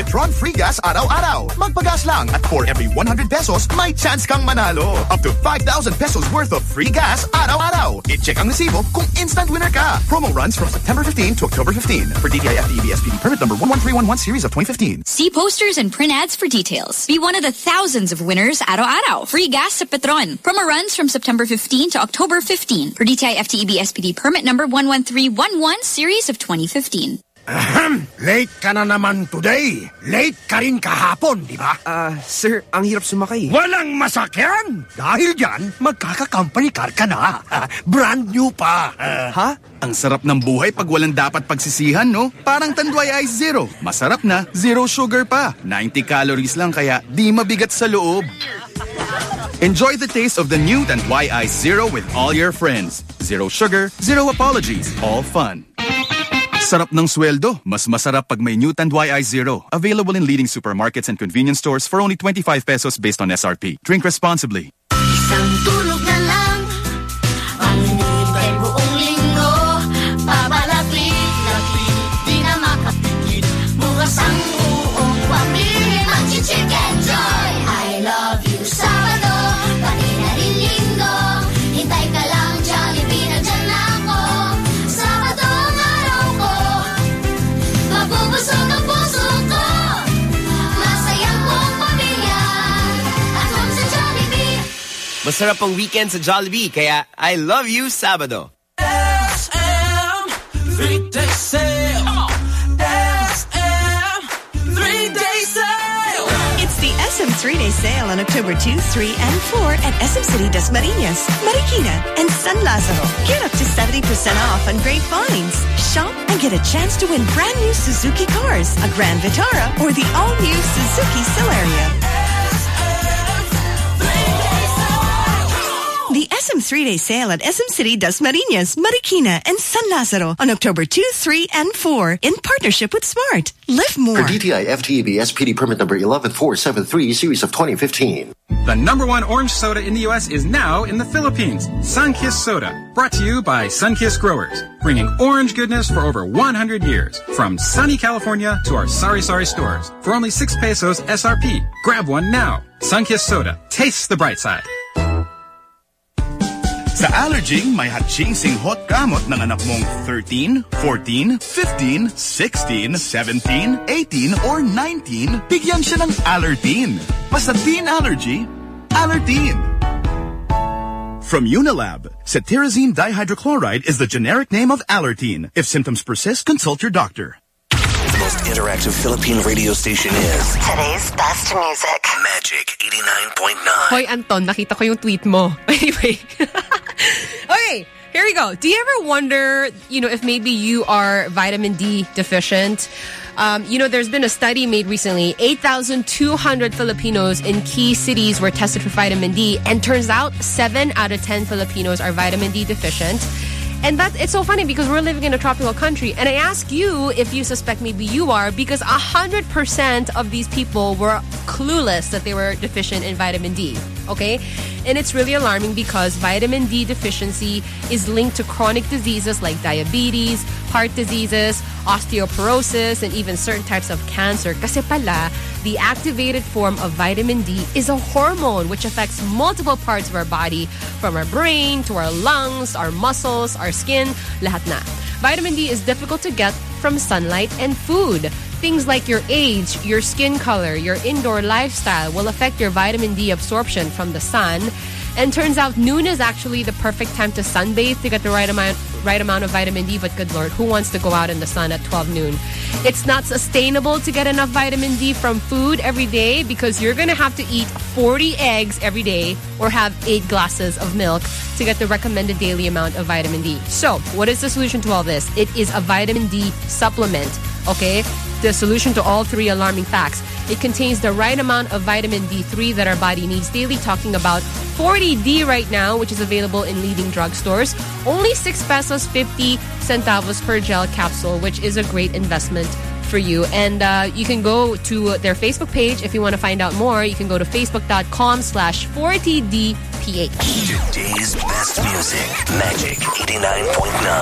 S14: Petron Free Gas araw-araw. Magpagas lang at for every one hundred pesos, may chance kang manalo. Up to five thousand pesos worth of free gas araw-araw. I-check ang resibo kung instant winner ka. Promo runs from September fifteenth to October fifteenth. For D T I F T E B S P D permit number one one three one one series of twenty fifteen.
S9: See posters and print ads for details. Be one of the thousands of winners araw-araw. Free gas sa Petron. Promo runs from September fifteenth to October fifteenth. For D T I F T E B S P D permit number one one three one one series of twenty fifteen.
S13: Ahem! Late ka na naman today. Late ka rin kahapon, di ba?
S7: Ah, uh, sir, ang hirap sumakay.
S13: Walang masakyan! Dahil dyan, magkaka-company car ka na. Brand new pa. Uh,
S14: ha? Ang sarap ng buhay pag walang dapat pagsisihan, no? Parang Tanduay Ice Zero. Masarap na, zero sugar pa. ninety calories lang kaya di mabigat sa loob. Enjoy the taste of the new Tanduay Ice Zero with all your friends. Zero sugar, zero apologies, all fun. Sarap ng sweldo. Mas masarap pag may new Tanduay Ice Zero. Available in leading supermarkets and convenience stores for only twenty-five pesos based on S R P. Drink responsibly.
S16: Isang tulog na lang ang hinihintay buong linggo. Pabalapit-lapit, di na makapigil. Bukas ang buong pamilya mag-chicken joy. I love you, Sabado, pati na rin linggo. Hintay ka lang, Jollibee, nandyan ako. Sabado ang araw ko, mabubusog ang puso ko. Masayang buong pamilya, at home sa Jollibee.
S7: Masarap ang weekend sa Jollibee, kaya I love you, Sabado.
S16: S M three-day sale. S M three-day sale.
S20: It's the S M three-day sale on October second, third, and fourth at S M City Dasmariñas, Marikina, and San Lazaro. Get up to seventy percent off on great finds. Shop and get a chance to win brand new Suzuki cars, a Grand Vitara, or the all-new Suzuki Celerio. The S M three-day sale at S M City Dasmariñas, Marikina, and San Lazaro on October second, third, and fourth in partnership with Smart. Live more.
S22: For D T I F T E B S P D permit number one one four seven three series of twenty fifteen.
S28: The number one orange soda in the U S is now in the Philippines. Sunkist Soda. Brought to you by Sunkist Growers. Bringing orange goodness for over one hundred years. From sunny California to our sari-sari stores. For only six pesos S R P. Grab one now. Sunkist Soda. Taste the bright side.
S14: Sa Allerging, may hot-chasing hot gamot ng anak mong thirteen, fourteen, fifteen, sixteen, seventeen, eighteen, or nineteen, bigyan siya ng Allertine. Basta teen allergy, Allertine. From Unilab, cetirizine dihydrochloride is the generic name of Allertine. If symptoms persist, consult your doctor.
S15: The most interactive Philippine radio station is
S5: today's best music.
S15: Magic eighty-nine point nine.
S2: Hoy, Anton, nakita ko yung tweet mo. Anyway. Okay, here we go. Do you ever wonder, you know, if maybe you are vitamin D deficient? Um, you know, there's been a study made recently. eight thousand two hundred Filipinos in key cities were tested for vitamin D. And turns out seven out of ten Filipinos are vitamin D deficient. And that it's so funny because we're living in a tropical country. And I ask you if you suspect maybe you are, because one hundred percent of these people were clueless that they were deficient in vitamin D. Okay? And it's really alarming because vitamin D deficiency is linked to chronic diseases like diabetes, heart diseases, osteoporosis, and even certain types of cancer. Kasi pala, the activated form of vitamin D is a hormone which affects multiple parts of our body, from our brain to our lungs, our muscles, our skin, lahat na. Vitamin D is difficult to get from sunlight and food. Things like your age, your skin color, your indoor lifestyle will affect your vitamin D absorption from the sun. And turns out noon is actually the perfect time to sunbathe to get the right amount right amount of vitamin D. But good Lord, who wants to go out in the sun at twelve noon? It's not sustainable to get enough vitamin D from food every day because you're going to have to eat forty eggs every day or have eight glasses of milk to get the recommended daily amount of vitamin D. So, what is the solution to all this? It is a vitamin D supplement, okay? The solution to all three alarming facts. It contains the right amount of vitamin D three that our body needs daily, talking about forty D right now, which is available in leading drugstores. Only six pesos fifty centavos per gel capsule, which is a great investment for you. And uh, you can go to their Facebook page if you want to find out more. You can go to facebook.com slash 40DPH.
S15: Today's best music, Magic eighty-nine point nine.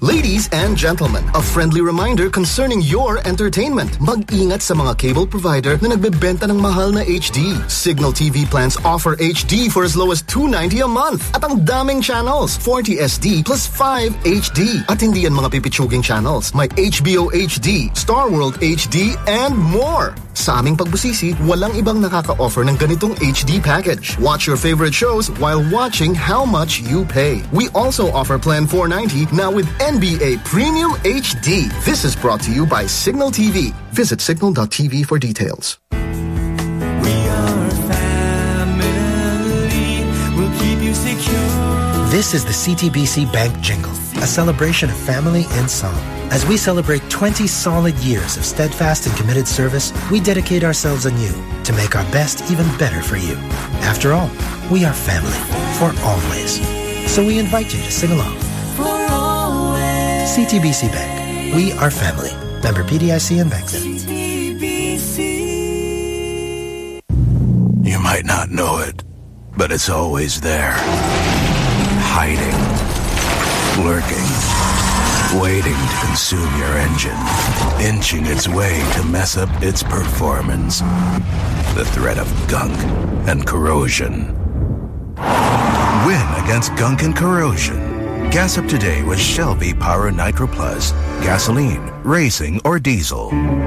S22: Ladies and gentlemen, a friendly reminder concerning your entertainment. Mag-ingat sa mga cable provider na nagbebenta ng mahal na H D. Signal T V plans offer H D for as low as two ninety a month. At ang daming channels, forty S D plus five H D. At hindi yan mga pipitsuging channels. May H B O H D, Star World H D, and more. Sa aming pagbusisi, walang ibang nakaka-offer ng ganitong H D package. Watch your favorite shows while watching how much you pay. We also offer Plan four ninety now with N B A Premium H D. This is brought to you by Signal T V. Visit signal dot t v for details.
S16: We are family. We'll keep you secure.
S1: This is the C T B C Bank Jingle, a celebration of family in song. As we celebrate twenty solid years of steadfast and committed service, we dedicate ourselves anew to make our best even better for you. After all, we are family for always. So we invite you to sing along.
S16: For always.
S1: C T B C Bank. We are family. Member P D I C and Bank.
S15: You might not know it, but it's always there. Hiding. Lurking. Waiting to consume your engine. Inching its way to mess up its performance. The threat of gunk and corrosion. Win against gunk and corrosion. Gas up today with Shell V-Power Nitro Plus. Gasoline, racing, or diesel.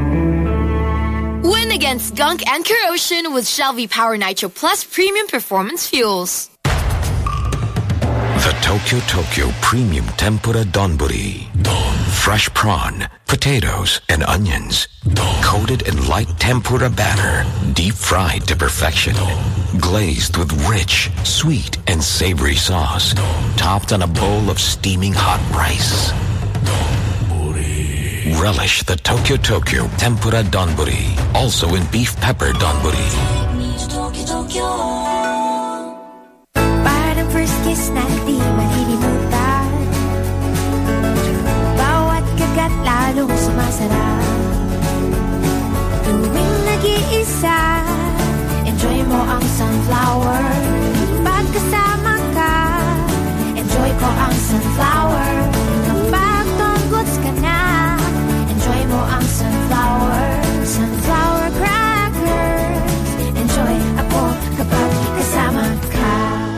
S8: Win against gunk and corrosion with Shell V-Power Nitro Plus Premium Performance Fuels.
S17: The Tokyo Tokyo Premium Tempura Donburi. Don. Fresh prawn, potatoes, and onions. Don. Coated in light tempura batter. Deep fried to perfection. Don. Glazed with rich, sweet, and savory sauce. Don. Topped on a bowl of steaming hot rice. Donburi. Relish the Tokyo Tokyo Tempura Donburi. Also in beef pepper Donburi.
S16: Parang first kiss na di malilimutan. Bawat kagat lalong sumasarap. Tuwing nag-iisa, enjoy mo ang sunflower. Pagkasama ka, enjoy ko ang sunflower. Kapag tunggots ka na, enjoy mo ang sunflower. Sunflower crackers, enjoy ako kapag kasama ka.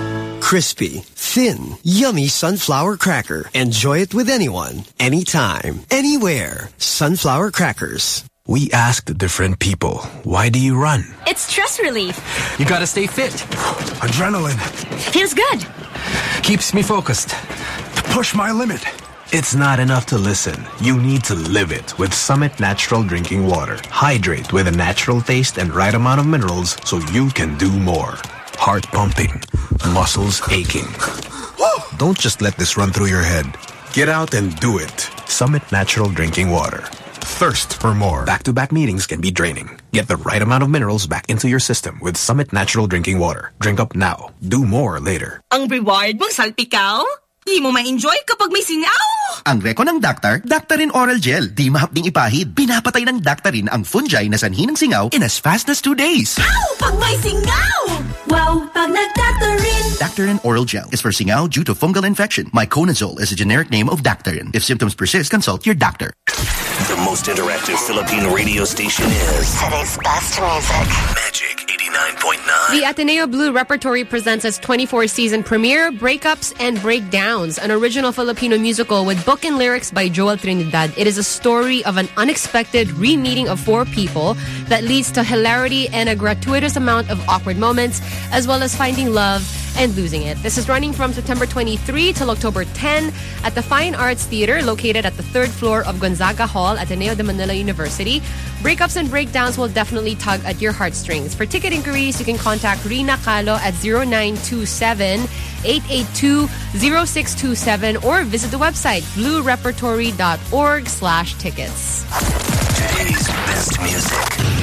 S23: Crispy, thin, yummy sunflower cracker. Enjoy it with anyone, anytime, anywhere. Sunflower crackers.
S15: We asked different people, why do you run?
S8: It's stress relief.
S24: You gotta stay fit.
S15: Adrenaline.
S8: Feels good.
S24: Keeps me focused.
S15: To push my limit. It's not enough to listen. You need to live it with Summit Natural Drinking Water. Hydrate with a natural taste and right amount of minerals so you can do more. Heart pumping, muscles aching. Don't just let this run through your head. Get out and do it. Summit Natural Drinking Water. Thirst for more. Back-to-back meetings can be draining. Get the right amount of minerals back into your system with Summit Natural Drinking Water. Drink up now. Do more later.
S25: Ang reward mong salpikaw? Di mo ma-enjoy kapag may singaw!
S26: Ang reko ng Dactar, Dactarin Oral Gel. Di mahapding ipahid. Pinapatay ng Dactarin ang fungi na sanhi ng singaw in as fast as two days.
S25: Ow! Pag may singaw! Wow! Pag nag-Dactarin!
S26: Dactarin Oral Gel is for singaw due to fungal infection. Miconazole is a generic name of Dactarin. If symptoms persist, consult your doctor.
S15: The most interactive Philippine radio station is
S5: today's best music.
S15: Magic eighty-nine point nine.
S2: The Ateneo Blue Repertory presents its twenty-fourth season premiere, Breakups and Breakdowns, an original Filipino musical with book and lyrics by Joel Trinidad. It is a story of an unexpected re-meeting of four people that leads to hilarity and a gratuitous amount of awkward moments, as well as finding love and losing it. This is running from September twenty-third till October tenth at the Fine Arts Theater located at the third floor of Gonzaga Hall, Ateneo de Manila University. Breakups and Breakdowns will definitely tug at your heartstrings. For ticket inquiries, you can contact Rina Calo at zero nine two seven, eight eight two, zero six two seven or visit the website blue repertory dot org slash tickets.
S15: Today's best music.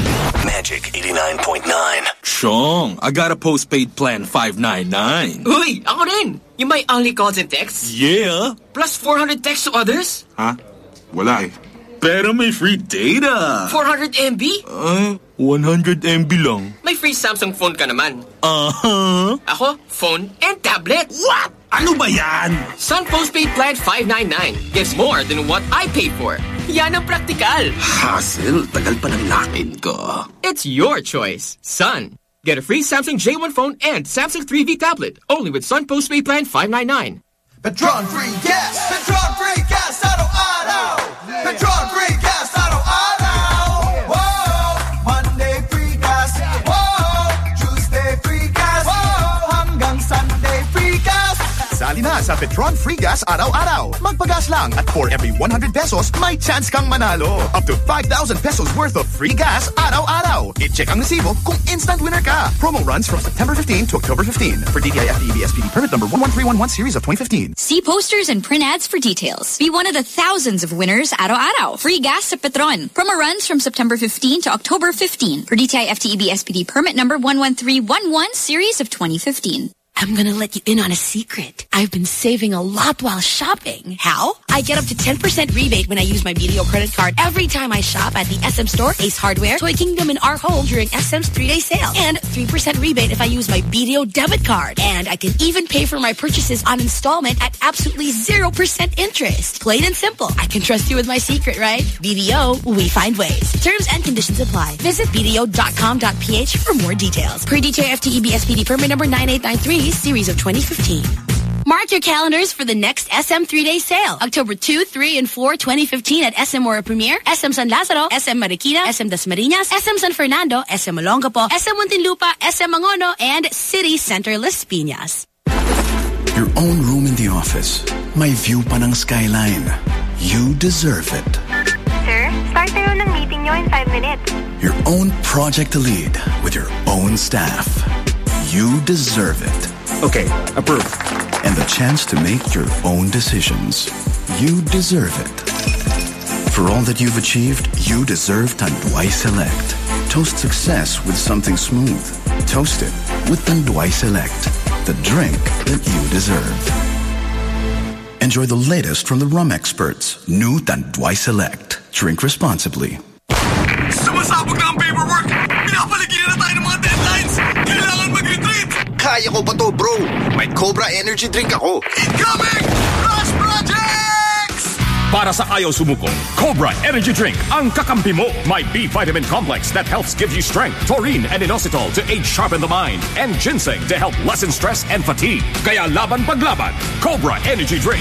S15: Magic eighty-nine point nine.
S27: Chong, I got a postpaid plan five ninety-nine.
S24: Uy, ako rin! You may only calls and texts?
S27: Yeah.
S24: Plus four hundred texts to others?
S27: Huh? Wala eh. Pero may free data.
S24: four hundred megabytes?
S27: Uh, one hundred megabytes lang.
S24: May free Samsung phone ka naman.
S27: Uh-huh.
S24: Ako, phone and tablet.
S27: What?
S13: Ano ba yan?
S24: Sun Postpaid Plan five ninety-nine gets more than what I paid for. Yan ang praktikal.
S13: Hassle, tagal pa ng lakid ko.
S24: It's your choice. Sun. Get a free Samsung J one phone and Samsung three V tablet only with Sun Postpaid Plan five ninety-nine.
S21: Petron free gas. Petron free gas. Araw-araw. Petron free gas. Araw-araw. Whoa. Monday free gas. Whoa. Tuesday free gas. Whoa. Hanggang Sunday free gas.
S14: Sali na sa Petron Free Gas Araw-Araw. Magpagas lang at for every one hundred pesos, may chance kang manalo. Up to five thousand pesos worth of free gas Araw-Araw. I-check ang resibo kung instant winner ka. Promo runs from September fifteenth to October fifteenth for D T I F T E B S P D permit number one one three one one series of twenty fifteen.
S9: See posters and print ads for details. Be one of the thousands of winners araw-araw. Free gas sa Petron. Promo runs from September fifteenth to October fifteenth for D T I F T E B S P D permit number one one three one one series of twenty fifteen.
S3: I'm gonna let you in on a secret. I've been saving a lot while shopping. How? I get up to ten percent rebate when I use my B D O credit card every time I shop at the S M Store, Ace Hardware, Toy Kingdom, and Our Home during S M's three-day sale. And three percent rebate if I use my B D O debit card. And I can even pay for my purchases on installment at absolutely zero percent interest. Plain and simple. I can trust you with my secret, right? B D O, we find ways. Terms and conditions apply. Visit B D O dot com dot P H for more details. Per D T I F T E B S P D permit number nine eight nine three, series of twenty fifteen. Mark your calendars for the next S M three-day sale. October second, third, and fourth, twenty fifteen at S M Aura Premier, S M San Lazaro, S M Marikina, S M Dasmariñas, S M San Fernando, S M Olongapo, S M Muntinlupa, S M Mangono, and City Center Las Piñas.
S4: Your own room in the office. May view pa ng skyline. You deserve it.
S6: Sir, start na yun ng meeting nyo in five minutes.
S4: Your own project to lead with your own staff. You deserve it.
S13: Okay, approved.
S4: And the chance to make your own decisions. You deserve it. For all that you've achieved, you deserve Tanduay Select. Toast success with something smooth. Toast it with Tanduay Select, the drink that you deserve. Enjoy the latest from the rum experts. New Tanduay Select. Drink responsibly.
S21: Sumasabog na ang paperwork! Pinapaligiran na tayo ng mga deadlines! Kailangan mag-retreat!
S10: Kaya ko ba to, bro? May Cobra Energy Drink ako.
S21: Incoming! Rush Projects!
S11: Para sa ayaw sumuko, Cobra Energy Drink ang kakampi mo. May B vitamin complex that helps give you strength, taurine and inositol to aid sharpen the mind, and ginseng to help lessen stress and fatigue. Kaya laban paglaban, Cobra Energy Drink.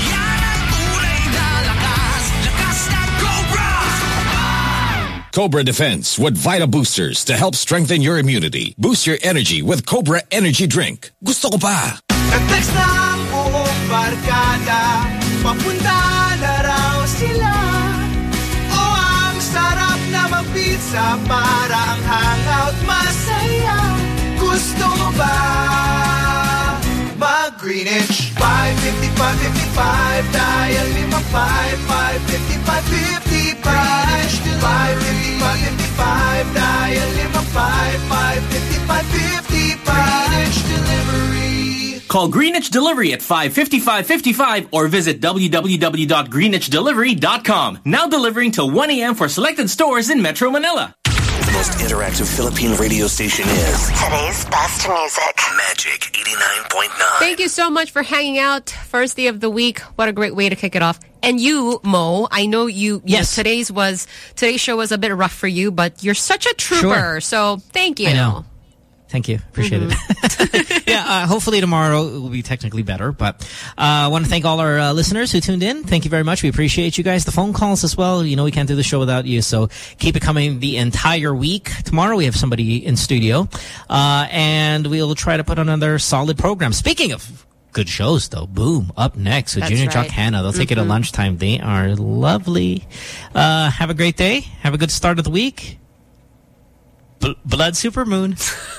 S17: Cobra Defense with Vita Boosters to help strengthen your immunity. Boost your energy with Cobra Energy Drink. Gusto ko pa!
S21: Nag-text na ang buong barkada, papunta na raw sila. O ang sarap na mag-pizza para ang hangout masaya. Gusto mo ba mag-Greenwich? five fifty-five fifty-five, dial lima five, five fifty-five fifty-five. five fifty-five fifty-five, dial lima five, five fifty-five fifty-five. Greenwich Delivery.
S12: Call Greenwich Delivery at five fifty-five fifty-five or visit w w w dot greenwich delivery dot com. Now delivering till one a m for selected stores in Metro Manila.
S18: The most interactive Philippine radio station is
S5: today's best music.
S18: Magic eighty-nine point nine.
S2: Thank you so much for hanging out. First day of the week. What a great way to kick it off. And you, Mo, I know you, yes. you know, today's was today's show was a bit rough for you, but you're such a trooper. Sure. So thank you.
S19: I know. Thank you. Appreciate mm-hmm. it. yeah, uh, hopefully tomorrow it will be technically better. But uh, I want to thank all our uh, listeners who tuned in. Thank you very much. We appreciate you guys. The phone calls as well. You know, we can't do the show without you. So keep it coming the entire week. Tomorrow we have somebody in studio. Uh, and we'll try to put on another solid program. Speaking of good shows, though, Boom, up next with That's Junior right. Jock Hannah. They'll take mm-hmm. it at lunchtime. They are lovely. Uh, have a great day. Have a good start of the week. B- Blood Supermoon.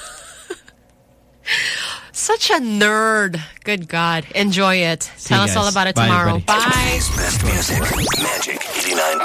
S2: Such a nerd. Good God. Enjoy it.
S19: See
S2: Tell us all about it
S19: Bye,
S2: tomorrow.
S19: Everybody.
S2: Bye.
S18: Best music. Magic eighty-nine.